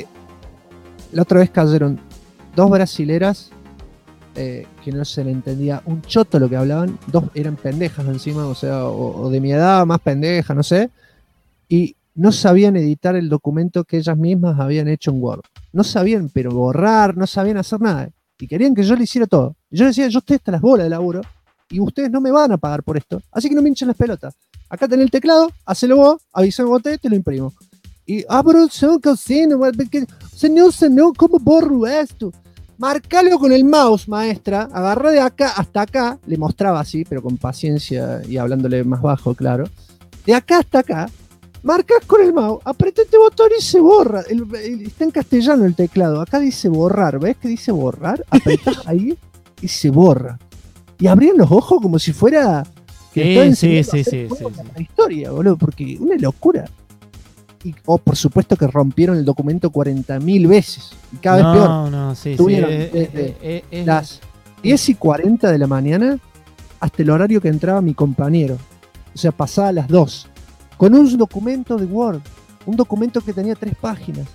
[SPEAKER 2] la otra vez cayeron 2 brasileras que no se le entendía un choto lo que hablaban. 2 eran pendejas encima, o sea, o de mi edad, más pendejas, no sé. Y no sabían editar el documento que ellas mismas habían hecho en Word. No sabían, pero borrar, no sabían hacer nada. Y querían que yo le hiciera todo. Y yo decía, yo estoy hasta las bolas de laburo y ustedes no me van a pagar por esto. Así que no me hinchen las pelotas. Acá tenés el teclado, hacelo vos, avísame vos, te lo imprimo. Y, pero son cocinas, señor, ¿cómo borro esto? Marcalo con el mouse, maestra, agarra de acá hasta acá, le mostraba así, pero con paciencia y hablándole más bajo, claro. De acá hasta acá, marcas con el mouse, aprieta este botón y se borra. Está en castellano el teclado, acá dice borrar, ¿ves que dice borrar? Apretás ahí y se borra. Y abrían los ojos como si fuera...
[SPEAKER 3] Sí.
[SPEAKER 2] La historia, boludo, porque una locura. Por supuesto que rompieron el documento 40.000 veces. Y cada vez peor. Tuvieron desde las 10:40 de la mañana hasta el horario que entraba mi compañero. O sea, pasaba las 2. Con un documento de Word. Un documento que tenía 3 páginas.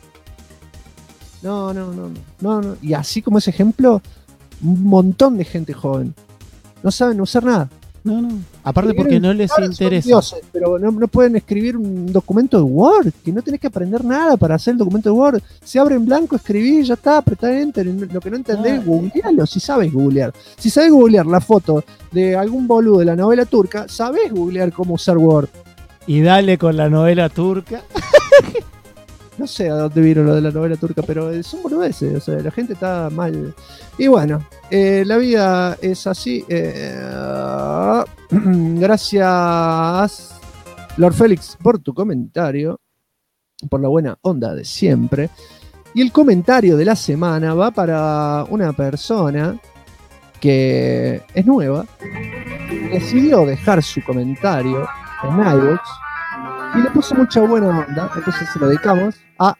[SPEAKER 2] No. Y así como ese ejemplo, un montón de gente joven. No saben usar nada.
[SPEAKER 3] No. Aparte porque no les interesa.
[SPEAKER 2] Dioses, pero no pueden escribir un documento de Word, que no tenés que aprender nada para hacer el documento de Word. Se abre en blanco, escribí, ya está, apretá Enter. Lo que no entendés, googlealo, si sabes googlear. Si sabes googlear la foto de algún boludo de la novela turca, sabés googlear cómo usar Word.
[SPEAKER 3] Y dale con la novela turca.
[SPEAKER 2] No sé a dónde vieron lo de la novela turca, pero son boludeces, o sea, la gente está mal. Y bueno, la vida es así. Gracias, Lord Félix, por tu comentario, por la buena onda de siempre. Y el comentario de la semana va para una persona que es nueva, decidió dejar su comentario en iVoox y le puso mucha buena onda, entonces se lo dedicamos a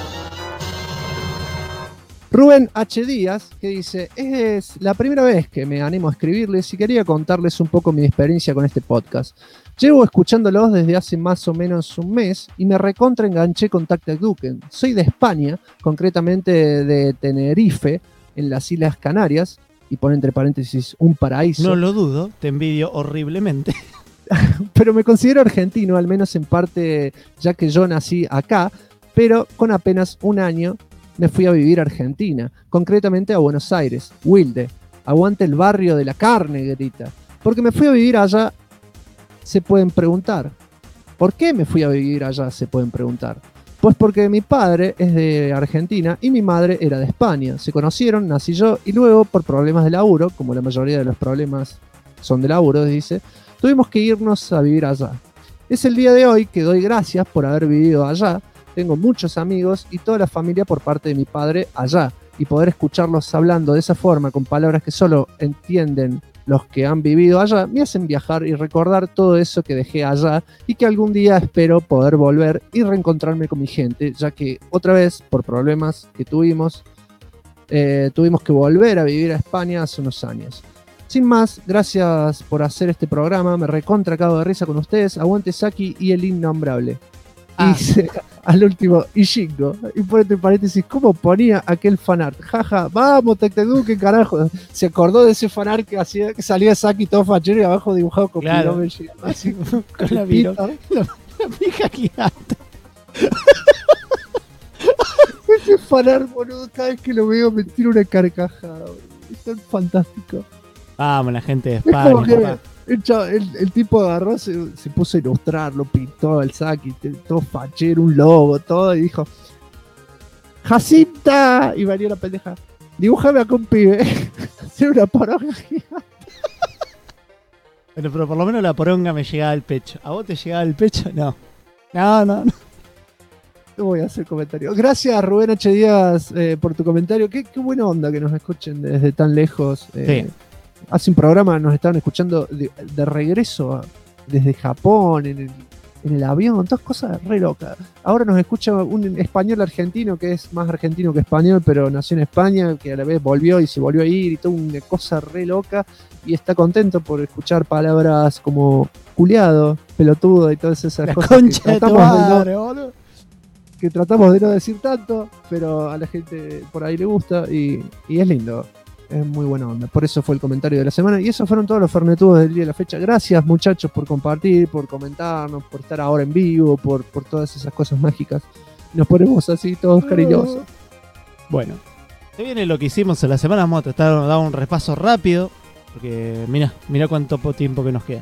[SPEAKER 2] Rubén H. Díaz, que dice: es la primera vez que me animo a escribirles y quería contarles un poco mi experiencia con este podcast. Llevo escuchándolos desde hace más o menos un mes y me recontra enganché con Tactic Duken. Soy de España, concretamente de Tenerife, en las Islas Canarias, y pone entre paréntesis un paraíso.
[SPEAKER 3] No lo dudo, te envidio horriblemente.
[SPEAKER 2] Pero me considero argentino, al menos en parte, ya que yo nací acá, pero con apenas un año me fui a vivir a Argentina, concretamente a Buenos Aires, Wilde. Aguante el barrio de la carne, grita. Porque me fui a vivir allá, se pueden preguntar. ¿Por qué me fui a vivir allá? Se pueden preguntar. Pues porque mi padre es de Argentina y mi madre era de España. Se conocieron, nací yo, y luego por problemas de laburo, como la mayoría de los problemas son de laburo, dice, tuvimos que irnos a vivir allá. Es el día de hoy que doy gracias por haber vivido allá, tengo muchos amigos y toda la familia por parte de mi padre allá. Y poder escucharlos hablando de esa forma, con palabras que solo entienden los que han vivido allá, me hacen viajar y recordar todo eso que dejé allá y que algún día espero poder volver y reencontrarme con mi gente, ya que otra vez, por problemas que tuvimos que volver a vivir a España hace unos años. Sin más, gracias por hacer este programa, me recontra cago de risa con ustedes, aguante Saki y el innombrable. Y dice al último, y Shingo, y por entre paréntesis, ¿cómo ponía aquel fanart? Jaja, vamos, Tecteduque, carajo. Se acordó de ese fanart que hacía, que salía Saki todo fachero y abajo dibujado con
[SPEAKER 3] Claro.
[SPEAKER 2] así,
[SPEAKER 3] Con la pija gigante.
[SPEAKER 2] Ese fanart, boludo, cada vez que lo veo me tiro una carcajada, boludo. Es tan fantástico.
[SPEAKER 3] Vamos, la gente de
[SPEAKER 2] Es como
[SPEAKER 3] España,
[SPEAKER 2] que
[SPEAKER 3] papá.
[SPEAKER 2] el tipo agarró, se puso a ilustrar, lo pintó el Saki, todo fachero, un logo, todo, y dijo: ¡Jacinta! Y venía la pendeja: dibújame acá un pibe. Hacer una poronga gigante.
[SPEAKER 3] Pero por lo menos la poronga me llegaba al pecho. ¿A vos te llegaba al pecho? No. No.
[SPEAKER 2] No voy a hacer comentario. Gracias, Rubén H. Díaz, por tu comentario. Qué buena onda que nos escuchen desde tan lejos.
[SPEAKER 3] Sí.
[SPEAKER 2] Hace un programa nos estaban escuchando de regreso desde Japón, en el avión, todas cosas re locas. Ahora nos escucha un español argentino que es más argentino que español, pero nació en España, que a la vez volvió y se volvió a ir y toda una cosa re loca, y está contento por escuchar palabras como culiado, pelotudo y todas esas
[SPEAKER 3] La
[SPEAKER 2] cosas
[SPEAKER 3] concha de tu madre, boludo.
[SPEAKER 2] que tratamos de no decir tanto, pero a la gente por ahí le gusta y es lindo. Es muy buena onda. Por eso fue el comentario de la semana. Y esos fueron todos los fernetudos del día de la fecha. Gracias, muchachos, por compartir, por comentarnos, por estar ahora en vivo, por todas esas cosas mágicas. Nos ponemos así todos cariñosos.
[SPEAKER 3] Bueno, se viene lo que hicimos en la semana. Vamos a tratar de dar un repaso rápido, porque mirá cuánto tiempo que nos queda.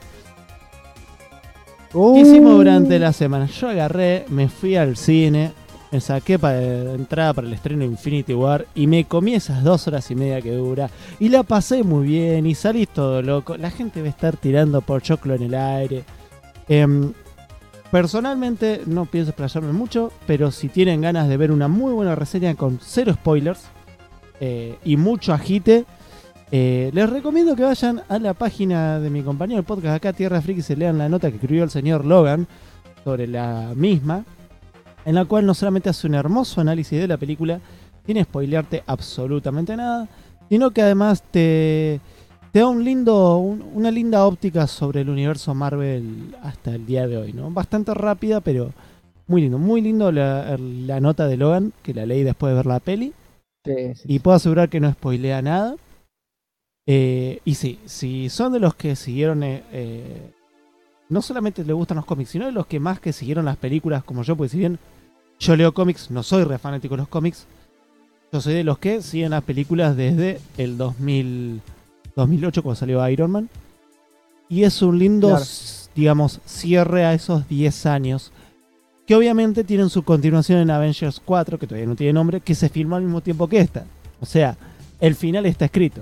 [SPEAKER 3] ¿Qué hicimos durante la semana? Yo agarré, me fui al cine, me saqué para entrada para el estreno de Infinity War y me comí esas 2 horas y media que dura y la pasé muy bien y salí todo loco. La gente va a estar tirando por choclo en el aire. Personalmente no pienso explayarme mucho, pero si tienen ganas de ver una muy buena reseña con 0 spoilers y mucho agite, les recomiendo que vayan a la página de mi compañero del podcast acá, Tierra Friki, y se lean la nota que escribió el señor Logan sobre la misma, en la cual no solamente hace un hermoso análisis de la película, sin spoilearte absolutamente nada, sino que además te da una linda óptica sobre el universo Marvel hasta el día de hoy, ¿no? Bastante rápida, pero muy lindo la nota de Logan, que la leí después de ver la peli, y puedo asegurar que no spoilea nada. Y sí, si son de los que siguieron, no solamente les gustan los cómics, sino de los que más que siguieron las películas como yo, porque si bien yo leo cómics, no soy re fanático de los cómics, yo soy de los que siguen las películas desde el 2008 cuando salió Iron Man, y es un lindo, claro, digamos, cierre a esos 10 años, que obviamente tienen su continuación en Avengers 4, que todavía no tiene nombre, que se filmó al mismo tiempo que esta. O sea, el final está escrito.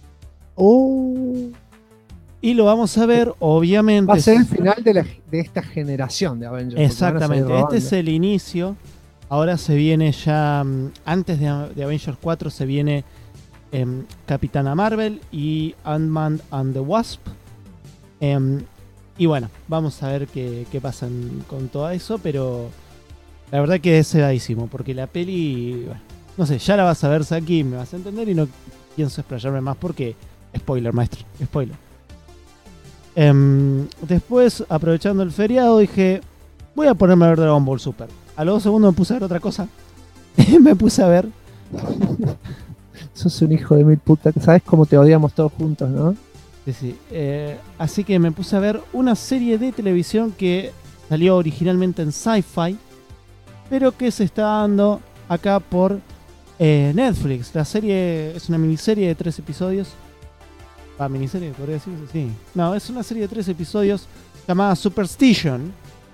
[SPEAKER 3] Y lo vamos a ver, obviamente.
[SPEAKER 2] Va a ser el final de esta generación de Avengers.
[SPEAKER 3] Exactamente, este es el inicio. Ahora se viene ya, antes de Avengers 4 se viene Capitana Marvel y Ant-Man and the Wasp. Y bueno, vamos a ver qué pasa con todo eso, pero la verdad que es cebadísimo, porque la peli, bueno, no sé, ya la vas a ver, Saki, me vas a entender y no pienso explayarme más porque spoiler, maestro, spoiler. Después, aprovechando el feriado, dije, voy a ponerme a ver Dragon Ball Super. A los 2 segundos me puse a ver otra cosa. Me puse a ver.
[SPEAKER 2] Sos un hijo de mil puta. ¿Sabes cómo te odiamos todos juntos, no?
[SPEAKER 3] Sí. Así que me puse a ver una serie de televisión que salió originalmente en Sci-Fi, pero que se está dando acá por Netflix. La serie es una miniserie de 3 episodios. ¿Miniserie? ¿Podría decirse? Sí. No, es una serie de 3 episodios llamada Superstition.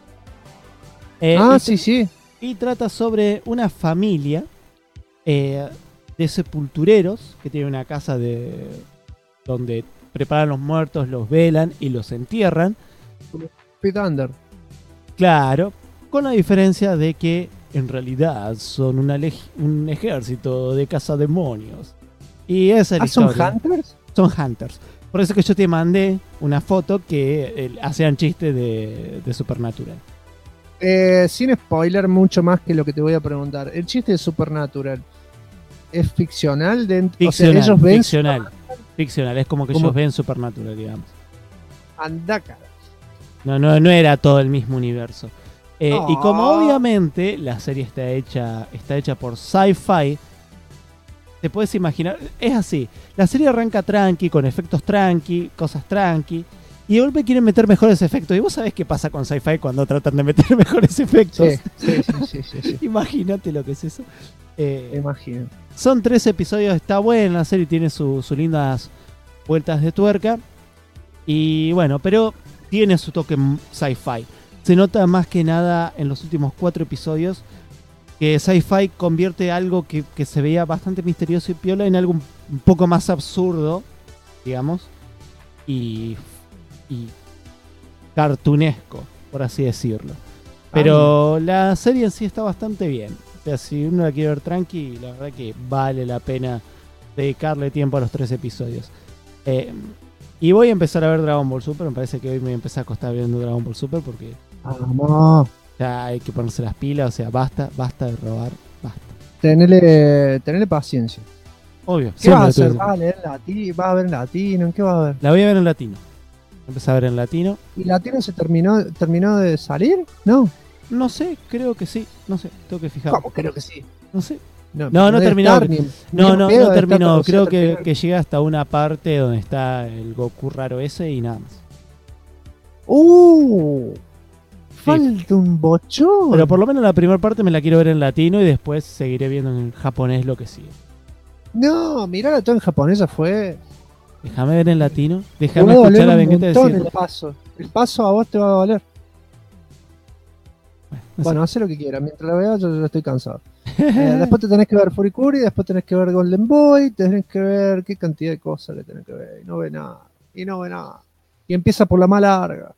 [SPEAKER 2] Sí.
[SPEAKER 3] Y trata sobre una familia de sepultureros que tiene una casa donde preparan los muertos, los velan y los entierran.
[SPEAKER 2] Pete Under.
[SPEAKER 3] Claro, con la diferencia de que en realidad son un ejército de cazademonios. Y esa es la
[SPEAKER 2] ¿Son
[SPEAKER 3] historia.
[SPEAKER 2] Hunters?
[SPEAKER 3] Son Hunters. Por eso que yo te mandé una foto que hacían chiste de Supernatural.
[SPEAKER 2] Sin spoiler mucho más que lo que te voy a preguntar. El chiste de Supernatural es ficcional,
[SPEAKER 3] Ficcional,
[SPEAKER 2] o sea, ellos ven
[SPEAKER 3] ficcional, es como que
[SPEAKER 2] ¿Cómo?
[SPEAKER 3] ellos ven Supernatural, digamos.
[SPEAKER 2] Anda, cara.
[SPEAKER 3] No era todo el mismo universo.
[SPEAKER 2] Oh.
[SPEAKER 3] Y como obviamente la serie está hecha por Sci-Fi, te puedes imaginar, es así, la serie arranca tranqui, con efectos tranqui, cosas tranqui, y de golpe quieren meter mejores efectos. Y vos sabés qué pasa con Sci-Fi cuando tratan de meter mejores efectos.
[SPEAKER 2] Sí.
[SPEAKER 3] Imagínate lo que es eso.
[SPEAKER 2] Imagino.
[SPEAKER 3] Son 3 episodios, está buena la serie, tiene sus lindas vueltas de tuerca. Y bueno, pero tiene su toque sci-fi. Se nota más que nada en los últimos 4 episodios que Sci-Fi convierte algo que se veía bastante misterioso y piola en algo un poco más absurdo, digamos, y cartunesco, por así decirlo. Pero la serie en sí está bastante bien. O sea, si uno la quiere ver tranqui, la verdad que vale la pena dedicarle tiempo a los 3 episodios. Y voy a empezar a ver Dragon Ball Super. Me parece que hoy me voy a empezar a acostar viendo Dragon Ball Super porque
[SPEAKER 2] No.
[SPEAKER 3] ya hay que ponerse las pilas. O sea, basta de robar, basta.
[SPEAKER 2] Tenele paciencia.
[SPEAKER 3] Obvio.
[SPEAKER 2] ¿Qué vas a
[SPEAKER 3] siempre
[SPEAKER 2] hacer?
[SPEAKER 3] tuve-
[SPEAKER 2] ¿Vas a leer latino? ¿Vas a ver en latino? ¿En qué vas a ver?
[SPEAKER 3] La voy a ver en latino. Empecé a ver en latino.
[SPEAKER 2] ¿Y latino se terminó de salir? No.
[SPEAKER 3] No sé, creo que sí. No sé, tengo que fijar.
[SPEAKER 2] ¿Cómo creo que sí?
[SPEAKER 3] No sé.
[SPEAKER 2] No
[SPEAKER 3] No
[SPEAKER 2] debe
[SPEAKER 3] terminó.
[SPEAKER 2] estar ni-
[SPEAKER 3] No
[SPEAKER 2] ni en pedo debe estar
[SPEAKER 3] terminó.
[SPEAKER 2] traducido
[SPEAKER 3] Creo
[SPEAKER 2] hasta el final.
[SPEAKER 3] que llega hasta una parte donde está el Goku raro ese y nada más.
[SPEAKER 2] Falta un bochón.
[SPEAKER 3] Pero por lo menos la primera parte me la quiero ver en latino y después seguiré viendo en japonés lo que sigue.
[SPEAKER 2] No, mirarla todo en japonés ya fue.
[SPEAKER 3] Déjame ver en latino.
[SPEAKER 2] Te
[SPEAKER 3] Déjame
[SPEAKER 2] va a
[SPEAKER 3] escuchar
[SPEAKER 2] doler
[SPEAKER 3] a
[SPEAKER 2] un
[SPEAKER 3] Vegeta
[SPEAKER 2] montón
[SPEAKER 3] decir.
[SPEAKER 2] el paso. El paso a vos te va a doler.
[SPEAKER 3] No
[SPEAKER 2] Bueno, haz lo que quieras. Mientras la veas, yo estoy cansado. Después te tenés que ver Furikuri, después tenés que ver Golden Boy, tenés que ver qué cantidad de cosas que tenés que ver. Y no ve nada. Y empieza por la más larga.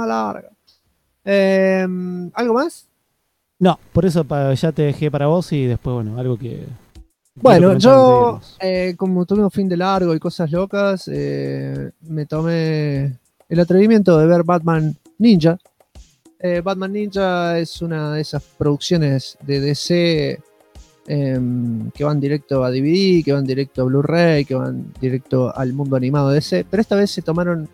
[SPEAKER 2] ¿Algo más?
[SPEAKER 3] No, por eso ya te dejé para vos y después, bueno, algo que.
[SPEAKER 2] Bueno,
[SPEAKER 3] quiero comentar
[SPEAKER 2] yo,
[SPEAKER 3] antes de irnos.
[SPEAKER 2] como tuve un fin de largo y cosas locas, me tomé el atrevimiento de ver Batman Ninja. Batman Ninja es una de esas producciones de DC que van directo a DVD, que van directo a Blu-ray, que van directo al mundo animado de DC, pero esta vez se tomaron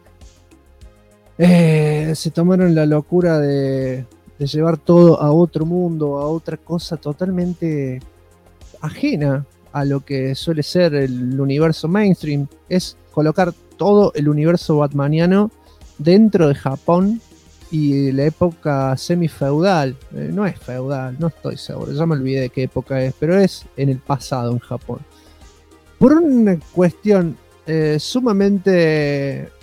[SPEAKER 2] la locura de llevar todo a otro mundo, a otra cosa totalmente ajena a lo que suele ser el universo mainstream. Es colocar todo el universo batmaniano dentro de Japón y la época semi-feudal. No es feudal, no estoy seguro, ya me olvidé de qué época es, pero es en el pasado en Japón. Por una cuestión sumamente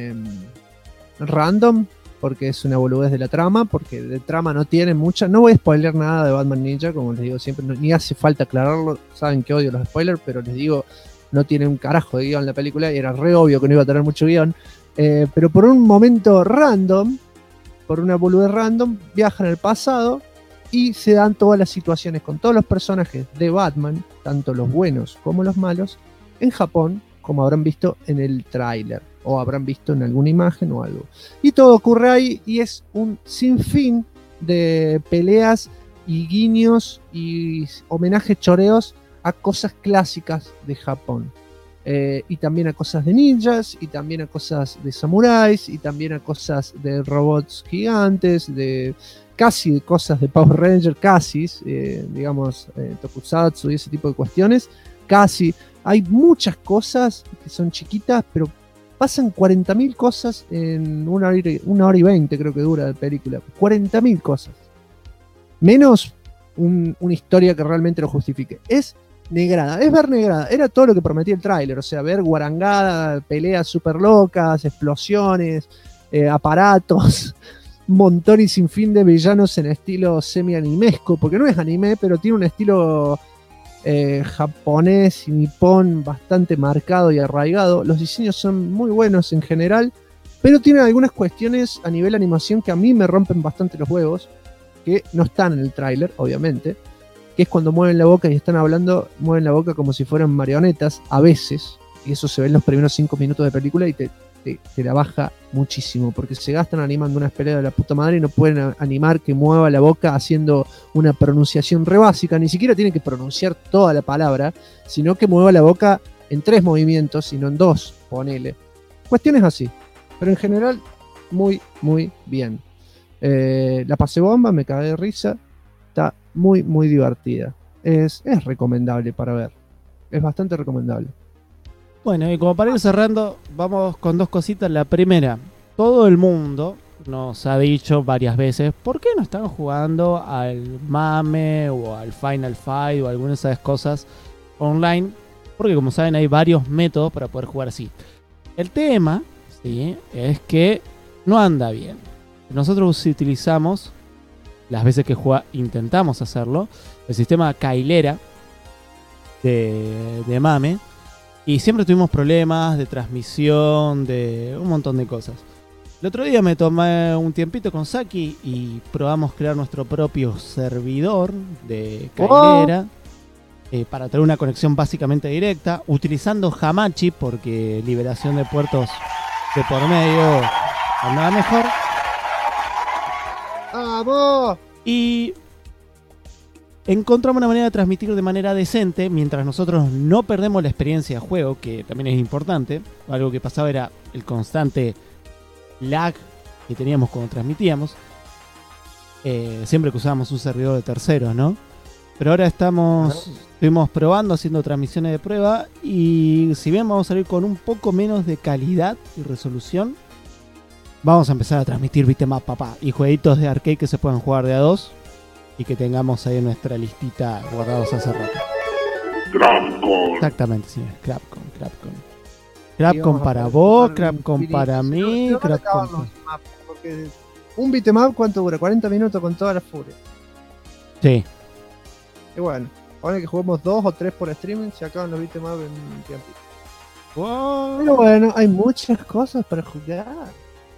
[SPEAKER 2] random, porque es una boludez de la trama, porque de trama no tiene mucha. No voy a spoiler nada de Batman Ninja, como les digo siempre, ni hace falta aclararlo. Saben que odio los spoilers, pero les digo, no tiene un carajo de guión la película y era re obvio que no iba a tener mucho guión. Pero por un momento random, por una boludez random, viajan al pasado y se dan todas las situaciones con todos los personajes de Batman, tanto los buenos como los malos, en Japón, como habrán visto en el tráiler o habrán visto en alguna imagen o algo. Y todo ocurre ahí y es un sinfín de peleas y guiños y homenajes choreos a cosas clásicas de Japón. Y también a cosas de ninjas, y también a cosas de samuráis, y también a cosas de robots gigantes, casi de cosas de Power Ranger, casi, digamos, Tokusatsu y ese tipo de cuestiones. Casi, hay muchas cosas que son chiquitas, pero pasan 40.000 cosas en una hora y 20, creo que dura la película. 40.000 cosas. Menos una historia que realmente lo justifique. Es negrada, es ver negrada. Era todo lo que prometía el tráiler. O sea, ver guarangada, peleas súper locas, explosiones, aparatos, un montón y sin fin de villanos en estilo semi-animesco. Porque no es anime, pero tiene un estilo japonés y nipón bastante marcado y arraigado. Los diseños son muy buenos en general, pero tienen algunas cuestiones a nivel animación que a mí me rompen bastante los huevos. que no están en el tráiler, obviamente, que es cuando mueven la boca y están hablando, mueven la boca como si fueran marionetas, a veces, y eso se ve en los primeros 5 minutos de película y te la baja muchísimo, porque se gastan animando unas peleas de la puta madre y no pueden animar que mueva la boca haciendo una pronunciación re básica, ni siquiera tiene que pronunciar toda la palabra, sino que mueva la boca en 3 movimientos, sino en 2, ponele. Cuestiones así, pero en general muy, muy bien. La pasé bomba, me cagué de risa, está muy, muy divertida. Es recomendable para ver, es bastante recomendable.
[SPEAKER 3] Bueno, y como para ir cerrando, vamos con 2 cositas. La primera, todo el mundo nos ha dicho varias veces, ¿por qué no están jugando al MAME o al Final Fight o alguna de esas cosas online? Porque como saben hay varios métodos para poder jugar así. El tema, ¿sí?, es que no anda bien. Nosotros utilizamos, las veces que intentamos hacerlo, el sistema Cailera de MAME. Y siempre tuvimos problemas de transmisión, de un montón de cosas. El otro día me tomé un tiempito con Saki y probamos crear nuestro propio servidor de Cailera para tener una conexión básicamente directa, utilizando Hamachi porque liberación de puertos de por medio andaba mejor.
[SPEAKER 2] ¡Vamos!
[SPEAKER 3] Y encontramos una manera de transmitir de manera decente mientras nosotros no perdemos la experiencia de juego, que también es importante. Algo que pasaba era el constante lag que teníamos cuando transmitíamos, siempre que usábamos un servidor de terceros, ¿no? Pero ahora estuvimos probando, haciendo transmisiones de prueba, y si bien vamos a salir con un poco menos de calidad y resolución, vamos a empezar a transmitir beat'em up, papá, y jueguitos de arcade que se puedan jugar de a 2 y que tengamos ahí en nuestra listita guardados hace rato.
[SPEAKER 11] Capcom.
[SPEAKER 3] Exactamente, sí, Capcom para vos, Capcom para mí, Capcom.
[SPEAKER 2] Porque un beat'em up, ¿cuánto dura? 40 minutos con toda la furia.
[SPEAKER 3] Sí.
[SPEAKER 2] Y bueno, ahora que juguemos 2 o 3 por streaming, se acaban los beat'em up en un tiempo.
[SPEAKER 3] Wow.
[SPEAKER 2] Pero bueno, hay muchas cosas para jugar.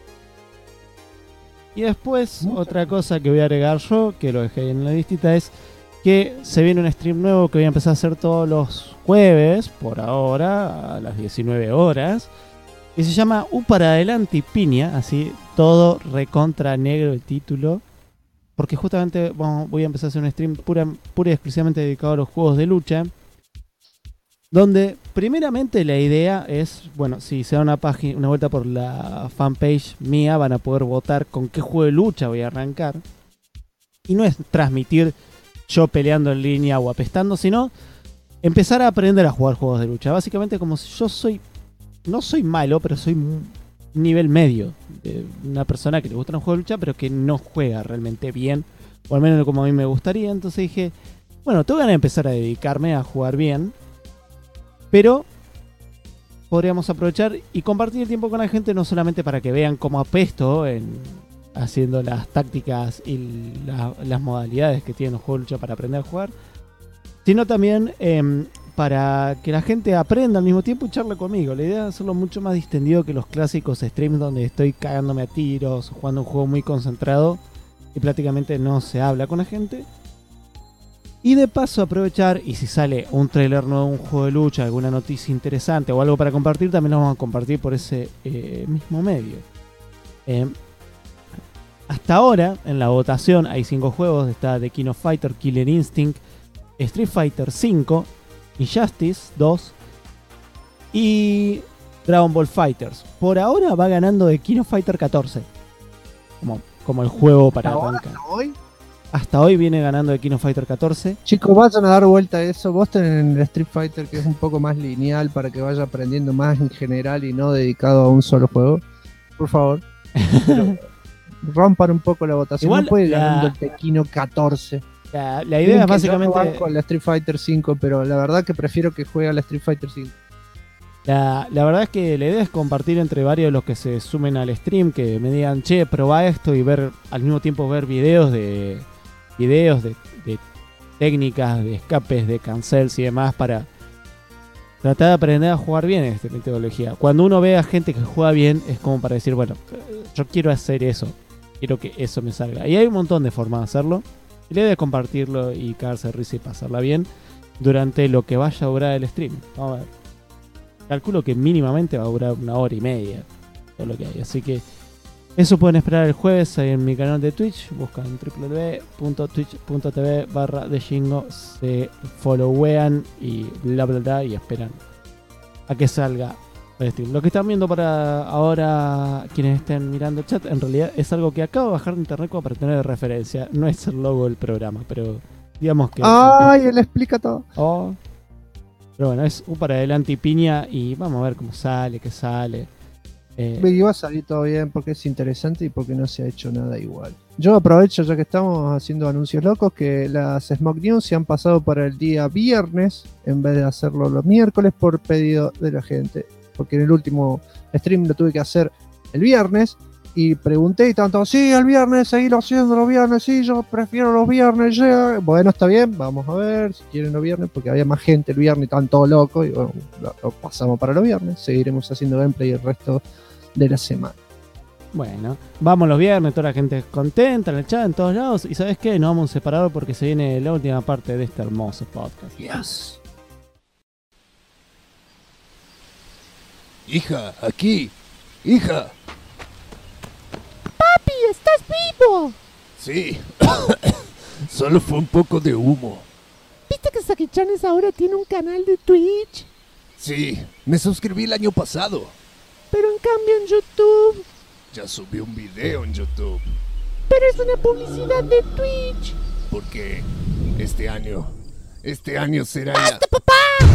[SPEAKER 3] Y después, otra cosa que voy a agregar yo, que lo dejé en la listita, es que se viene un stream nuevo que voy a empezar a hacer todos los jueves, por ahora, a las 19 horas, que se llama Un para adelante y piña, así, todo recontra negro el título, porque justamente voy a empezar a hacer un stream pura y exclusivamente dedicado a los juegos de lucha, donde primeramente la idea es, bueno, si se da una vuelta por la fanpage mía, van a poder votar con qué juego de lucha voy a arrancar. Y no es transmitir yo peleando en línea o apestando, sino empezar a aprender a jugar juegos de lucha. Básicamente como si yo no soy malo, pero soy un nivel medio. De una persona que le gusta un juego de lucha, pero que no juega realmente bien, o al menos como a mí me gustaría. Entonces dije, bueno, tengo ganas de empezar a dedicarme a jugar bien, pero podríamos aprovechar y compartir el tiempo con la gente, no solamente para que vean cómo apesto haciendo las tácticas y las modalidades que tienen los juegos de lucha para aprender a jugar, sino también para que la gente aprenda al mismo tiempo y charle conmigo. La idea es hacerlo mucho más distendido que los clásicos streams donde estoy cagándome a tiros, jugando un juego muy concentrado y prácticamente no se habla con la gente. Y de paso aprovechar, y si sale un trailer nuevo, un juego de lucha, alguna noticia interesante o algo para compartir, también lo vamos a compartir por ese mismo medio. Hasta ahora, en la votación, hay 5 juegos. Está The King of Fighter, Killer Instinct, Street Fighter V, Injustice 2 y Dragon Ball Fighters. Por ahora va ganando The King of Fighter 14 como el juego para arrancar. Hasta hoy viene ganando The King of Fighter 14.
[SPEAKER 2] Chicos, vayan a dar vuelta a eso. Vos tenés el Street Fighter, que es un poco más lineal para que vaya aprendiendo más en general y no dedicado a un solo juego. Por favor. Rompan un poco la votación.
[SPEAKER 3] Igual
[SPEAKER 2] no puede ir ganando el Tequino 14.
[SPEAKER 3] La idea es básicamente...
[SPEAKER 2] Yo no banco al Street Fighter 5, pero la verdad que prefiero que juegue al Street Fighter 5.
[SPEAKER 3] La verdad es que la idea es compartir entre varios de los que se sumen al stream, que me digan, che, probá esto, y ver al mismo tiempo ver videos de técnicas, de escapes, de cancels y demás, para tratar de aprender a jugar bien esta metodología. Cuando uno ve a gente que juega bien, es como para decir, bueno, yo quiero hacer eso. quiero que eso me salga. Y hay un montón de formas de hacerlo. Y la idea es compartirlo y cagarse de risa y pasarla bien durante lo que vaya a durar el stream. Vamos a ver. Calculo que mínimamente va a durar 1h30 todo lo que hay. Así que eso pueden esperar el jueves ahí en mi canal de Twitch. Buscan www.twitch.tv/theshingo, se followean y bla bla bla y esperan a que salga el stream. Lo que están viendo para ahora, quienes estén mirando el chat, en realidad es algo que acabo de bajar de internet como para tener de referencia. No es el logo del programa, pero digamos que...
[SPEAKER 2] ¡Ay! Él explica todo.
[SPEAKER 3] Oh. Pero bueno, es un para adelante y piña y vamos a ver cómo sale, qué sale.
[SPEAKER 2] Y va a salir todo bien porque es interesante y porque no se ha hecho nada igual. Yo aprovecho, ya que estamos haciendo anuncios locos, que las Smoke News se han pasado para el día viernes en vez de hacerlo los miércoles por pedido de la gente. Porque en el último stream lo tuve que hacer el viernes y pregunté y tanto, sí, el viernes, seguirlo haciendo los viernes, sí, yo prefiero los viernes. Ya. Bueno, está bien, vamos a ver si quieren los viernes, porque había más gente el viernes y estaban todos locos y bueno, lo pasamos para los viernes. Seguiremos haciendo gameplay el resto de la semana.
[SPEAKER 3] Bueno, vamos los viernes, toda la gente contenta en el chat, en todos lados. Y ¿sabes qué? Nos vamos a separar porque se viene la última parte de este hermoso podcast.
[SPEAKER 2] Yes.
[SPEAKER 11] Hija, aquí. Hija.
[SPEAKER 10] ¡Papi, estás vivo!
[SPEAKER 11] Sí. Solo fue un poco de humo.
[SPEAKER 10] ¿Viste que Saki-Chanes ahora tiene un canal de Twitch?
[SPEAKER 11] Sí, me suscribí el año pasado.
[SPEAKER 10] Pero en cambio en YouTube...
[SPEAKER 11] Ya subí un video en YouTube.
[SPEAKER 10] Pero es una publicidad de Twitch.
[SPEAKER 11] Porque este año será ya...
[SPEAKER 10] ¡Basta, papá!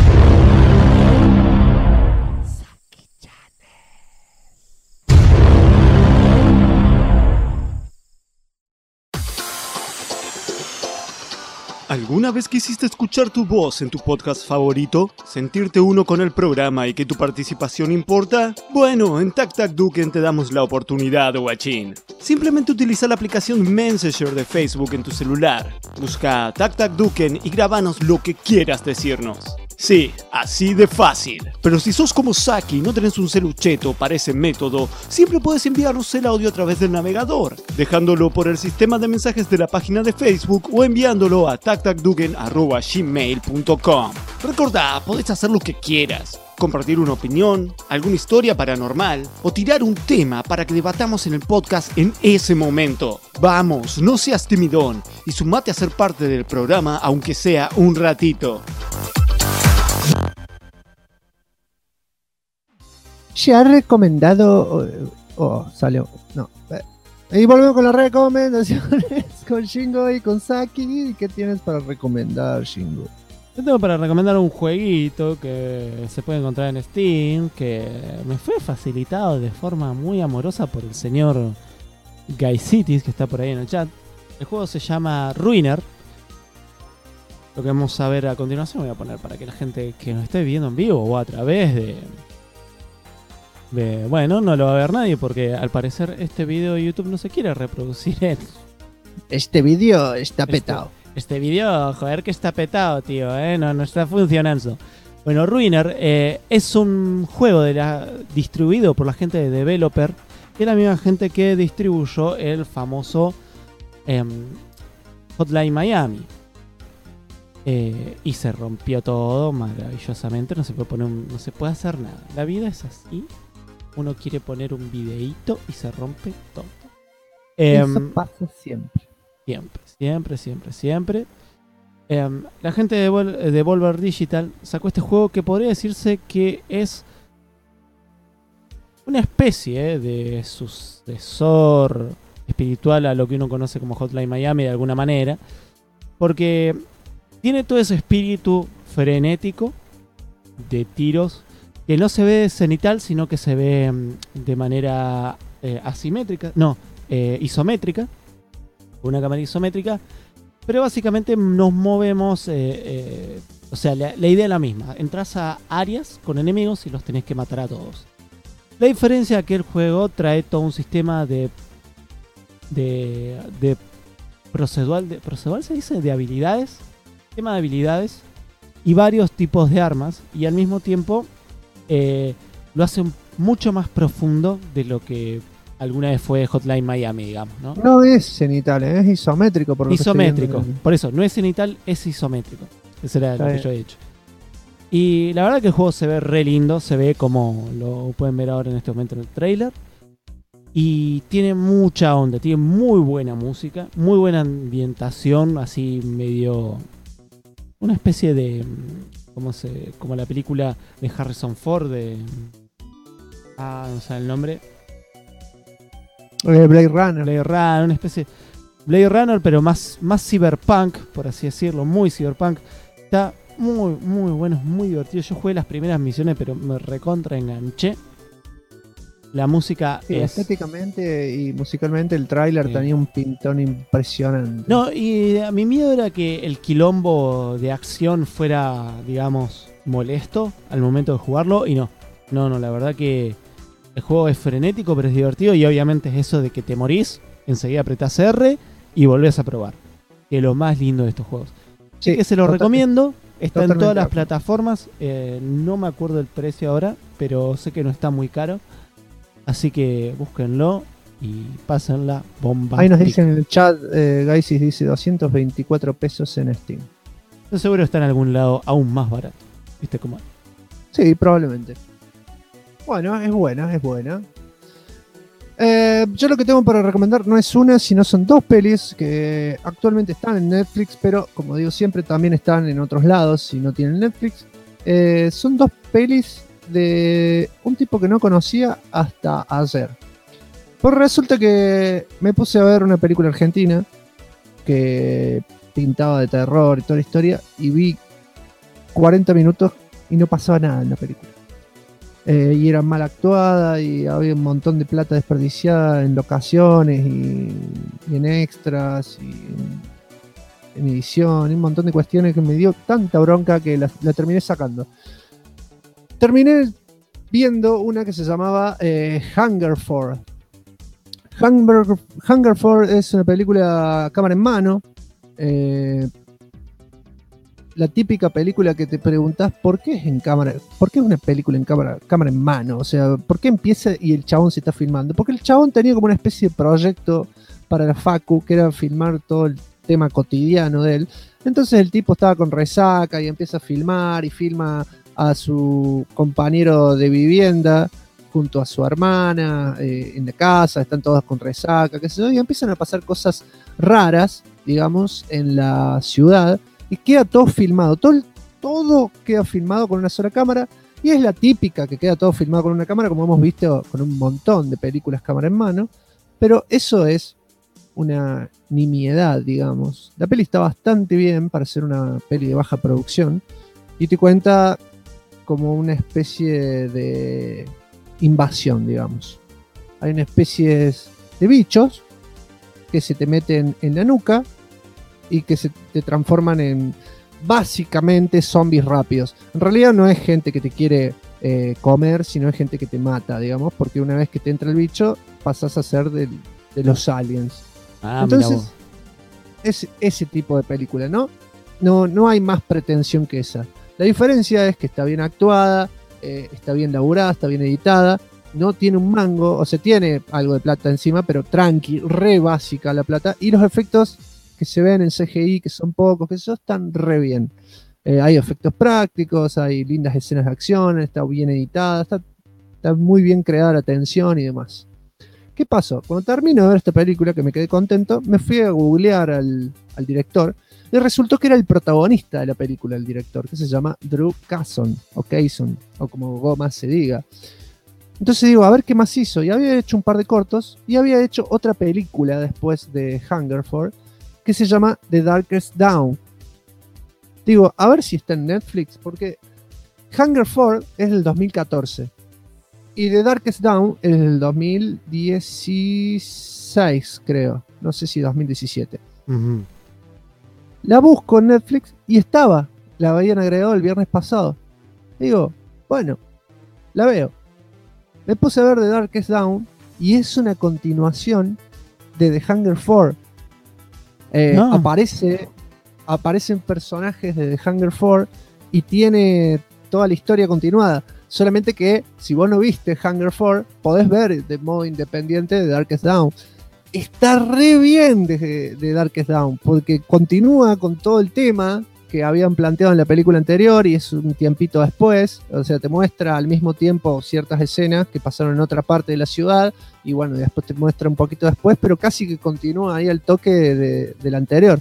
[SPEAKER 1] ¿Alguna vez quisiste escuchar tu voz en tu podcast favorito? ¿Sentirte uno con el programa y que tu participación importa? Bueno, en TacTacDuken te damos la oportunidad, guachín. Simplemente utiliza la aplicación Messenger de Facebook en tu celular. Busca TacTacDuken y grábanos lo que quieras decirnos. Sí, así de fácil. Pero si sos como Saki y no tenés un celucheto para ese método, siempre puedes enviarnos el audio a través del navegador, dejándolo por el sistema de mensajes de la página de Facebook o enviándolo a tactacduken@gmail.com. Recordá, podés hacer lo que quieras. Compartir una opinión, alguna historia paranormal o tirar un tema para que debatamos en el podcast en ese momento. Vamos, no seas timidón y sumate a ser parte del programa aunque sea un ratito.
[SPEAKER 2] Se ha recomendado... salió... No. Y volvemos con las recomendaciones con Shingo y con Saki. ¿Qué tienes para recomendar, Shingo?
[SPEAKER 3] Yo tengo para recomendar un jueguito que se puede encontrar en Steam, que me fue facilitado de forma muy amorosa por el señor Guycities, que está por ahí en el chat. El juego se llama Ruiner. Lo que vamos a ver a continuación voy a poner para que la gente que nos esté viendo en vivo o a través de bueno, no lo va a ver nadie porque al parecer este video de YouTube no se quiere reproducir en...
[SPEAKER 2] Este video está petado.
[SPEAKER 3] Este video, joder que está petado, tío, no está funcionando. Bueno, Ruiner es un juego distribuido por la gente de Developer, que es la misma gente que distribuyó el famoso Hotline Miami. Y se rompió todo maravillosamente, no se puede hacer nada. La vida es así. Uno quiere poner un videíto y se rompe todo.
[SPEAKER 2] Eso pasa siempre.
[SPEAKER 3] Siempre. La gente de Devolver Digital sacó este juego que podría decirse que es una especie de sucesor espiritual a lo que uno conoce como Hotline Miami de alguna manera, porque tiene todo ese espíritu frenético de tiros que no se ve cenital, sino que se ve de manera isométrica, una cámara isométrica, pero básicamente nos movemos, o sea, la idea es la misma, entras a áreas con enemigos y los tenés que matar a todos. La diferencia es que el juego trae todo un sistema de procedural se dice, de habilidades, tema de habilidades y varios tipos de armas, y al mismo tiempo lo hace mucho más profundo de lo que alguna vez fue Hotline Miami, digamos, ¿no?
[SPEAKER 2] No es cenital, es isométrico. Por lo que estoy
[SPEAKER 3] Isométrico,
[SPEAKER 2] viendo.
[SPEAKER 3] por eso, no es cenital, es isométrico. Eso era
[SPEAKER 2] Está
[SPEAKER 3] lo que
[SPEAKER 2] bien.
[SPEAKER 3] yo he dicho. Y la verdad que el juego se ve re lindo, se ve como lo pueden ver ahora en este momento en el trailer. Y tiene mucha onda, tiene muy buena música, muy buena ambientación, así medio... Una especie de... como la película de Harrison Ford de... no sé el nombre.
[SPEAKER 2] Blade Runner.
[SPEAKER 3] Blade Runner, una especie... Blade Runner, pero más cyberpunk, por así decirlo, muy cyberpunk. Está muy, muy bueno, muy divertido. Yo jugué las primeras misiones, pero me recontra enganché. La música
[SPEAKER 2] Sí,
[SPEAKER 3] es...
[SPEAKER 2] estéticamente y musicalmente el tráiler
[SPEAKER 3] Sí.
[SPEAKER 2] tenía un pintón impresionante.
[SPEAKER 3] No, y a mi miedo era que el quilombo de acción fuera, digamos, molesto al momento de jugarlo. Y no, la verdad que el juego es frenético, pero es divertido. Y obviamente es eso de que te morís, enseguida apretás R y volvés a probar. Que es lo más lindo de estos juegos. Así
[SPEAKER 2] Sí,
[SPEAKER 3] que se lo recomiendo. Está en
[SPEAKER 2] totalmente
[SPEAKER 3] todas las
[SPEAKER 2] de acuerdo.
[SPEAKER 3] plataformas. No me acuerdo el precio ahora, pero sé que no está muy caro. Así que búsquenlo y pásenla bomba.
[SPEAKER 2] Ahí nos dicen en el chat, Gaisis dice 224 pesos en Steam.
[SPEAKER 3] Yo seguro está en algún lado aún más barato. ¿Viste cómo es?
[SPEAKER 2] Sí, probablemente. Bueno, es buena, es buena. Yo lo que tengo para recomendar no es una, sino son dos pelis que actualmente están en Netflix, pero como digo siempre también están en otros lados si no tienen Netflix. Son dos pelis de un tipo que no conocía hasta ayer. Pues resulta que me puse a ver una película argentina que pintaba de terror y toda la historia y vi 40 minutos y no pasaba nada en la película. Y era mal actuada y había un montón de plata desperdiciada en locaciones y en extras y en edición y un montón de cuestiones que me dio tanta bronca que la terminé sacando. Terminé viendo una que se llamaba Hungerford. Hungerford es una película cámara en mano. La típica película que te preguntás ¿por qué es en cámara? ¿Por qué es una película en cámara en mano? O sea, ¿por qué empieza y el chabón se está filmando? Porque el chabón tenía como una especie de proyecto para la facu, que era filmar todo el tema cotidiano de él. Entonces el tipo estaba con resaca y empieza a filmar y filma a su compañero de vivienda junto a su hermana en la casa, están todos con resaca, qué sé yo, y empiezan a pasar cosas raras, digamos, en la ciudad, y queda todo filmado, todo queda filmado con una sola cámara, y es la típica que queda todo filmado con una cámara, como hemos visto con un montón de películas cámara en mano, pero eso es una nimiedad, digamos. La peli está bastante bien para ser una peli de baja producción, y te cuenta como una especie de invasión, digamos. Hay una especie de bichos que se te meten en la nuca y que se te transforman en básicamente zombies rápidos. En realidad no es gente que te quiere comer, sino es gente que te mata, digamos, porque una vez que te entra el bicho pasas a ser de los aliens. Entonces, es ese tipo de película, ¿no? No hay más pretensión que esa. La diferencia es que está bien actuada, está bien laburada, está bien editada, no tiene un mango, o sea, tiene algo de plata encima, pero tranqui, re básica la plata, y los efectos que se ven en CGI, que son pocos, que eso están re bien. Hay efectos prácticos, hay lindas escenas de acción, está bien editada, está muy bien creada la tensión y demás. ¿Qué pasó? Cuando termino de ver esta película, que me quedé contento, me fui a googlear al director, y resultó que era el protagonista de la película, el director, que se llama Drew Casson, o Casson, o como más se diga. Entonces digo, a ver qué más hizo. Y había hecho un par de cortos, y había hecho otra película después de Hungerford, que se llama The Darkest Dawn. Digo, a ver si está en Netflix, porque Hungerford es del 2014, y The Darkest Dawn es del 2016, creo. No sé si 2017.
[SPEAKER 3] Uh-huh.
[SPEAKER 2] La busco en Netflix y estaba. La habían agregado el viernes pasado. Digo, bueno, la veo. Me puse a ver The Darkest Dawn y es una continuación de The Hungerford. Aparecen personajes de The Hungerford y tiene toda la historia continuada. Solamente que si vos no viste Hunger Force, podés ver de modo independiente de Darkest Dawn. Está re bien de Darkest Dawn, porque continúa con todo el tema que habían planteado en la película anterior y es un tiempito después. O sea, te muestra al mismo tiempo ciertas escenas que pasaron en otra parte de la ciudad y bueno, después te muestra un poquito después, pero casi que continúa ahí al toque del anterior.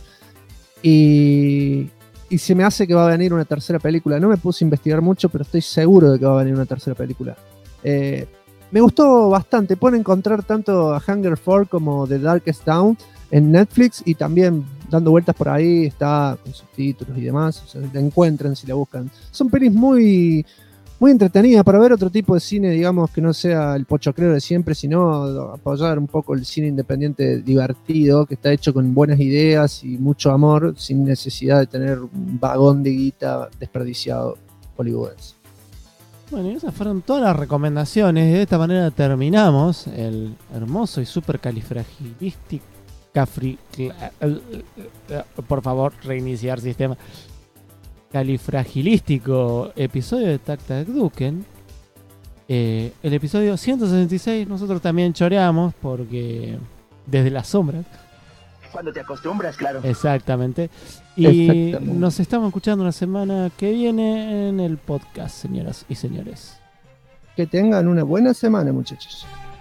[SPEAKER 2] Y se me hace que va a venir una tercera película. No me puse a investigar mucho, pero estoy seguro de que va a venir una tercera película. Me gustó bastante. Pueden encontrar tanto a Hunger Force como The Darkest Dawn en Netflix y también dando vueltas por ahí, está con subtítulos y demás. O sea, la encuentran si la buscan. Son pelis muy, muy entretenidas para ver otro tipo de cine, digamos, que no sea el pochoclero de siempre, sino apoyar un poco el cine independiente divertido, que está hecho con buenas ideas y mucho amor, sin necesidad de tener un vagón de guita desperdiciado hollywoodense.
[SPEAKER 3] Bueno, y esas fueron todas las recomendaciones. De esta manera terminamos el hermoso y súper califragilístico. Por favor, reiniciar sistema. Califragilístico episodio de Tac Tac Duken. El episodio 166. Nosotros también choreamos porque desde las sombras.
[SPEAKER 1] Cuando te acostumbras, claro.
[SPEAKER 3] Exactamente. Y nos estamos escuchando la semana que viene en el podcast, señoras y señores.
[SPEAKER 2] Que tengan una buena semana, muchachos.